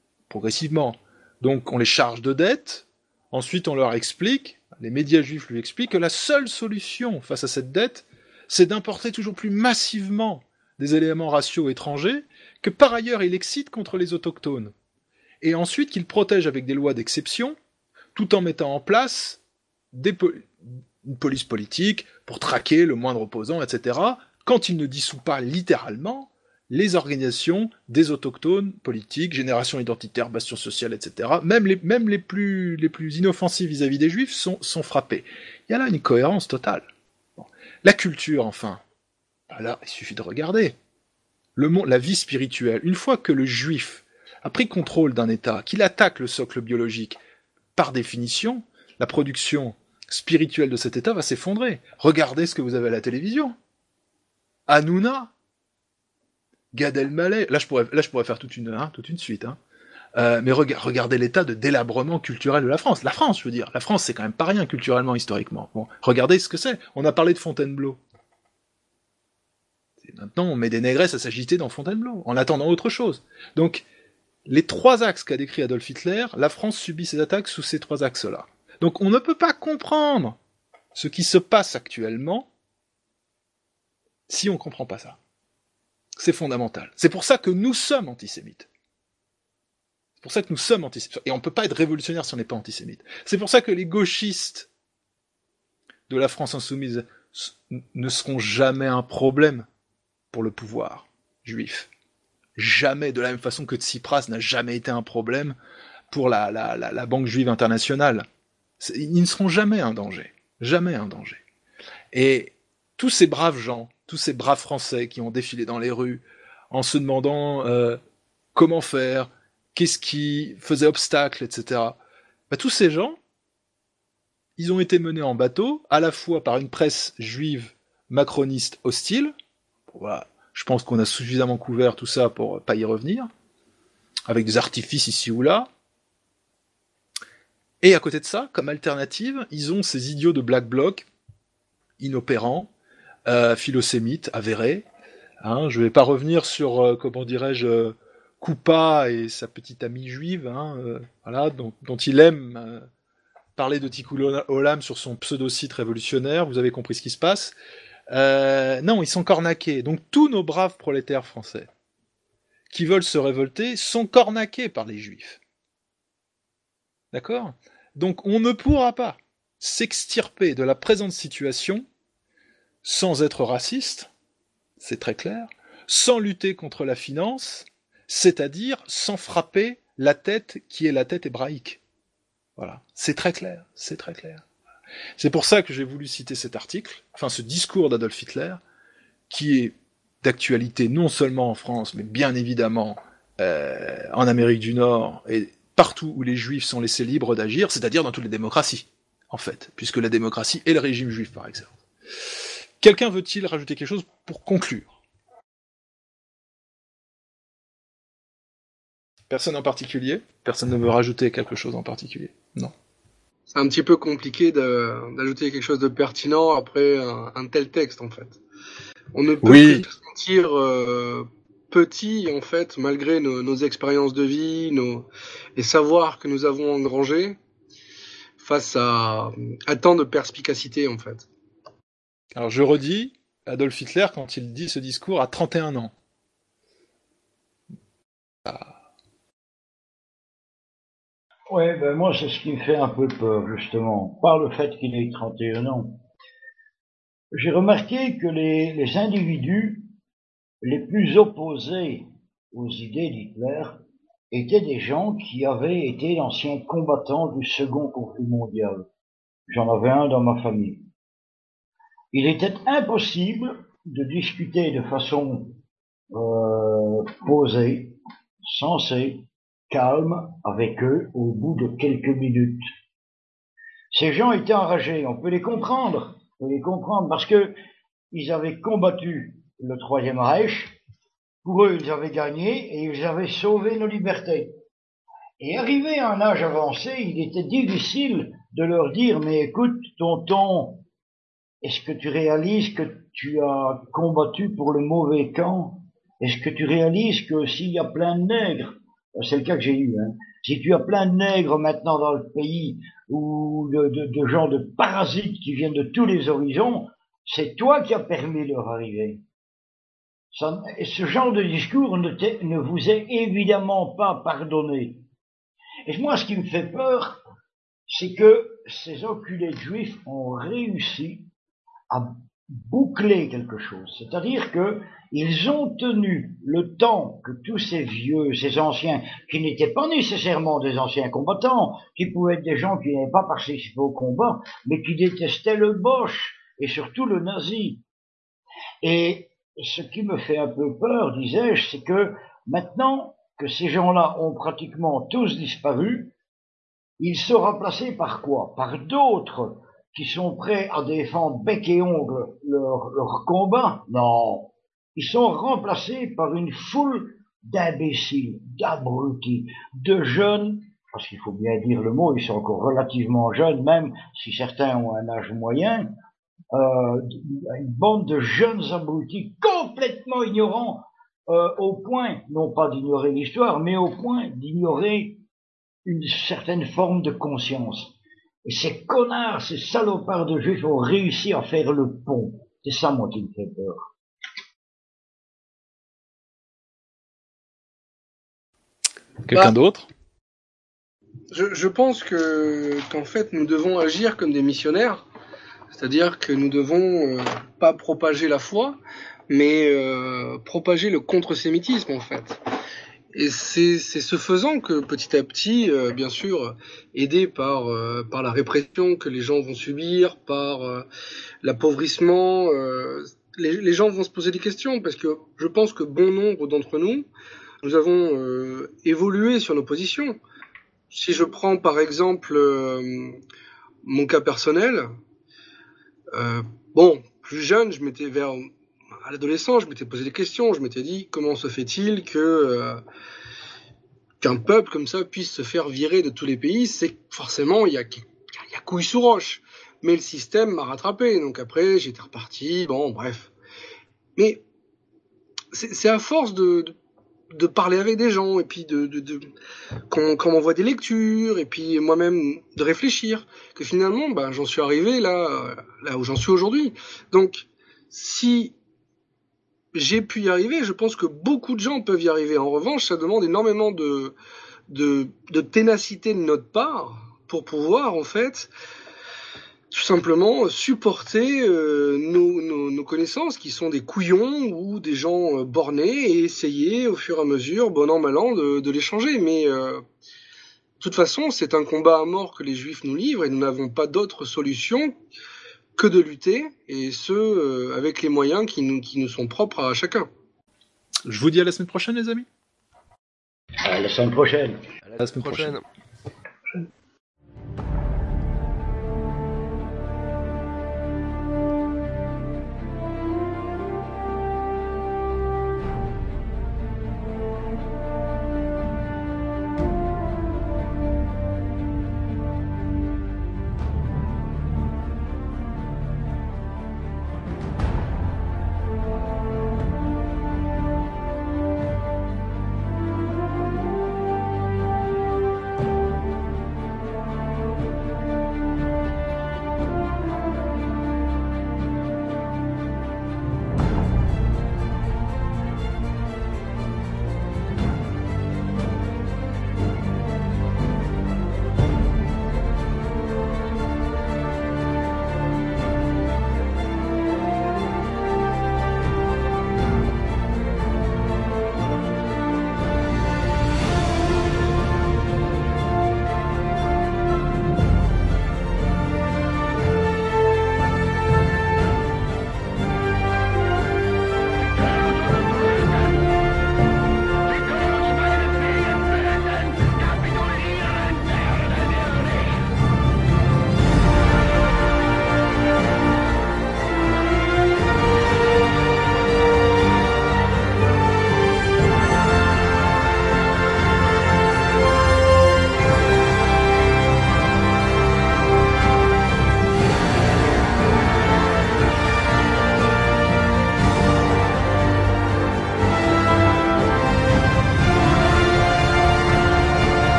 Donc on les charge de dettes, ensuite on leur explique, les médias juifs lui expliquent que la seule solution face à cette dette, c'est d'importer toujours plus massivement des éléments raciaux étrangers, que par ailleurs il excite contre les autochtones. Et ensuite qu'il protège avec des lois d'exception, tout en mettant en place une police politique pour traquer le moindre opposant, etc., quand il ne dissout pas littéralement les organisations des autochtones politiques, génération identitaire, bastion social, etc., même les plus inoffensifs vis-à-vis des juifs sont frappés. Il y a là une cohérence totale. Bon. La culture, enfin. Alors, il suffit de regarder. La vie spirituelle, une fois que le juif a pris contrôle d'un État, qu'il attaque le socle biologique, par définition, la production spirituelle de cet État va s'effondrer. Regardez ce que vous avez à la télévision. Hanouna, Gad Elmaleh, là je pourrais faire toute une suite. Mais regardez l'état de délabrement culturel de la France. La France, je veux dire. La France, c'est quand même pas rien culturellement, historiquement. Bon, regardez ce que c'est. On a parlé de Fontainebleau. Maintenant, on met des négresses à s'agiter dans Fontainebleau, en attendant autre chose. Donc, les trois axes qu'a décrit Adolf Hitler, la France subit ces attaques sous ces trois axes-là. Donc, on ne peut pas comprendre ce qui se passe actuellement si on ne comprend pas ça. C'est fondamental. C'est pour ça que nous sommes antisémites. C'est pour ça que nous sommes antisémites. Et on ne peut pas être révolutionnaire si on n'est pas antisémite. C'est pour ça que les gauchistes de la France insoumise ne seront jamais un problème pour le pouvoir juif. Jamais, de la même façon que Tsipras n'a jamais été un problème pour la Banque juive internationale. Ils ne seront jamais un danger. Jamais un danger. Et tous ces braves gens, tous ces braves Français qui ont défilé dans les rues en se demandant comment faire, qu'est-ce qui faisait obstacle, etc. Tous ces gens, ils ont été menés en bateau, à la fois par une presse juive macroniste hostile. Voilà. Je pense qu'on a suffisamment couvert tout ça pour pas y revenir, avec des artifices ici ou là. Et à côté de ça, comme alternative, ils ont ces idiots de Black Bloc, inopérants, philosémites, avérés. Je vais pas revenir sur, comment dirais-je, Koupa et sa petite amie juive, voilà, dont il aime parler de Tikkun Olam sur son pseudo-site révolutionnaire. Vous avez compris ce qui se passe. Non, ils sont cornaqués. Donc tous nos braves prolétaires français qui veulent se révolter sont cornaqués par les juifs. D'accord ? Donc on ne pourra pas s'extirper de la présente situation sans être raciste, c'est très clair, sans lutter contre la finance, c'est-à-dire sans frapper la tête qui est la tête hébraïque. Voilà, c'est très clair, c'est très clair. C'est pour ça que j'ai voulu citer cet article, enfin ce discours d'Adolf Hitler, qui est d'actualité non seulement en France, mais bien évidemment en Amérique du Nord et partout où les Juifs sont laissés libres d'agir, c'est-à-dire dans toutes les démocraties, en fait, puisque la démocratie est le régime juif par exemple. Quelqu'un veut-il rajouter quelque chose pour conclure ? Personne en particulier ? Personne ne veut rajouter quelque chose en particulier ? Non. C'est un petit peu compliqué d'ajouter quelque chose de pertinent après un tel texte, en fait. On ne peut que se sentir petit, en fait, malgré nos expériences de vie, les savoirs que nous avons engrangés, face à tant de perspicacité, en fait. Alors je redis, Adolf Hitler, quand il dit ce discours, a 31 ans. Ouais, moi, c'est ce qui me fait un peu peur, justement, par le fait qu'il ait 31 ans. J'ai remarqué que les individus les plus opposés aux idées d'Hitler étaient des gens qui avaient été d'anciens combattants du second conflit mondial. J'en avais un dans ma famille. Il était impossible de discuter de façon posée, sensée, calme avec eux au bout de quelques minutes. Ces gens étaient enragés, on peut les comprendre parce que ils avaient combattu le Troisième Reich, pour eux ils avaient gagné et ils avaient sauvé nos libertés. Et arrivé à un âge avancé, il était difficile de leur dire, mais écoute, tonton, est-ce que tu réalises que tu as combattu pour le mauvais camp? Est-ce que tu réalises que s'il y a plein de nègres, c'est le cas que j'ai eu, si tu as plein de nègres maintenant dans le pays, ou de gens de parasites qui viennent de tous les horizons, c'est toi qui as permis leur arrivée. Ce genre de discours ne vous est évidemment pas pardonné. Et moi, ce qui me fait peur, c'est que ces enculés de juifs ont réussi à boucler quelque chose. C'est-à-dire que ils ont tenu le temps que tous ces vieux, ces anciens, qui n'étaient pas nécessairement des anciens combattants, qui pouvaient être des gens qui n'avaient pas participé au combat, mais qui détestaient le Boche, et surtout le nazi. Et ce qui me fait un peu peur, disais-je, c'est que maintenant que ces gens-là ont pratiquement tous disparu, ils sont remplacés par quoi? Par d'autres qui sont prêts à défendre bec et ongle leur combat? Non. Ils sont remplacés par une foule d'imbéciles, d'abrutis, de jeunes, parce qu'il faut bien dire le mot, ils sont encore relativement jeunes, même si certains ont un âge moyen, une bande de jeunes abrutis complètement ignorants, au point, non pas d'ignorer l'histoire, mais au point d'ignorer une certaine forme de conscience. Et ces connards, ces salopards de juifs ont réussi à faire le pont. C'est ça, moi, qui me fait peur. Quelqu'un d'autre? Je pense qu'en fait, nous devons agir comme des missionnaires C'est-à-dire que nous devons pas propager la foi, mais propager le contre-sémitisme en fait. Et c'est ce faisant que petit à petit, bien sûr, aidé par la répression que les gens vont subir, par l'appauvrissement, les gens vont se poser des questions, parce que je pense que bon nombre d'entre nous avons évolué sur nos positions. Si je prends par exemple mon cas personnel, plus jeune, à l'adolescence, je m'étais posé des questions, je m'étais dit comment se fait-il qu'un peuple comme ça puisse se faire virer de tous les pays, c'est que forcément il y a couille sous roche. Mais le système m'a rattrapé, donc après j'étais reparti, bref. Mais c'est à force de parler avec des gens, et puis qu'on m'envoie des lectures, et puis moi-même de réfléchir, que finalement j'en suis arrivé là où j'en suis aujourd'hui. Donc si j'ai pu y arriver, je pense que beaucoup de gens peuvent y arriver. En revanche, ça demande énormément de ténacité de notre part pour pouvoir en fait tout simplement supporter nos connaissances qui sont des couillons ou des gens bornés, et essayer au fur et à mesure, bon an mal an, de les changer. Mais de toute façon, c'est un combat à mort que les Juifs nous livrent, et nous n'avons pas d'autre solution que de lutter, et avec les moyens qui nous sont propres à chacun. Je vous dis à la semaine prochaine, les amis. À la semaine prochaine. À la semaine prochaine.